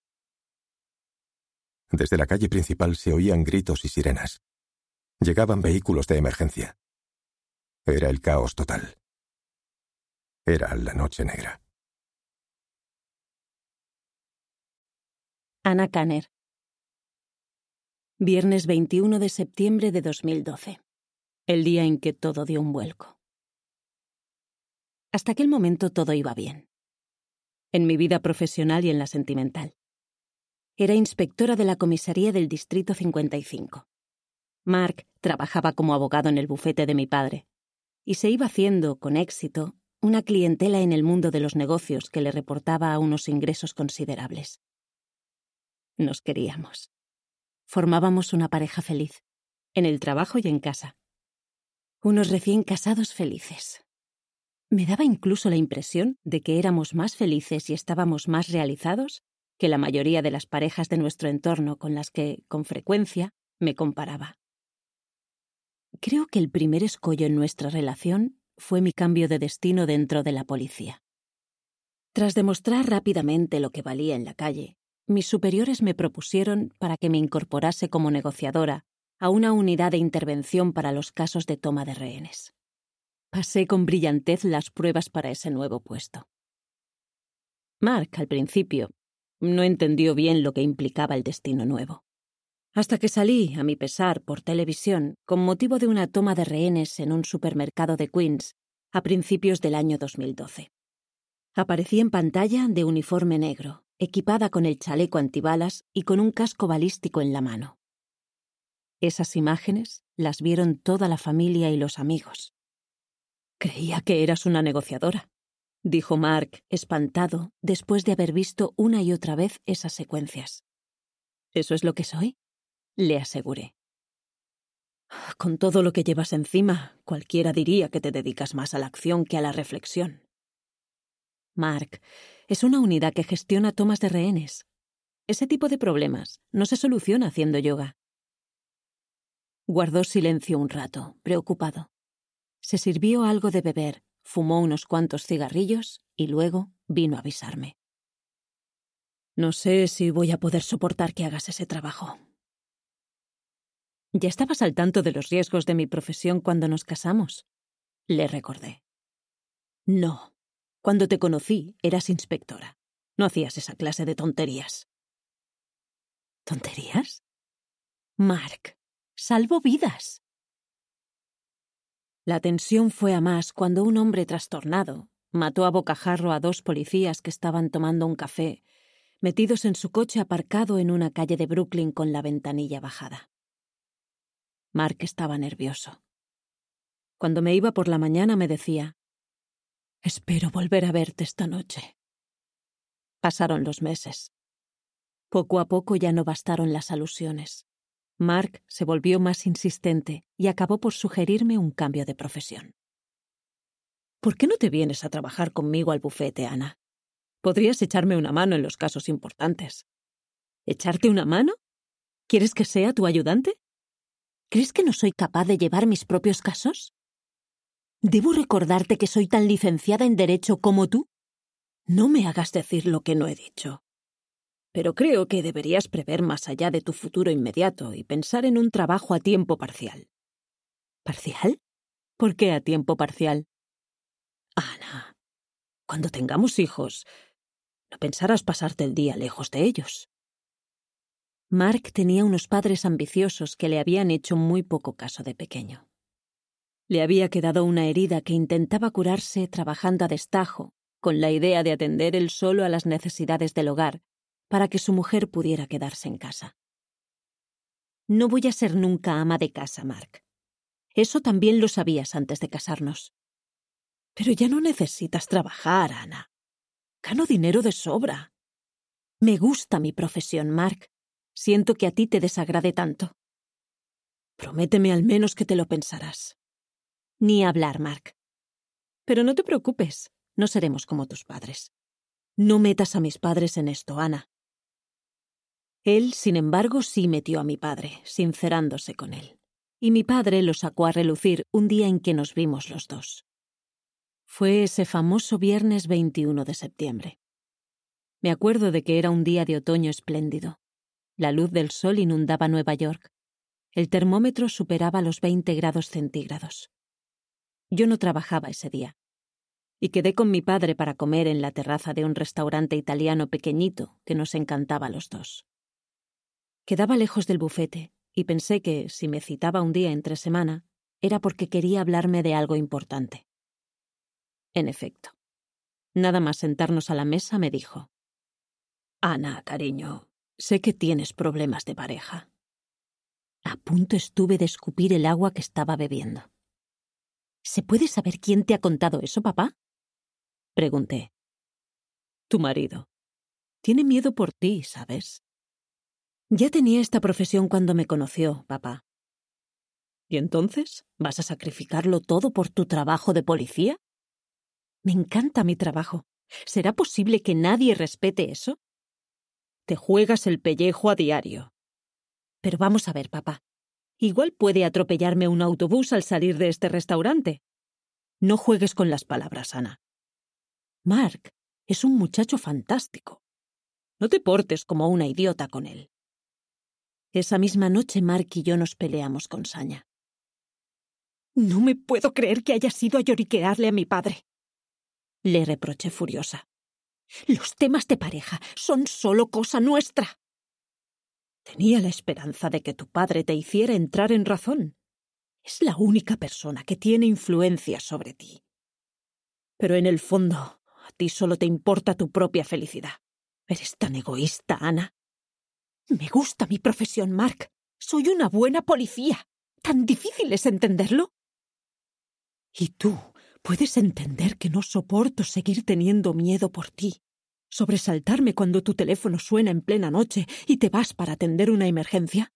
Desde la calle principal se oían gritos y sirenas. Llegaban vehículos de emergencia. Era el caos total. Era la noche negra. Anna Kanner. Viernes veintiuno de septiembre de dos mil doce. El día en que todo dio un vuelco. Hasta aquel momento todo iba bien. En mi vida profesional y en la sentimental. Era inspectora de la comisaría del Distrito cincuenta y cinco. Mark trabajaba como abogado en el bufete de mi padre, y se iba haciendo, con éxito, una clientela en el mundo de los negocios que le reportaba a unos ingresos considerables. Nos queríamos. Formábamos una pareja feliz, en el trabajo y en casa. Unos recién casados felices. Me daba incluso la impresión de que éramos más felices y estábamos más realizados que la mayoría de las parejas de nuestro entorno con las que, con frecuencia, me comparaba. Creo que el primer escollo en nuestra relación fue mi cambio de destino dentro de la policía. Tras demostrar rápidamente lo que valía en la calle, mis superiores me propusieron para que me incorporase como negociadora a una unidad de intervención para los casos de toma de rehenes. Pasé con brillantez las pruebas para ese nuevo puesto. Mark, al principio, no entendió bien lo que implicaba el destino nuevo. Hasta que salí, a mi pesar, por televisión, con motivo de una toma de rehenes en un supermercado de Queens a principios del año dos mil doce. Aparecí en pantalla de uniforme negro, equipada con el chaleco antibalas y con un casco balístico en la mano. Esas imágenes las vieron toda la familia y los amigos. «Creía que eras una negociadora», dijo Mark, espantado, después de haber visto una y otra vez esas secuencias. «¿Eso es lo que soy?», le aseguré. «Con todo lo que llevas encima, cualquiera diría que te dedicas más a la acción que a la reflexión». «Mark, es una unidad que gestiona tomas de rehenes. Ese tipo de problemas no se soluciona haciendo yoga». Guardó silencio un rato, preocupado. Se sirvió algo de beber, fumó unos cuantos cigarrillos y luego vino a avisarme. No sé si voy a poder soportar que hagas ese trabajo. Ya estabas al tanto de los riesgos de mi profesión cuando nos casamos, le recordé. No, cuando te conocí eras inspectora. No hacías esa clase de tonterías. ¿Tonterías? Mark, salvo vidas. La tensión fue a más cuando un hombre trastornado mató a bocajarro a dos policías que estaban tomando un café, metidos en su coche aparcado en una calle de Brooklyn con la ventanilla bajada. Mark estaba nervioso. Cuando me iba por la mañana me decía: «Espero volver a verte esta noche». Pasaron los meses. Poco a poco ya no bastaron las alusiones. Mark se volvió más insistente y acabó por sugerirme un cambio de profesión. «¿Por qué no te vienes a trabajar conmigo al bufete, Ana? Podrías echarme una mano en los casos importantes». ¿Echarte una mano? ¿Quieres que sea tu ayudante? ¿Crees que no soy capaz de llevar mis propios casos? ¿Debo recordarte que soy tan licenciada en Derecho como tú? No me hagas decir lo que no he dicho. Pero creo que deberías prever más allá de tu futuro inmediato y pensar en un trabajo a tiempo parcial. ¿Parcial? ¿Por qué a tiempo parcial? Ana, cuando tengamos hijos, no pensarás pasarte el día lejos de ellos. Mark tenía unos padres ambiciosos que le habían hecho muy poco caso de pequeño. Le había quedado una herida que intentaba curarse trabajando a destajo, con la idea de atender él solo a las necesidades del hogar, para que su mujer pudiera quedarse en casa. No voy a ser nunca ama de casa, Mark. Eso también lo sabías antes de casarnos. Pero ya no necesitas trabajar, Ana. Gano dinero de sobra. Me gusta mi profesión, Mark. Siento que a ti te desagrade tanto. Prométeme al menos que te lo pensarás. Ni hablar, Mark. Pero no te preocupes, no seremos como tus padres. No metas a mis padres en esto, Ana. Él, sin embargo, sí metió a mi padre, sincerándose con él. Y mi padre lo sacó a relucir un día en que nos vimos los dos. Fue ese famoso viernes veintiuno de septiembre. Me acuerdo de que era un día de otoño espléndido. La luz del sol inundaba Nueva York. El termómetro superaba los veinte grados centígrados. Yo no trabajaba ese día. Y quedé con mi padre para comer en la terraza de un restaurante italiano pequeñito que nos encantaba a los dos. Quedaba lejos del bufete y pensé que, si me citaba un día entre semana, era porque quería hablarme de algo importante. En efecto, nada más sentarnos a la mesa me dijo: «Ana, cariño, sé que tienes problemas de pareja». A punto estuve de escupir el agua que estaba bebiendo. ¿Se puede saber quién te ha contado eso, papá?, pregunté. Tu marido. Tiene miedo por ti, ¿sabes? Ya tenía esta profesión cuando me conoció, papá. ¿Y entonces vas a sacrificarlo todo por tu trabajo de policía? Me encanta mi trabajo. ¿Será posible que nadie respete eso? Te juegas el pellejo a diario. Pero vamos a ver, papá. Igual puede atropellarme un autobús al salir de este restaurante. No juegues con las palabras, Ana. Mark es un muchacho fantástico. No te portes como una idiota con él. Esa misma noche Mark y yo nos peleamos con saña. No me puedo creer que hayas ido a lloriquearle a mi padre, le reproché furiosa. Los temas de pareja son solo cosa nuestra. Tenía la esperanza de que tu padre te hiciera entrar en razón. Es la única persona que tiene influencia sobre ti. Pero en el fondo, a ti solo te importa tu propia felicidad. Eres tan egoísta, Ana. Me gusta mi profesión, Mark. Soy una buena policía. ¿Tan difícil es entenderlo? Y tú puedes entender que no soporto seguir teniendo miedo por ti. ¿Sobresaltarme cuando tu teléfono suena en plena noche y te vas para atender una emergencia?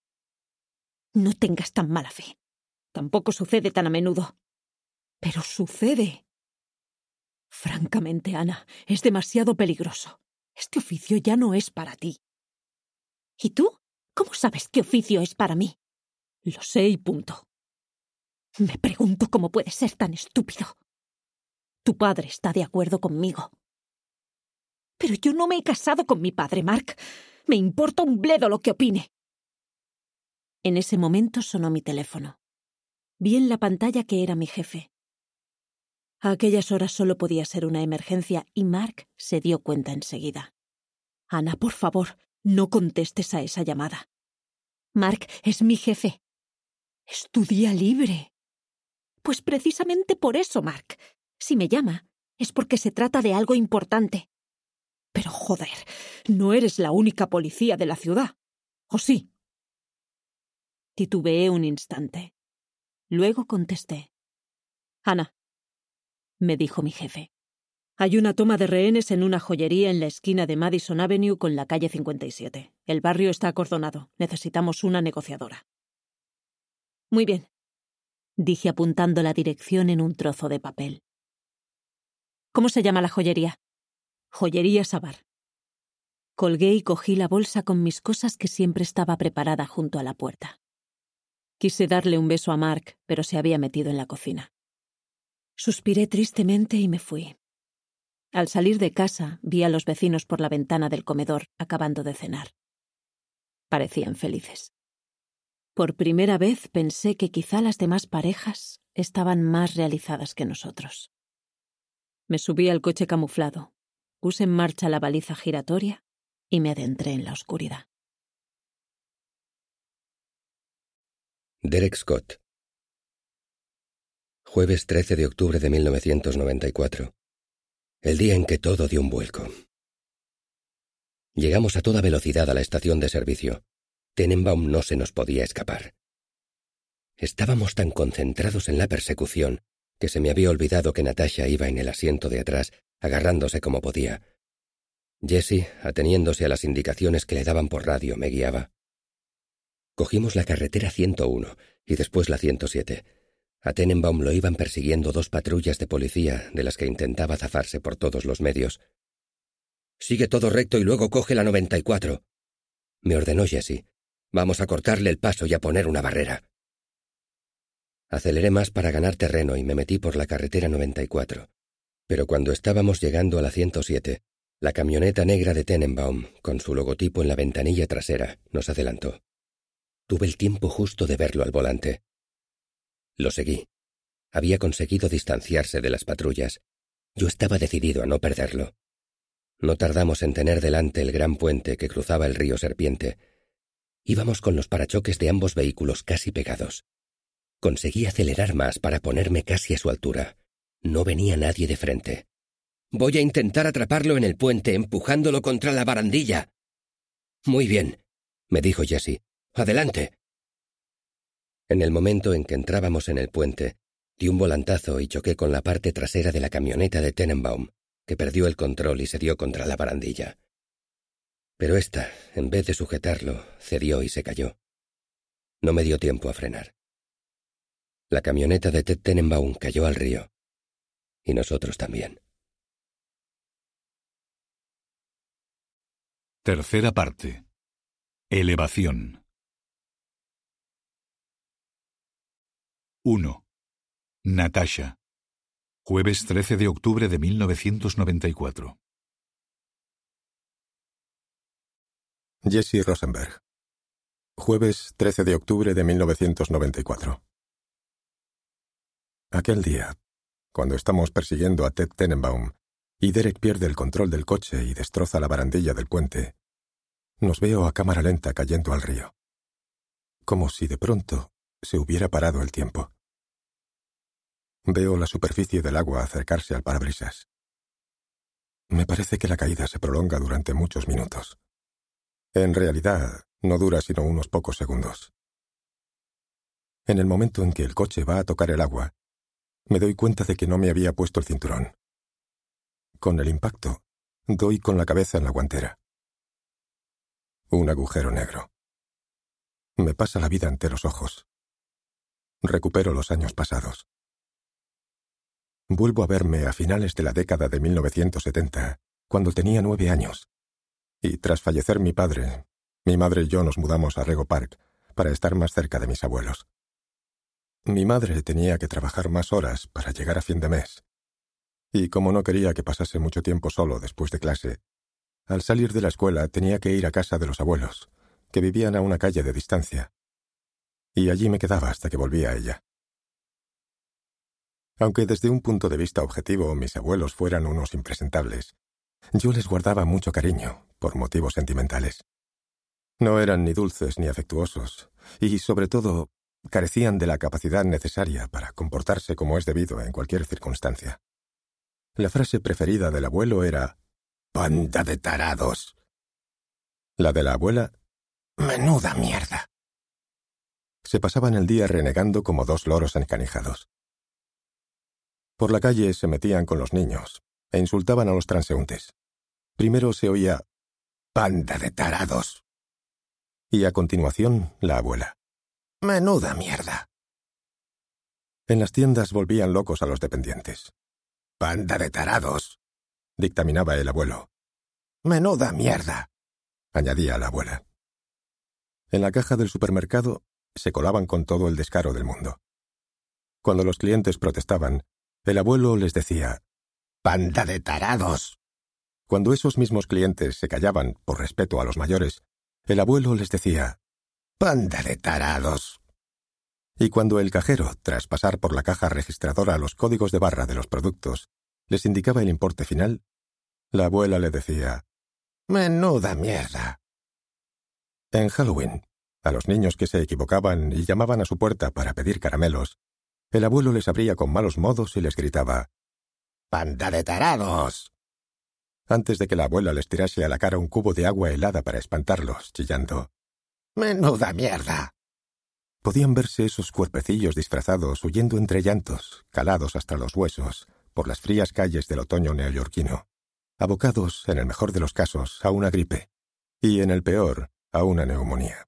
No tengas tan mala fe. Tampoco sucede tan a menudo. Pero sucede. Francamente, Ana, es demasiado peligroso. Este oficio ya no es para ti. ¿Y tú? ¿Cómo sabes qué oficio es para mí? Lo sé y punto. Me pregunto cómo puedes ser tan estúpido. Tu padre está de acuerdo conmigo. Pero yo no me he casado con mi padre, Mark. Me importa un bledo lo que opine. En ese momento sonó mi teléfono. Vi en la pantalla que era mi jefe. A aquellas horas solo podía ser una emergencia y Mark se dio cuenta enseguida. Ana, por favor, no contestes a esa llamada. Mark es mi jefe. Es tu día libre. Pues precisamente por eso, Mark. Si me llama, es porque se trata de algo importante. Pero joder, no eres la única policía de la ciudad. ¿O sí? Titubeé un instante. Luego contesté. Ana, me dijo mi jefe. Hay una toma de rehenes en una joyería en la esquina de Madison Avenue con la calle cincuenta y siete. El barrio está acordonado. Necesitamos una negociadora. Muy bien, dije apuntando la dirección en un trozo de papel. ¿Cómo se llama la joyería? Joyería Sabar. Colgué y cogí la bolsa con mis cosas que siempre estaba preparada junto a la puerta. Quise darle un beso a Mark, pero se había metido en la cocina. Suspiré tristemente y me fui. Al salir de casa, vi a los vecinos por la ventana del comedor acabando de cenar. Parecían felices. Por primera vez pensé que quizá las demás parejas estaban más realizadas que nosotros. Me subí al coche camuflado, puse en marcha la baliza giratoria y me adentré en la oscuridad. Derek Scott. Jueves trece de octubre de mil novecientos noventa y cuatro. El día en que todo dio un vuelco. Llegamos a toda velocidad a la estación de servicio. Tenenbaum no se nos podía escapar. Estábamos tan concentrados en la persecución que se me había olvidado que Natasha iba en el asiento de atrás, agarrándose como podía. Jessie, ateniéndose a las indicaciones que le daban por radio, me guiaba. Cogimos la carretera ciento uno y después la ciento siete. A Tenenbaum lo iban persiguiendo dos patrullas de policía de las que intentaba zafarse por todos los medios. «Sigue todo recto y luego coge la noventa y cuatro», me ordenó Jessie. «Vamos a cortarle el paso y a poner una barrera». Aceleré más para ganar terreno y me metí por la carretera noventa y cuatro. Pero cuando estábamos llegando a la ciento siete, la camioneta negra de Tenenbaum, con su logotipo en la ventanilla trasera, nos adelantó. Tuve el tiempo justo de verlo al volante. Lo seguí. Había conseguido distanciarse de las patrullas. Yo estaba decidido a no perderlo. No tardamos en tener delante el gran puente que cruzaba el río Serpiente. Íbamos con los parachoques de ambos vehículos casi pegados. Conseguí acelerar más para ponerme casi a su altura. No venía nadie de frente. «Voy a intentar atraparlo en el puente, empujándolo contra la barandilla». «Muy bien», me dijo Jessie. «Adelante». En el momento en que entrábamos en el puente, di un volantazo y choqué con la parte trasera de la camioneta de Tenenbaum, que perdió el control y se dio contra la barandilla. Pero ésta, en vez de sujetarlo, cedió y se cayó. No me dio tiempo a frenar. La camioneta de Ted Tenenbaum cayó al río. Y nosotros también. Tercera parte. Elevación. uno. Natasha. Jueves trece de octubre de mil novecientos noventa y cuatro. Jesse Rosenberg. Jueves trece de octubre de mil novecientos noventa y cuatro. Aquel día, cuando estamos persiguiendo a Ted Tenenbaum y Derek pierde el control del coche y destroza la barandilla del puente, nos veo a cámara lenta cayendo al río. Como si de pronto se hubiera parado el tiempo. Veo la superficie del agua acercarse al parabrisas. Me parece que la caída se prolonga durante muchos minutos. En realidad, no dura sino unos pocos segundos. En el momento en que el coche va a tocar el agua, me doy cuenta de que no me había puesto el cinturón. Con el impacto, doy con la cabeza en la guantera. Un agujero negro. Me pasa la vida ante los ojos. Recupero los años pasados. Vuelvo a verme a finales de la década de mil novecientos setenta, cuando tenía nueve años. Y tras fallecer mi padre, mi madre y yo nos mudamos a Rego Park para estar más cerca de mis abuelos. Mi madre tenía que trabajar más horas para llegar a fin de mes. Y como no quería que pasase mucho tiempo solo después de clase, al salir de la escuela tenía que ir a casa de los abuelos, que vivían a una calle de distancia, y allí me quedaba hasta que volvía a ella. Aunque desde un punto de vista objetivo mis abuelos fueran unos impresentables, yo les guardaba mucho cariño, por motivos sentimentales. No eran ni dulces ni afectuosos, y, sobre todo, carecían de la capacidad necesaria para comportarse como es debido en cualquier circunstancia. La frase preferida del abuelo era «¡Banda de tarados!». La de la abuela «¡Menuda mierda!». Se pasaban el día renegando como dos loros encanijados. Por la calle se metían con los niños e insultaban a los transeúntes. Primero se oía «¡Banda de tarados!» y a continuación la abuela «¡Menuda mierda!». En las tiendas volvían locos a los dependientes. «¡Banda de tarados!», dictaminaba el abuelo. «¡Menuda mierda!», añadía la abuela. En la caja del supermercado se colaban con todo el descaro del mundo. Cuando los clientes protestaban, el abuelo les decía «¡Banda de tarados!». Cuando esos mismos clientes se callaban por respeto a los mayores, el abuelo les decía «¡Banda de tarados!». Y cuando el cajero, tras pasar por la caja registradora los códigos de barra de los productos, les indicaba el importe final, la abuela le decía «¡Menuda mierda!». En Halloween, a los niños que se equivocaban y llamaban a su puerta para pedir caramelos, el abuelo les abría con malos modos y les gritaba «¡Banda de tarados!». Antes de que la abuela les tirase a la cara un cubo de agua helada para espantarlos, chillando «¡Menuda mierda!». Podían verse esos cuerpecillos disfrazados huyendo entre llantos, calados hasta los huesos, por las frías calles del otoño neoyorquino, abocados, en el mejor de los casos, a una gripe, y en el peor, a una neumonía.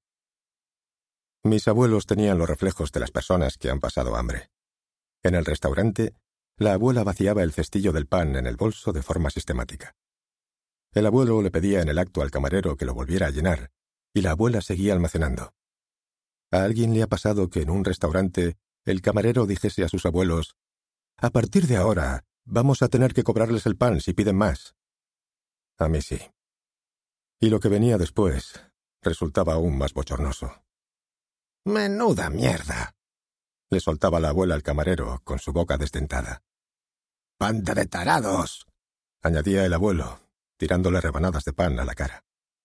Mis abuelos tenían los reflejos de las personas que han pasado hambre. En el restaurante, la abuela vaciaba el cestillo del pan en el bolso de forma sistemática. El abuelo le pedía en el acto al camarero que lo volviera a llenar, y la abuela seguía almacenando. ¿A alguien le ha pasado que en un restaurante el camarero dijese a sus abuelos «A partir de ahora, vamos a tener que cobrarles el pan si piden más»? A mí sí. Y lo que venía después resultaba aún más bochornoso. «¡Menuda mierda!», le soltaba la abuela al camarero con su boca desdentada. «¡Banda de tarados!», añadía el abuelo, tirándole rebanadas de pan a la cara.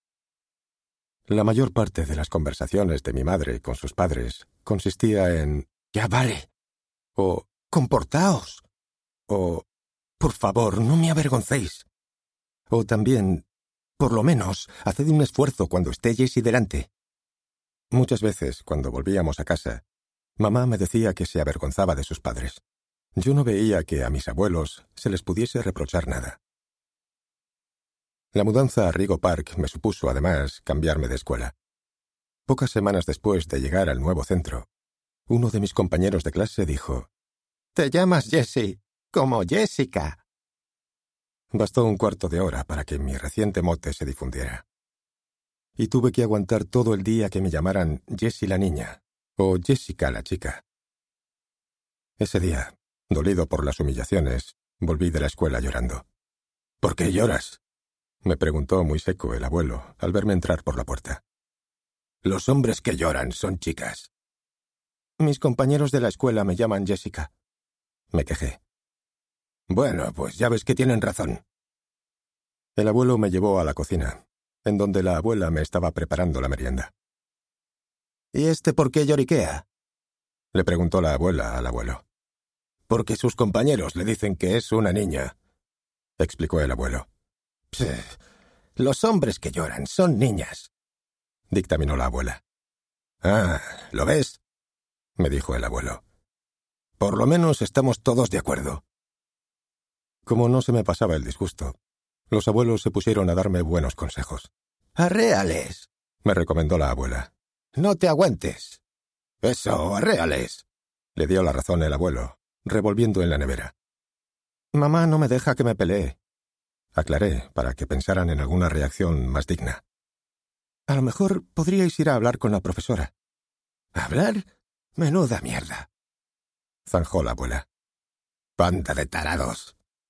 La mayor parte de las conversaciones de mi madre con sus padres consistía en «¡Ya vale!» o «¡Comportaos!» o «Por favor, no me avergoncéis!» o también «Por lo menos, haced un esfuerzo cuando esté Jessie delante». Muchas veces, cuando volvíamos a casa, mamá me decía que se avergonzaba de sus padres. Yo no veía que a mis abuelos se les pudiese reprochar nada. La mudanza a Rigo Park me supuso, además, cambiarme de escuela. Pocas semanas después de llegar al nuevo centro, uno de mis compañeros de clase dijo «Te llamas Jessie, como Jessica». Bastó un cuarto de hora para que mi reciente mote se difundiera. Y tuve que aguantar todo el día que me llamaran Jessie la niña o Jessica la chica. Ese día, dolido por las humillaciones, volví de la escuela llorando. «¿Por qué lloras?», me preguntó muy seco el abuelo al verme entrar por la puerta. «Los hombres que lloran son chicas». «Mis compañeros de la escuela me llaman Jessica», me quejé. «Bueno, pues ya ves que tienen razón». El abuelo me llevó a la cocina, en donde la abuela me estaba preparando la merienda. «¿Y este por qué lloriquea?», le preguntó la abuela al abuelo. «Porque sus compañeros le dicen que es una niña», explicó el abuelo. «Pff, los hombres que lloran son niñas», dictaminó la abuela. «Ah, ¿lo ves?», me dijo el abuelo. «Por lo menos estamos todos de acuerdo». Como no se me pasaba el disgusto, los abuelos se pusieron a darme buenos consejos. «Arréales», me recomendó la abuela. «No te aguantes». «Eso, arréales», le dio la razón el abuelo, revolviendo en la nevera. «Mamá no me deja que me pelee», aclaré para que pensaran en alguna reacción más digna. «A lo mejor podríais ir a hablar con la profesora». «¿Hablar? Menuda mierda», zanjó la abuela. «Banda de tarados»,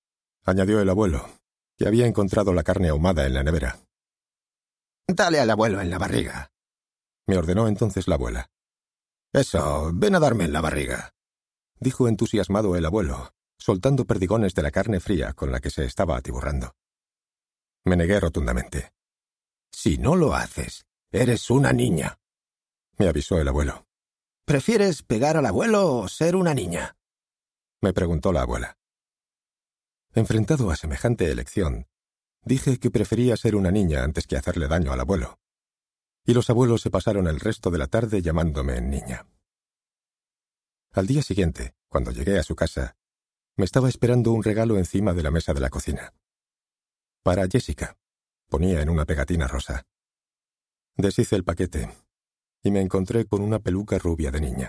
añadió el abuelo, que había encontrado la carne ahumada en la nevera. «Dale al abuelo en la barriga», me ordenó entonces la abuela. «Eso, ven a darme en la barriga», dijo entusiasmado el abuelo, soltando perdigones de la carne fría con la que se estaba atiborrando. Me negué rotundamente. «Si no lo haces, eres una niña», me avisó el abuelo. «¿Prefieres pegar al abuelo o ser una niña?», me preguntó la abuela. Enfrentado a semejante elección, dije que prefería ser una niña antes que hacerle daño al abuelo, y los abuelos se pasaron el resto de la tarde llamándome niña. Al día siguiente, cuando llegué a su casa, me estaba esperando un regalo encima de la mesa de la cocina. Para Jessica, ponía en una pegatina rosa. Deshice el paquete y me encontré con una peluca rubia de niña.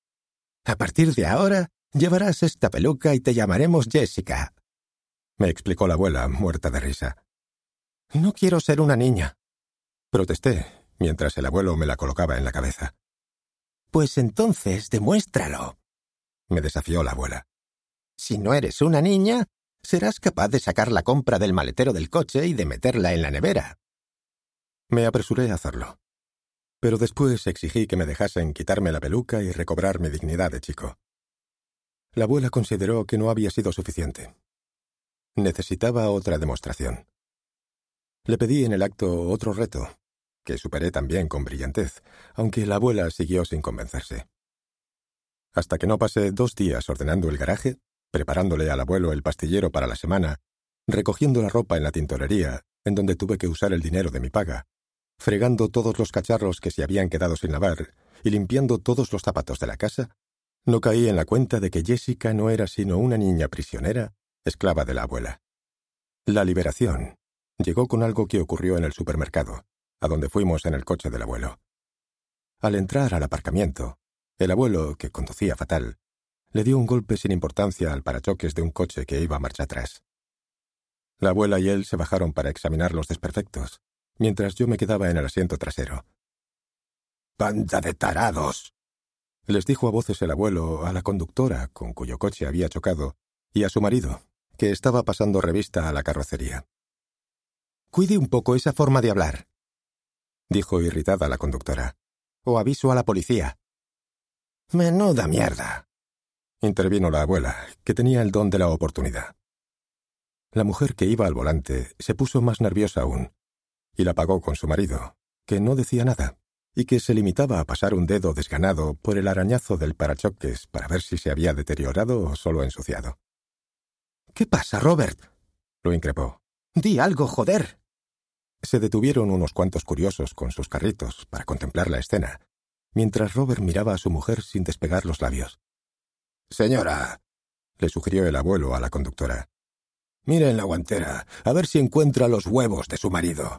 «A partir de ahora, llevarás esta peluca y te llamaremos Jessica», me explicó la abuela, muerta de risa. «No quiero ser una niña», protesté, mientras el abuelo me la colocaba en la cabeza. «Pues entonces demuéstralo», me desafió la abuela. «Si no eres una niña, serás capaz de sacar la compra del maletero del coche y de meterla en la nevera». Me apresuré a hacerlo, pero después exigí que me dejasen quitarme la peluca y recobrar mi dignidad de chico. La abuela consideró que no había sido suficiente. Necesitaba otra demostración. Le pedí en el acto otro reto, que superé también con brillantez, aunque la abuela siguió sin convencerse. Hasta que no pasé dos días ordenando el garaje, preparándole al abuelo el pastillero para la semana, recogiendo la ropa en la tintorería, en donde tuve que usar el dinero de mi paga, fregando todos los cacharros que se habían quedado sin lavar y limpiando todos los zapatos de la casa, no caí en la cuenta de que Jessica no era sino una niña prisionera, esclava de la abuela. La liberación llegó con algo que ocurrió en el supermercado, a donde fuimos en el coche del abuelo. Al entrar al aparcamiento, el abuelo, que conducía fatal, le dio un golpe sin importancia al parachoques de un coche que iba marcha atrás. La abuela y él se bajaron para examinar los desperfectos, mientras yo me quedaba en el asiento trasero. «¡Banda de tarados!», les dijo a voces el abuelo a la conductora con cuyo coche había chocado y a su marido, que estaba pasando revista a la carrocería. «Cuide un poco esa forma de hablar», dijo irritada la conductora, «o aviso a la policía». «Menuda mierda», intervino la abuela, que tenía el don de la oportunidad. La mujer que iba al volante se puso más nerviosa aún, y la pagó con su marido, que no decía nada, y que se limitaba a pasar un dedo desganado por el arañazo del parachoques para ver si se había deteriorado o solo ensuciado. «¿Qué pasa, Robert?», lo increpó. «Di algo, joder». Se detuvieron unos cuantos curiosos con sus carritos para contemplar la escena, mientras Robert miraba a su mujer sin despegar los labios. «Señora», le sugirió el abuelo a la conductora, «mire en la guantera, a ver si encuentra los huevos de su marido».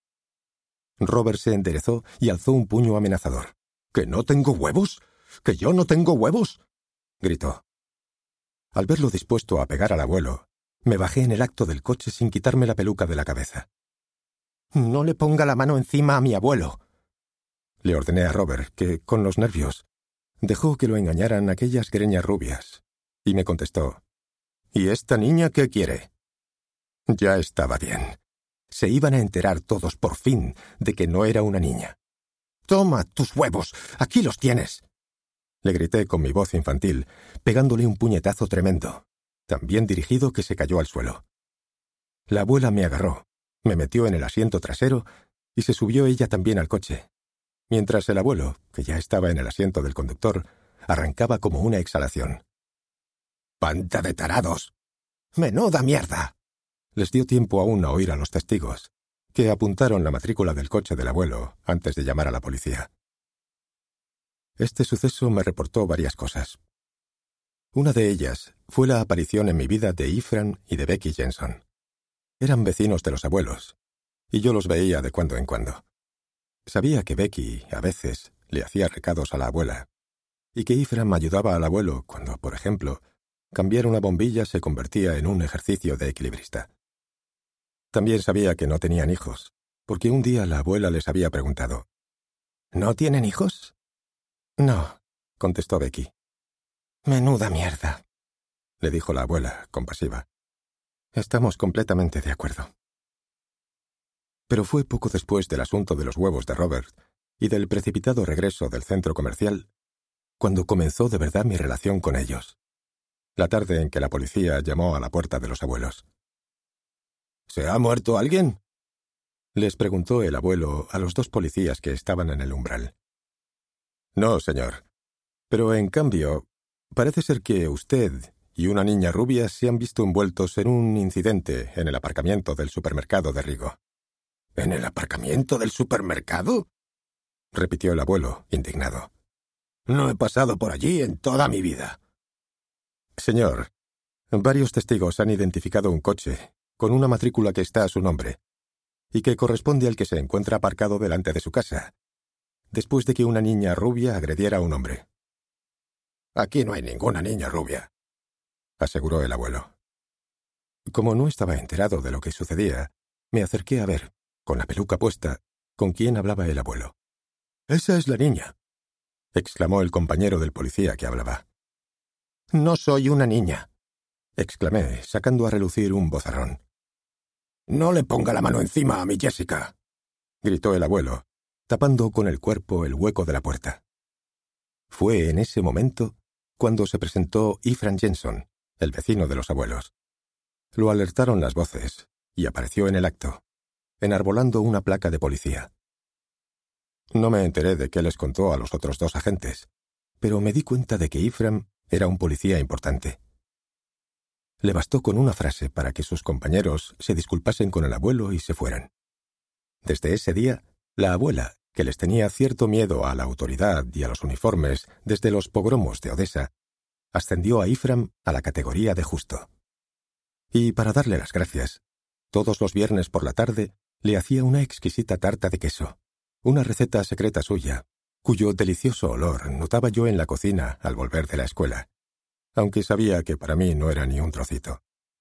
Robert se enderezó y alzó un puño amenazador. «¿Que no tengo huevos? ¿Que yo no tengo huevos?», gritó. Al verlo dispuesto a pegar al abuelo, me bajé en el acto del coche sin quitarme la peluca de la cabeza. «No le ponga la mano encima a mi abuelo», le ordené a Robert, que, con los nervios, dejó que lo engañaran aquellas greñas rubias, y me contestó: «¿Y esta niña qué quiere?». Ya estaba bien. Se iban a enterar todos, por fin, de que no era una niña. «Toma tus huevos, aquí los tienes», le grité con mi voz infantil, pegándole un puñetazo tremendo, tan bien dirigido que se cayó al suelo. La abuela me agarró, me metió en el asiento trasero y se subió ella también al coche, mientras el abuelo, que ya estaba en el asiento del conductor, arrancaba como una exhalación. «¡Banda de tarados! ¡Menuda mierda!». Les dio tiempo aún a oír a los testigos, que apuntaron la matrícula del coche del abuelo antes de llamar a la policía. Este suceso me reportó varias cosas. Una de ellas fue la aparición en mi vida de Ephraim y de Becky Jensen. Eran vecinos de los abuelos, y yo los veía de cuando en cuando. Sabía que Becky, a veces, le hacía recados a la abuela, y que Ephraim ayudaba al abuelo cuando, por ejemplo, cambiar una bombilla se convertía en un ejercicio de equilibrista. También sabía que no tenían hijos, porque un día la abuela les había preguntado: «¿No tienen hijos?». «No», contestó Becky. «Menuda mierda», le dijo la abuela, compasiva. Estamos completamente de acuerdo. Pero fue poco después del asunto de los huevos de Robert y del precipitado regreso del centro comercial cuando comenzó de verdad mi relación con ellos. La tarde en que la policía llamó a la puerta de los abuelos. ¿Se ha muerto alguien?, les preguntó el abuelo a los dos policías que estaban en el umbral. No, señor. Pero, en cambio, parece ser que usted y una niña rubia se han visto envueltos en un incidente en el aparcamiento del supermercado de Rigo. ¿En el aparcamiento del supermercado?, repitió el abuelo, indignado. No he pasado por allí en toda mi vida. Señor, varios testigos han identificado un coche con una matrícula que está a su nombre y que corresponde al que se encuentra aparcado delante de su casa, después de que una niña rubia agrediera a un hombre. Aquí no hay ninguna niña rubia, aseguró el abuelo. Como no estaba enterado de lo que sucedía, me acerqué a ver, con la peluca puesta, con quién hablaba el abuelo. «Esa es la niña», exclamó el compañero del policía que hablaba. «No soy una niña», exclamé, sacando a relucir un bozarrón. «No le ponga la mano encima a mi Jessica», gritó el abuelo, tapando con el cuerpo el hueco de la puerta. Fue en ese momento cuando se presentó Ephraim Jensen, el vecino de los abuelos. Lo alertaron las voces y apareció en el acto, enarbolando una placa de policía. No me enteré de qué les contó a los otros dos agentes, pero me di cuenta de que Ephraim era un policía importante. Le bastó con una frase para que sus compañeros se disculpasen con el abuelo y se fueran. Desde ese día, la abuela, que les tenía cierto miedo a la autoridad y a los uniformes desde los pogromos de Odessa, ascendió a Ephraim a la categoría de justo. Y para darle las gracias, todos los viernes por la tarde le hacía una exquisita tarta de queso, una receta secreta suya, cuyo delicioso olor notaba yo en la cocina al volver de la escuela, aunque sabía que para mí no era ni un trocito.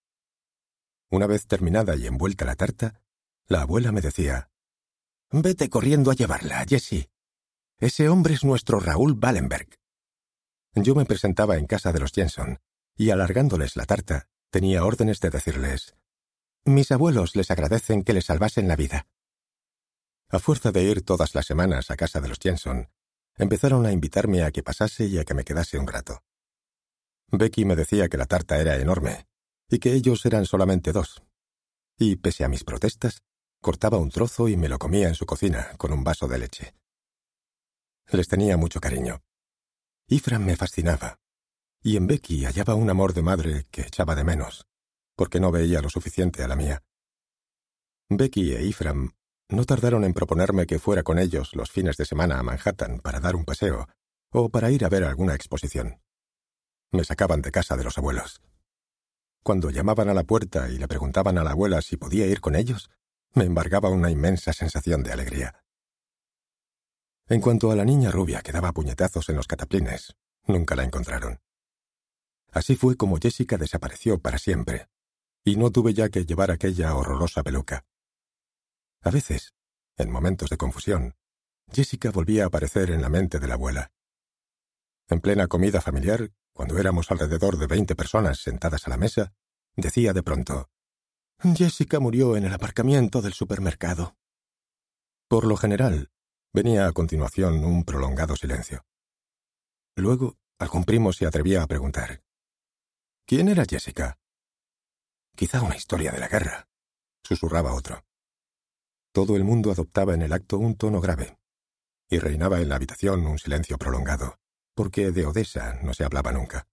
Una vez terminada y envuelta la tarta, la abuela me decía: «Vete corriendo a llevarla, Jessie. Ese hombre es nuestro Raúl Wallenberg». Yo me presentaba en casa de los Jensen, y alargándoles la tarta, tenía órdenes de decirles: «Mis abuelos les agradecen que les salvasen la vida». A fuerza de ir todas las semanas a casa de los Jensen, empezaron a invitarme a que pasase y a que me quedase un rato. Becky me decía que la tarta era enorme, y que ellos eran solamente dos. Y, pese a mis protestas, cortaba un trozo y me lo comía en su cocina, con un vaso de leche. Les tenía mucho cariño. Ephraim me fascinaba, y en Becky hallaba un amor de madre que echaba de menos, porque no veía lo suficiente a la mía. Becky e Ephraim no tardaron en proponerme que fuera con ellos los fines de semana a Manhattan para dar un paseo, o para ir a ver alguna exposición. Me sacaban de casa de los abuelos. Cuando llamaban a la puerta y le preguntaban a la abuela si podía ir con ellos, me embargaba una inmensa sensación de alegría. En cuanto a la niña rubia que daba puñetazos en los cataplines, nunca la encontraron. Así fue como Jessica desapareció para siempre, y no tuve ya que llevar aquella horrorosa peluca. A veces, en momentos de confusión, Jessica volvía a aparecer en la mente de la abuela. En plena comida familiar, cuando éramos alrededor de veinte personas sentadas a la mesa, decía de pronto: «Jessica murió en el aparcamiento del supermercado». Por lo general, venía a continuación un prolongado silencio. Luego, algún primo se atrevía a preguntar: «¿Quién era Jessica?» «Quizá una historia de la guerra», susurraba otro. Todo el mundo adoptaba en el acto un tono grave, y reinaba en la habitación un silencio prolongado, porque de Odessa no se hablaba nunca.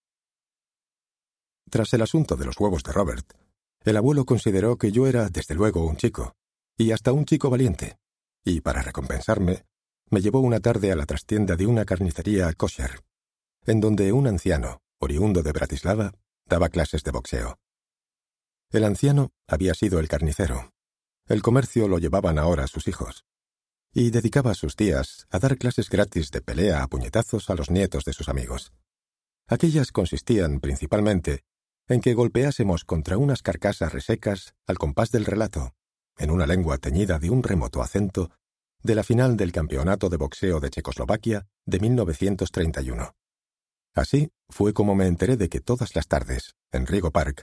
Tras el asunto de los huevos de Robert, el abuelo consideró que yo era, desde luego, un chico, y hasta un chico valiente, y para recompensarme, me llevó una tarde a la trastienda de una carnicería kosher, en donde un anciano, oriundo de Bratislava, daba clases de boxeo. El anciano había sido el carnicero. El comercio lo llevaban ahora sus hijos, y dedicaba sus días a dar clases gratis de pelea a puñetazos a los nietos de sus amigos. Aquellas consistían principalmente en que golpeásemos contra unas carcasas resecas al compás del relato, en una lengua teñida de un remoto acento, de la final del Campeonato de Boxeo de Checoslovaquia de mil novecientos treinta y uno. Así fue como me enteré de que todas las tardes, en Rigo Park,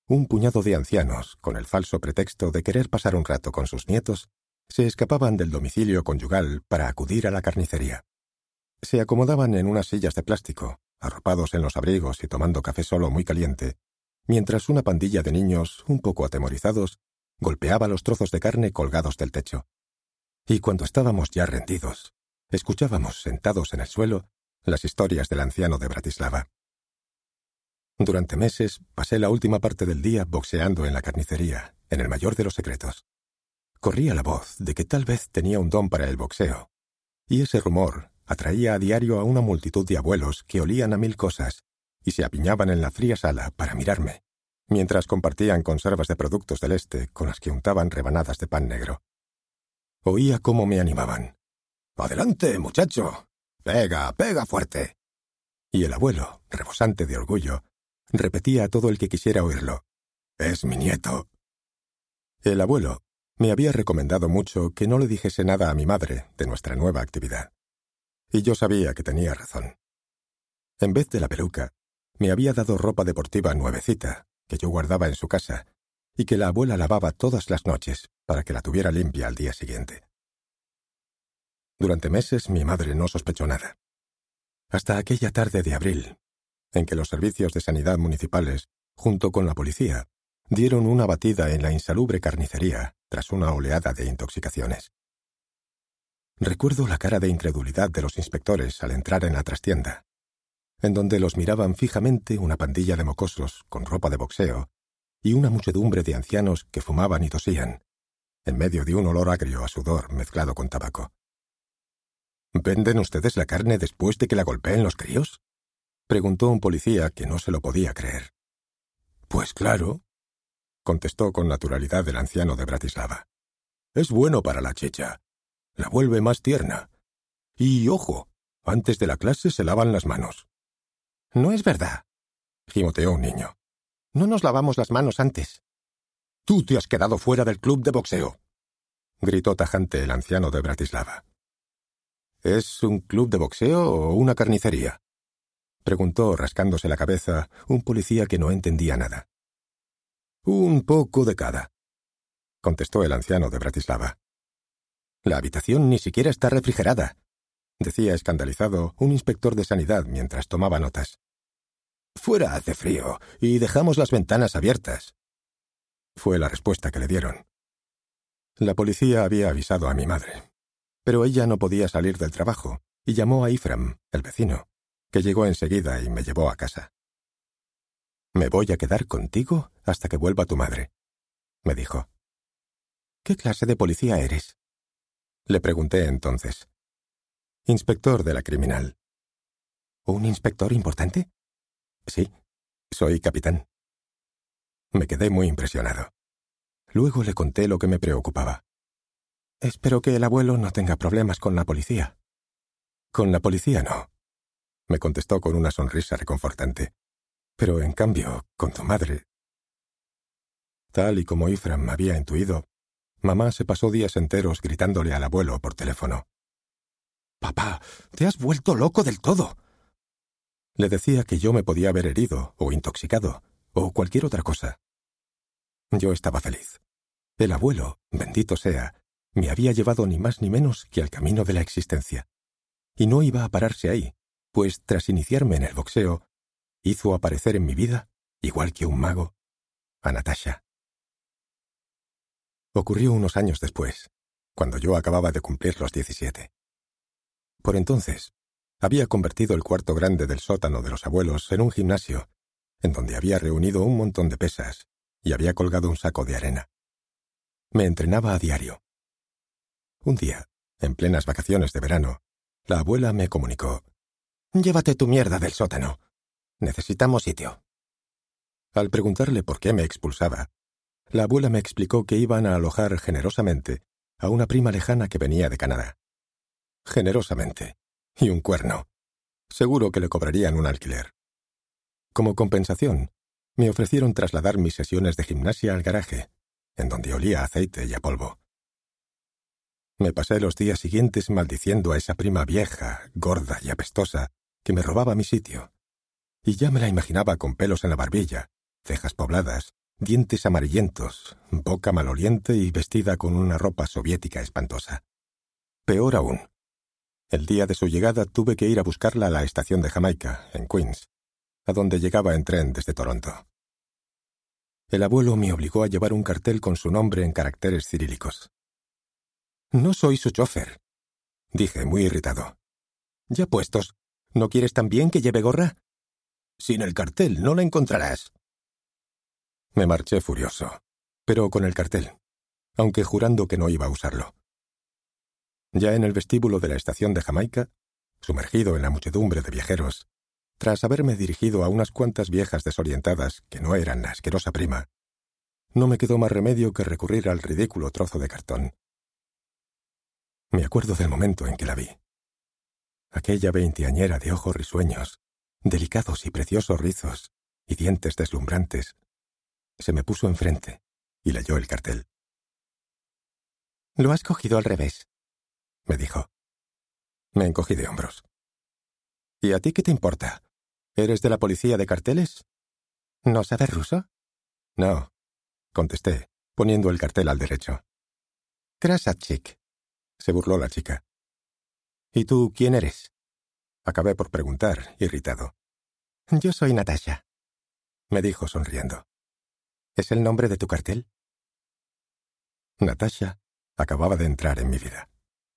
un puñado de ancianos, con el falso pretexto de querer pasar un rato con sus nietos, se escapaban del domicilio conyugal para acudir a la carnicería. Se acomodaban en unas sillas de plástico, arropados en los abrigos y tomando café solo muy caliente, mientras una pandilla de niños, un poco atemorizados, golpeaba los trozos de carne colgados del techo. Y cuando estábamos ya rendidos, escuchábamos, sentados en el suelo, las historias del anciano de Bratislava. Durante meses pasé la última parte del día boxeando en la carnicería, en el mayor de los secretos. Corría la voz de que tal vez tenía un don para el boxeo, y ese rumor atraía a diario a una multitud de abuelos que olían a mil cosas y se apiñaban en la fría sala para mirarme, mientras compartían conservas de productos del este con las que untaban rebanadas de pan negro. Oía cómo me animaban. «¡Adelante, muchacho! ¡Pega, pega fuerte!» Y el abuelo, rebosante de orgullo, repetía a todo el que quisiera oírlo. «¡Es mi nieto!» El abuelo me había recomendado mucho que no le dijese nada a mi madre de nuestra nueva actividad. Y yo sabía que tenía razón. En vez de la peluca, me había dado ropa deportiva nuevecita, que yo guardaba en su casa, y que la abuela lavaba todas las noches para que la tuviera limpia al día siguiente. Durante meses mi madre no sospechó nada. Hasta aquella tarde de abril, en que los servicios de sanidad municipales, junto con la policía, dieron una batida en la insalubre carnicería tras una oleada de intoxicaciones. Recuerdo la cara de incredulidad de los inspectores al entrar en la trastienda, en donde los miraban fijamente una pandilla de mocosos con ropa de boxeo y una muchedumbre de ancianos que fumaban y tosían, en medio de un olor agrio a sudor mezclado con tabaco. «¿Venden ustedes la carne después de que la golpeen los críos?», preguntó un policía que no se lo podía creer. «Pues claro», contestó con naturalidad el anciano de Bratislava. «Es bueno para la chicha. La vuelve más tierna. Y, ojo, antes de la clase se lavan las manos». «No es verdad», gimoteó un niño. «No nos lavamos las manos antes». «Tú te has quedado fuera del club de boxeo», gritó tajante el anciano de Bratislava. «¿Es un club de boxeo o una carnicería?», preguntó rascándose la cabeza un policía que no entendía nada. «Un poco de cada», contestó el anciano de Bratislava. «La habitación ni siquiera está refrigerada», decía escandalizado un inspector de sanidad mientras tomaba notas. «Fuera hace frío y dejamos las ventanas abiertas», fue la respuesta que le dieron. La policía había avisado a mi madre, pero ella no podía salir del trabajo y llamó a Ifram, el vecino, que llegó enseguida y me llevó a casa. «Me voy a quedar contigo hasta que vuelva tu madre», me dijo. «¿Qué clase de policía eres?», le pregunté entonces. «Inspector de la criminal». «¿Un inspector importante?». «Sí, soy capitán». Me quedé muy impresionado. Luego le conté lo que me preocupaba. «Espero que el abuelo no tenga problemas con la policía». «Con la policía no», me contestó con una sonrisa reconfortante. «Pero, en cambio, con tu madre». Tal y como Ifram había intuido, mamá se pasó días enteros gritándole al abuelo por teléfono. «Papá, te has vuelto loco del todo». Le decía que yo me podía haber herido o intoxicado o cualquier otra cosa. Yo estaba feliz. El abuelo, bendito sea, me había llevado ni más ni menos que al camino de la existencia. Y no iba a pararse ahí, pues tras iniciarme en el boxeo, hizo aparecer en mi vida, igual que un mago, a Natasha. Ocurrió unos años después, cuando yo acababa de cumplir los diecisiete. Por entonces, había convertido el cuarto grande del sótano de los abuelos en un gimnasio, en donde había reunido un montón de pesas y había colgado un saco de arena. Me entrenaba a diario. Un día, en plenas vacaciones de verano, la abuela me comunicó: «Llévate tu mierda del sótano. Necesitamos sitio». Al preguntarle por qué me expulsaba, la abuela me explicó que iban a alojar generosamente a una prima lejana que venía de Canadá. Generosamente. Y un cuerno. Seguro que le cobrarían un alquiler. Como compensación, me ofrecieron trasladar mis sesiones de gimnasia al garaje, en donde olía a aceite y a polvo. Me pasé los días siguientes maldiciendo a esa prima vieja, gorda y apestosa que me robaba mi sitio, y ya me la imaginaba con pelos en la barbilla, cejas pobladas, dientes amarillentos, boca maloliente y vestida con una ropa soviética espantosa. Peor aún, el día de su llegada tuve que ir a buscarla a la estación de Jamaica, en Queens, a donde llegaba en tren desde Toronto. El abuelo me obligó a llevar un cartel con su nombre en caracteres cirílicos. «No soy su chofer», dije, muy irritado. «Ya puestos, ¿no quieres también que lleve gorra? Sin el cartel no la encontrarás». Me marché furioso, pero con el cartel, aunque jurando que no iba a usarlo. Ya en el vestíbulo de la estación de Jamaica, sumergido en la muchedumbre de viajeros, tras haberme dirigido a unas cuantas viejas desorientadas que no eran la asquerosa prima, no me quedó más remedio que recurrir al ridículo trozo de cartón. Me acuerdo del momento en que la vi. Aquella veinteañera de ojos risueños, delicados y preciosos rizos y dientes deslumbrantes, se me puso enfrente y leyó el cartel. «Lo has cogido al revés», me dijo. Me encogí de hombros. «¿Y a ti qué te importa? ¿Eres de la policía de carteles? ¿No sabes ruso?» «No», contesté, poniendo el cartel al derecho. «Krasavchik», se burló la chica. «¿Y tú quién eres?», acabé por preguntar, irritado. «Yo soy Natasha», me dijo sonriendo. «¿Es el nombre de tu cartel?» Natasha acababa de entrar en mi vida.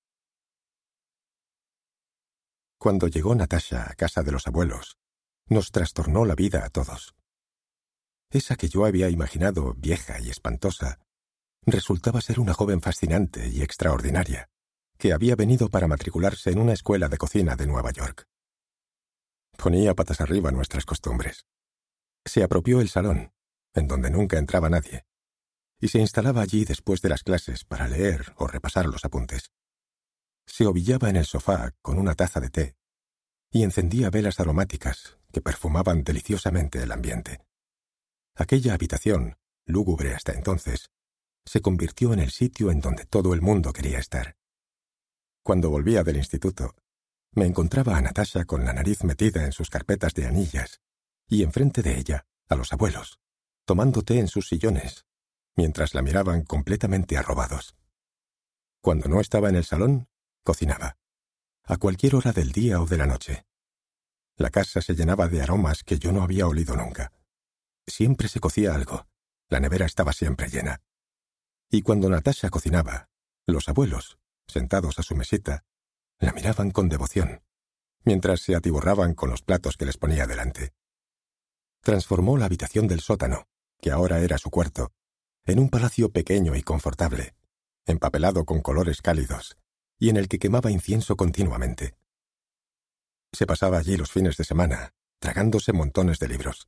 Cuando llegó Natasha a casa de los abuelos, nos trastornó la vida a todos. Esa que yo había imaginado vieja y espantosa resultaba ser una joven fascinante y extraordinaria, que había venido para matricularse en una escuela de cocina de Nueva York. Ponía patas arriba nuestras costumbres. Se apropió el salón, en donde nunca entraba nadie, y se instalaba allí después de las clases para leer o repasar los apuntes. Se ovillaba en el sofá con una taza de té y encendía velas aromáticas que perfumaban deliciosamente el ambiente. Aquella habitación, lúgubre hasta entonces, se convirtió en el sitio en donde todo el mundo quería estar. Cuando volvía del instituto, me encontraba a Natasha con la nariz metida en sus carpetas de anillas y enfrente de ella a los abuelos, tomando té en sus sillones, mientras la miraban completamente arrobados. Cuando no estaba en el salón, cocinaba, a cualquier hora del día o de la noche. La casa se llenaba de aromas que yo no había olido nunca. Siempre se cocía algo, la nevera estaba siempre llena. Y cuando Natasha cocinaba, los abuelos, sentados a su mesita, la miraban con devoción, mientras se atiborraban con los platos que les ponía delante. Transformó la habitación del sótano, que ahora era su cuarto, en un palacio pequeño y confortable, empapelado con colores cálidos, y en el que quemaba incienso continuamente. Se pasaba allí los fines de semana, tragándose montones de libros.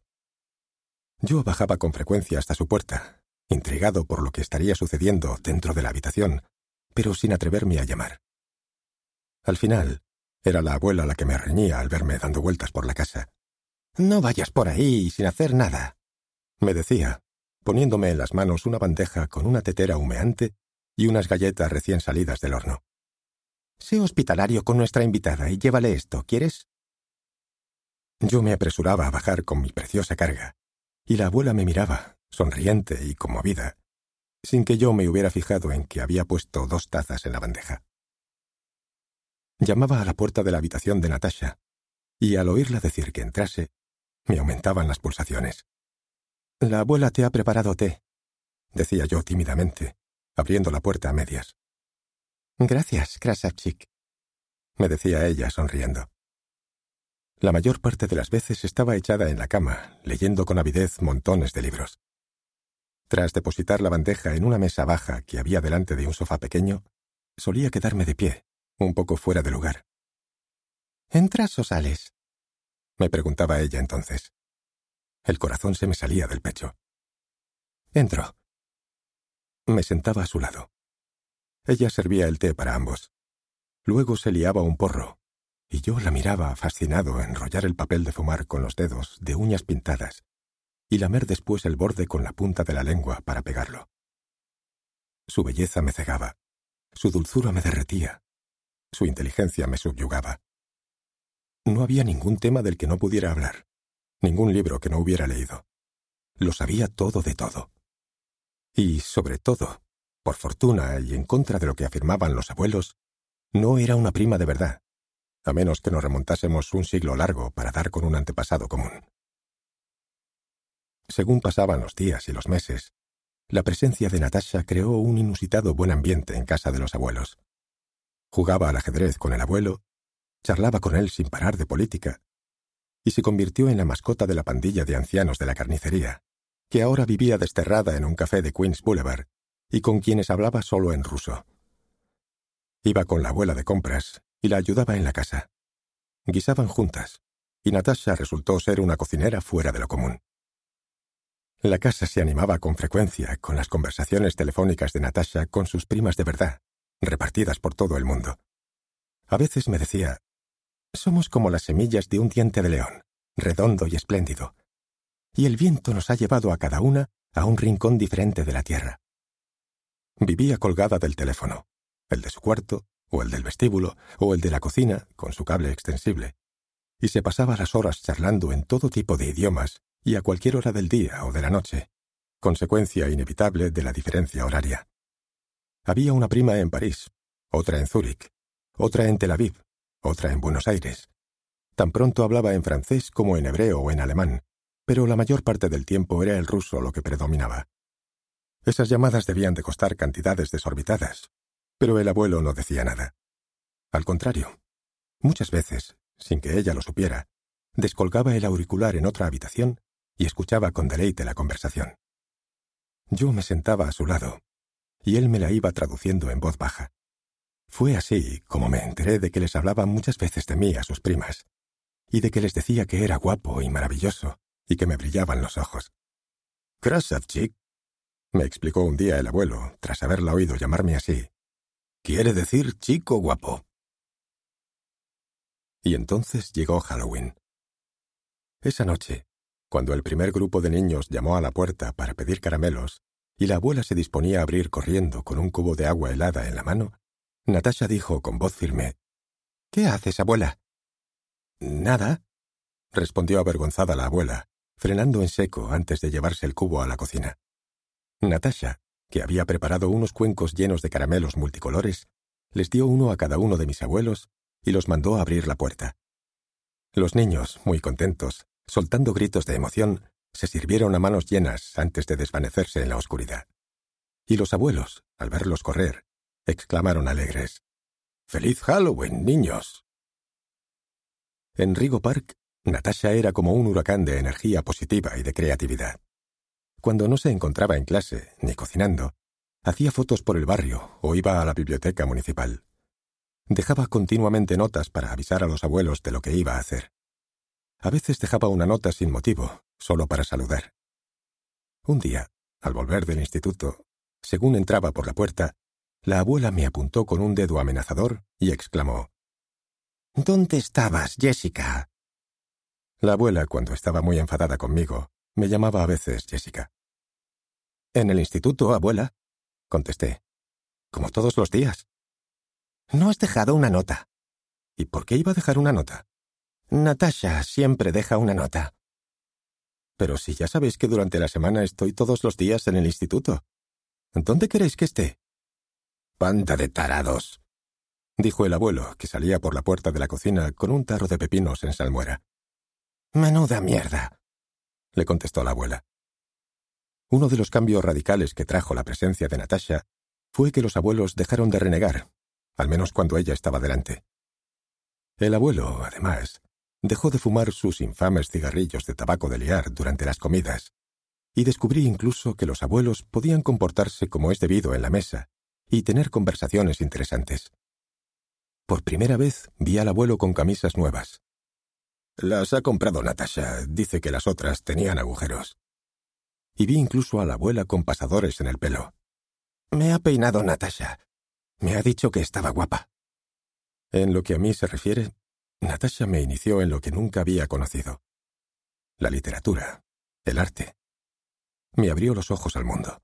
Yo bajaba con frecuencia hasta su puerta, intrigado por lo que estaría sucediendo dentro de la habitación, pero sin atreverme a llamar. Al final, era la abuela la que me reñía al verme dando vueltas por la casa. «No vayas por ahí sin hacer nada», me decía, poniéndome en las manos una bandeja con una tetera humeante y unas galletas recién salidas del horno. «Sé hospitalario con nuestra invitada y llévale esto, ¿quieres?» Yo me apresuraba a bajar con mi preciosa carga, y la abuela me miraba, sonriente y conmovida, sin que yo me hubiera fijado en que había puesto dos tazas en la bandeja. Llamaba a la puerta de la habitación de Natasha, y al oírla decir que entrase, me aumentaban las pulsaciones. «La abuela te ha preparado té», decía yo tímidamente, abriendo la puerta a medias. «Gracias, Krasavchik», me decía ella sonriendo. La mayor parte de las veces estaba echada en la cama, leyendo con avidez montones de libros. Tras depositar la bandeja en una mesa baja que había delante de un sofá pequeño, solía quedarme de pie, un poco fuera de lugar. «¿Entras o sales?», me preguntaba ella entonces. El corazón se me salía del pecho. «Entro». Me sentaba a su lado. Ella servía el té para ambos. Luego se liaba un porro, y yo la miraba fascinado enrollar el papel de fumar con los dedos de uñas pintadas y lamer después el borde con la punta de la lengua para pegarlo. Su belleza me cegaba, su dulzura me derretía, su inteligencia me subyugaba. No había ningún tema del que no pudiera hablar, ningún libro que no hubiera leído. lo sabía todo de todo. Y, sobre todo, por fortuna y en contra de lo que afirmaban los abuelos, no era una prima de verdad, a menos que nos remontásemos un siglo largo para dar con un antepasado común. Según pasaban los días y los meses, la presencia de Natasha creó un inusitado buen ambiente en casa de los abuelos. Jugaba al ajedrez con el abuelo, charlaba con él sin parar de política, y se convirtió en la mascota de la pandilla de ancianos de la carnicería, que ahora vivía desterrada en un café de Queens Boulevard y con quienes hablaba solo en ruso. Iba con la abuela de compras y la ayudaba en la casa. Guisaban juntas, y Natasha resultó ser una cocinera fuera de lo común. La casa se animaba con frecuencia con las conversaciones telefónicas de Natasha con sus primas de verdad, repartidas por todo el mundo. A veces me decía: «Somos como las semillas de un diente de león, redondo y espléndido, y el viento nos ha llevado a cada una a un rincón diferente de la tierra». Vivía colgada del teléfono, el de su cuarto, o el del vestíbulo, o el de la cocina, con su cable extensible, y se pasaba las horas charlando en todo tipo de idiomas y a cualquier hora del día o de la noche, consecuencia inevitable de la diferencia horaria. Había una prima en París, otra en Zúrich, otra en Tel Aviv, otra en Buenos Aires. Tan pronto hablaba en francés como en hebreo o en alemán, pero la mayor parte del tiempo era el ruso lo que predominaba. Esas llamadas debían de costar cantidades desorbitadas, pero el abuelo no decía nada. Al contrario, muchas veces, sin que ella lo supiera, descolgaba el auricular en otra habitación y escuchaba con deleite la conversación. Yo me sentaba a su lado, y él me la iba traduciendo en voz baja. Fue así como me enteré de que les hablaba muchas veces de mí a sus primas, y de que les decía que era guapo y maravilloso, y que me brillaban los ojos. «Krasavchik», me explicó un día el abuelo, tras haberla oído llamarme así, «quiere decir chico guapo». Y entonces llegó Halloween. Esa noche, cuando el primer grupo de niños llamó a la puerta para pedir caramelos y la abuela se disponía a abrir corriendo con un cubo de agua helada en la mano, Natasha dijo con voz firme: «¿Qué haces, abuela?» «Nada», respondió avergonzada la abuela, frenando en seco antes de llevarse el cubo a la cocina. Natasha, que había preparado unos cuencos llenos de caramelos multicolores, les dio uno a cada uno de mis abuelos y los mandó a abrir la puerta. Los niños, muy contentos, soltando gritos de emoción, se sirvieron a manos llenas antes de desvanecerse en la oscuridad. Y los abuelos, al verlos correr, exclamaron alegres: «¡Feliz Halloween, niños!». En Rigo Park, Natasha era como un huracán de energía positiva y de creatividad. Cuando no se encontraba en clase ni cocinando, hacía fotos por el barrio o iba a la biblioteca municipal. Dejaba continuamente notas para avisar a los abuelos de lo que iba a hacer. A veces dejaba una nota sin motivo, solo para saludar. Un día, al volver del instituto, según entraba por la puerta, la abuela me apuntó con un dedo amenazador y exclamó: «¿Dónde estabas, Jessica?». La abuela, cuando estaba muy enfadada conmigo, me llamaba a veces Jessica. «En el instituto, abuela», contesté. «Como todos los días». «No has dejado una nota». «¿Y por qué iba a dejar una nota?». «Natasha siempre deja una nota». «Pero si ya sabéis que durante la semana estoy todos los días en el instituto. ¿Dónde queréis que esté?». «Banda de tarados», dijo el abuelo, que salía por la puerta de la cocina con un tarro de pepinos en salmuera. «Menuda mierda», le contestó la abuela. Uno de los cambios radicales que trajo la presencia de Natasha fue que los abuelos dejaron de renegar, al menos cuando ella estaba delante. El abuelo, además, dejó de fumar sus infames cigarrillos de tabaco de liar durante las comidas, y descubrí incluso que los abuelos podían comportarse como es debido en la mesa y tener conversaciones interesantes. Por primera vez vi al abuelo con camisas nuevas. «Las ha comprado Natasha, dice que las otras tenían agujeros». Y vi incluso a la abuela con pasadores en el pelo. «Me ha peinado Natasha. Me ha dicho que estaba guapa». En lo que a mí se refiere, Natasha me inició en lo que nunca había conocido: la literatura, el arte. Me abrió los ojos al mundo.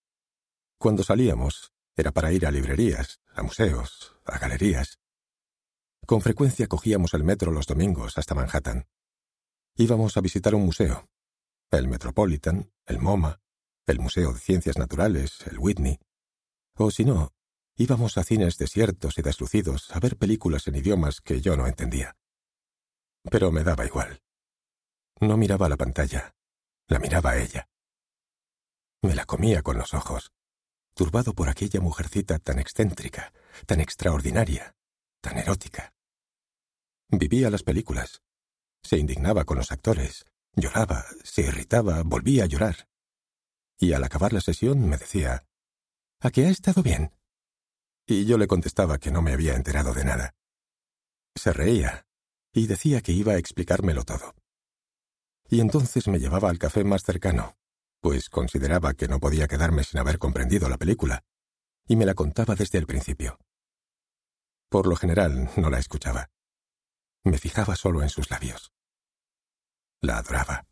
Cuando salíamos, era para ir a librerías, a museos, a galerías. Con frecuencia cogíamos el metro los domingos hasta Manhattan. Íbamos a visitar un museo, el Metropolitan, el MoMA, el Museo de Ciencias Naturales, el Whitney. O si no, íbamos a cines desiertos y deslucidos a ver películas en idiomas que yo no entendía. Pero me daba igual. No miraba la pantalla, la miraba a ella. Me la comía con los ojos, turbado por aquella mujercita tan excéntrica, tan extraordinaria, tan erótica. Vivía las películas. Se indignaba con los actores, lloraba, se irritaba, volvía a llorar. Y al acabar la sesión me decía, ¿a qué ha estado bien? Y yo le contestaba que no me había enterado de nada. Se reía y decía que iba a explicármelo todo. Y entonces me llevaba al café más cercano, pues consideraba que no podía quedarme sin haber comprendido la película, y me la contaba desde el principio. Por lo general no la escuchaba. Me fijaba solo en sus labios. La adoraba.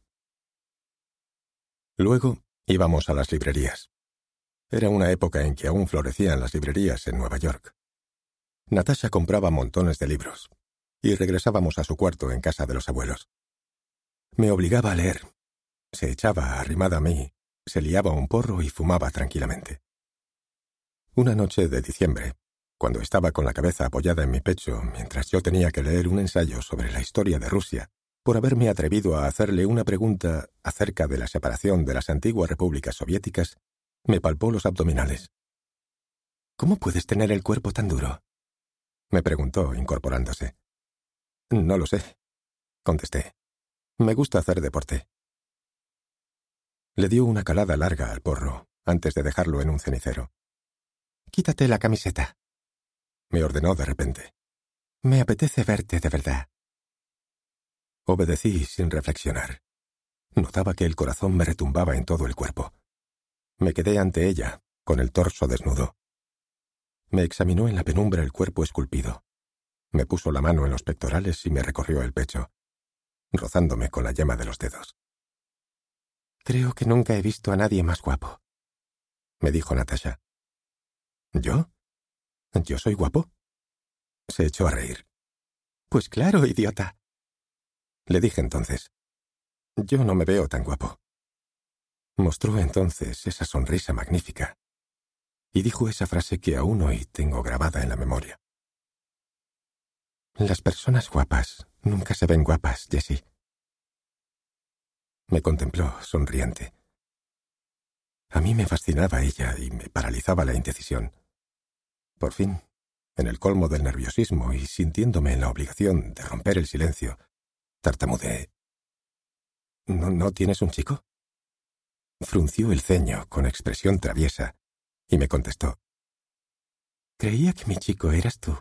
Luego íbamos a las librerías. Era una época en que aún florecían las librerías en Nueva York. Natasha compraba montones de libros, y regresábamos a su cuarto en casa de los abuelos. Me obligaba a leer. Se echaba arrimada a mí, se liaba un porro y fumaba tranquilamente. Una noche de diciembre, cuando estaba con la cabeza apoyada en mi pecho mientras yo tenía que leer un ensayo sobre la historia de Rusia, por haberme atrevido a hacerle una pregunta acerca de la separación de las antiguas repúblicas soviéticas, me palpó los abdominales. «¿Cómo puedes tener el cuerpo tan duro?», me preguntó, incorporándose. «No lo sé», contesté. «Me gusta hacer deporte». Le dio una calada larga al porro, antes de dejarlo en un cenicero. «Quítate la camiseta», me ordenó de repente. «Me apetece verte de verdad». Obedecí sin reflexionar. Notaba que el corazón me retumbaba en todo el cuerpo. Me quedé ante ella, con el torso desnudo. Me examinó en la penumbra el cuerpo esculpido. Me puso la mano en los pectorales y me recorrió el pecho, rozándome con la yema de los dedos. «Creo que nunca he visto a nadie más guapo», me dijo Natasha. «¿Yo? ¿Yo soy guapo?». Se echó a reír. «Pues claro, idiota». Le dije entonces, «Yo no me veo tan guapo». Mostró entonces esa sonrisa magnífica y dijo esa frase que aún hoy tengo grabada en la memoria. «Las personas guapas nunca se ven guapas, Jessie». Me contempló, sonriente. A mí me fascinaba ella y me paralizaba la indecisión. Por fin, en el colmo del nerviosismo y sintiéndome en la obligación de romper el silencio, tartamudeé. ¿No, no tienes un chico?». Frunció el ceño con expresión traviesa y me contestó. «Creía que mi chico eras tú».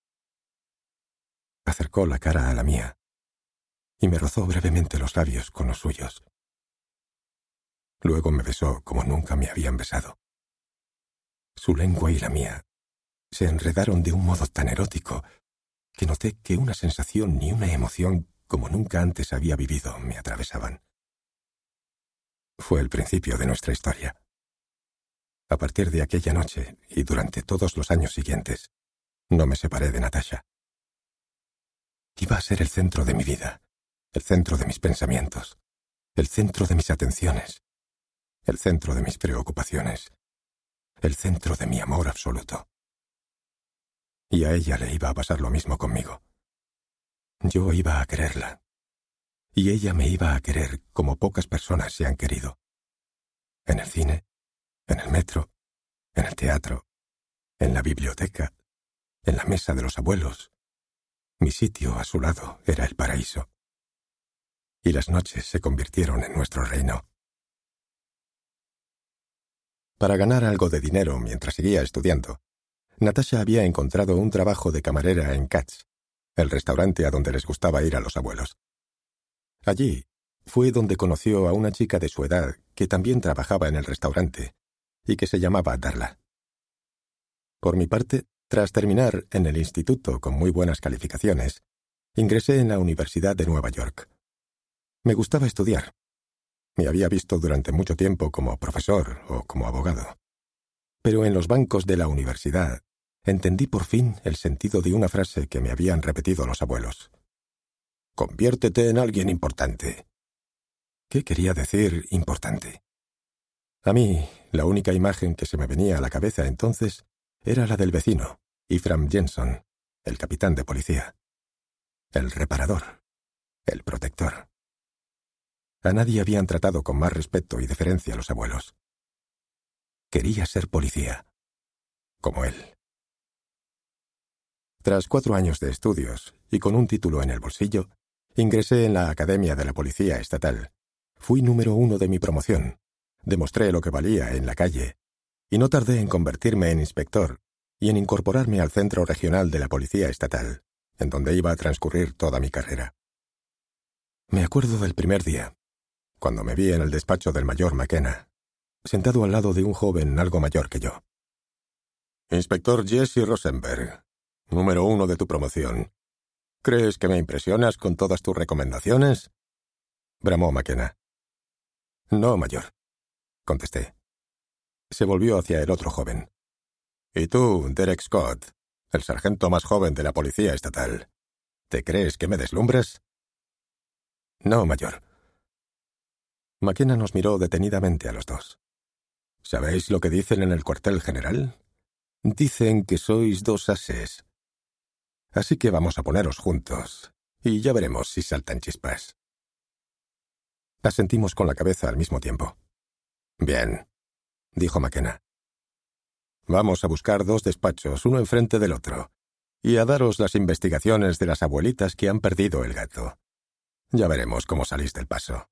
Acercó la cara a la mía y me rozó brevemente los labios con los suyos. Luego me besó como nunca me habían besado. Su lengua y la mía se enredaron de un modo tan erótico que noté que una sensación y una emoción como nunca antes había vivido me atravesaban. Fue el principio de nuestra historia. A partir de aquella noche y durante todos los años siguientes, no me separé de Natasha. Iba a ser el centro de mi vida, el centro de mis pensamientos, el centro de mis atenciones, el centro de mis preocupaciones, el centro de mi amor absoluto. Y a ella le iba a pasar lo mismo conmigo. Yo iba a quererla, y ella me iba a querer como pocas personas se han querido. En el cine, en el metro, en el teatro, en la biblioteca, en la mesa de los abuelos. Mi sitio a su lado era el paraíso. Y las noches se convirtieron en nuestro reino. Para ganar algo de dinero mientras seguía estudiando, Natasha había encontrado un trabajo de camarera en Katz, el restaurante a donde les gustaba ir a los abuelos. Allí fue donde conoció a una chica de su edad que también trabajaba en el restaurante y que se llamaba Darla. Por mi parte, tras terminar en el instituto con muy buenas calificaciones, ingresé en la Universidad de Nueva York. Me gustaba estudiar. Me había visto durante mucho tiempo como profesor o como abogado. Pero en los bancos de la universidad entendí por fin el sentido de una frase que me habían repetido los abuelos. «Conviértete en alguien importante». ¿Qué quería decir importante? A mí, la única imagen que se me venía a la cabeza entonces era la del vecino, Ephraim Jensen, el capitán de policía. El reparador. El protector. A nadie habían tratado con más respeto y deferencia los abuelos. Quería ser policía. Como él. Tras cuatro años de estudios y con un título en el bolsillo, ingresé en la Academia de la Policía Estatal. Fui número uno de mi promoción. Demostré lo que valía en la calle. Y no tardé en convertirme en inspector y en incorporarme al Centro Regional de la Policía Estatal, en donde iba a transcurrir toda mi carrera. Me acuerdo del primer día, cuando me vi en el despacho del mayor McKenna, sentado al lado de un joven algo mayor que yo. Inspector Jesse Rosenberg, número uno de tu promoción. ¿Crees que me impresionas con todas tus recomendaciones?, bramó McKenna. No, mayor, contesté. Se volvió hacia el otro joven. ¿Y tú, Derek Scott, el sargento más joven de la Policía Estatal? ¿Te crees que me deslumbras? No, mayor. McKenna nos miró detenidamente a los dos. ¿Sabéis lo que dicen en el cuartel general? Dicen que sois dos ases. Así que vamos a poneros juntos, y ya veremos si saltan chispas. Asentimos con la cabeza al mismo tiempo. Bien, dijo McKenna. Vamos a buscar dos despachos, uno enfrente del otro, y a daros las investigaciones de las abuelitas que han perdido el gato. Ya veremos cómo salís del paso.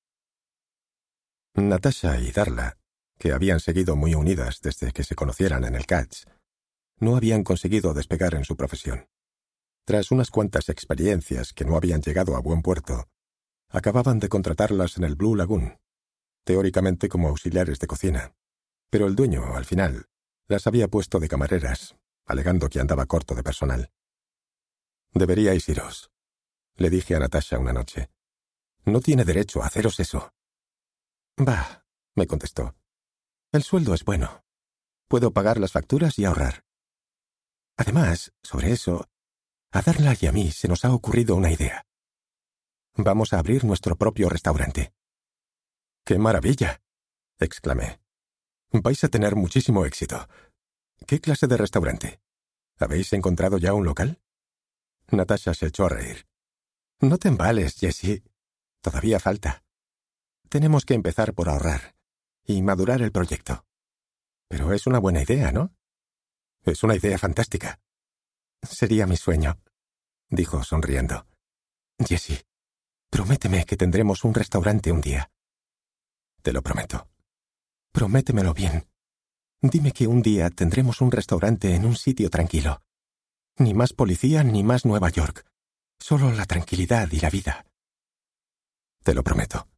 Natasha y Darla, que habían seguido muy unidas desde que se conocieran en el Catch, no habían conseguido despegar en su profesión. Tras unas cuantas experiencias que no habían llegado a buen puerto, acababan de contratarlas en el Blue Lagoon, teóricamente como auxiliares de cocina, pero el dueño, al final, las había puesto de camareras, alegando que andaba corto de personal. Deberíais iros, le dije a Natasha una noche. No tiene derecho a haceros eso. Bah, me contestó. El sueldo es bueno. Puedo pagar las facturas y ahorrar. Además, sobre eso, a Darla y a mí se nos ha ocurrido una idea. Vamos a abrir nuestro propio restaurante. ¡Qué maravilla!, exclamé. Vais a tener muchísimo éxito. ¿Qué clase de restaurante? ¿Habéis encontrado ya un local? Natasha se echó a reír. No te embales, Jessie. Todavía falta. Tenemos que empezar por ahorrar y madurar el proyecto. Pero es una buena idea, ¿no? Es una idea fantástica. Sería mi sueño, dijo sonriendo. Jessie, prométeme que tendremos un restaurante un día. Te lo prometo. Prométemelo bien. Dime que un día tendremos un restaurante en un sitio tranquilo. Ni más policía ni más Nueva York. Solo la tranquilidad y la vida. Te lo prometo.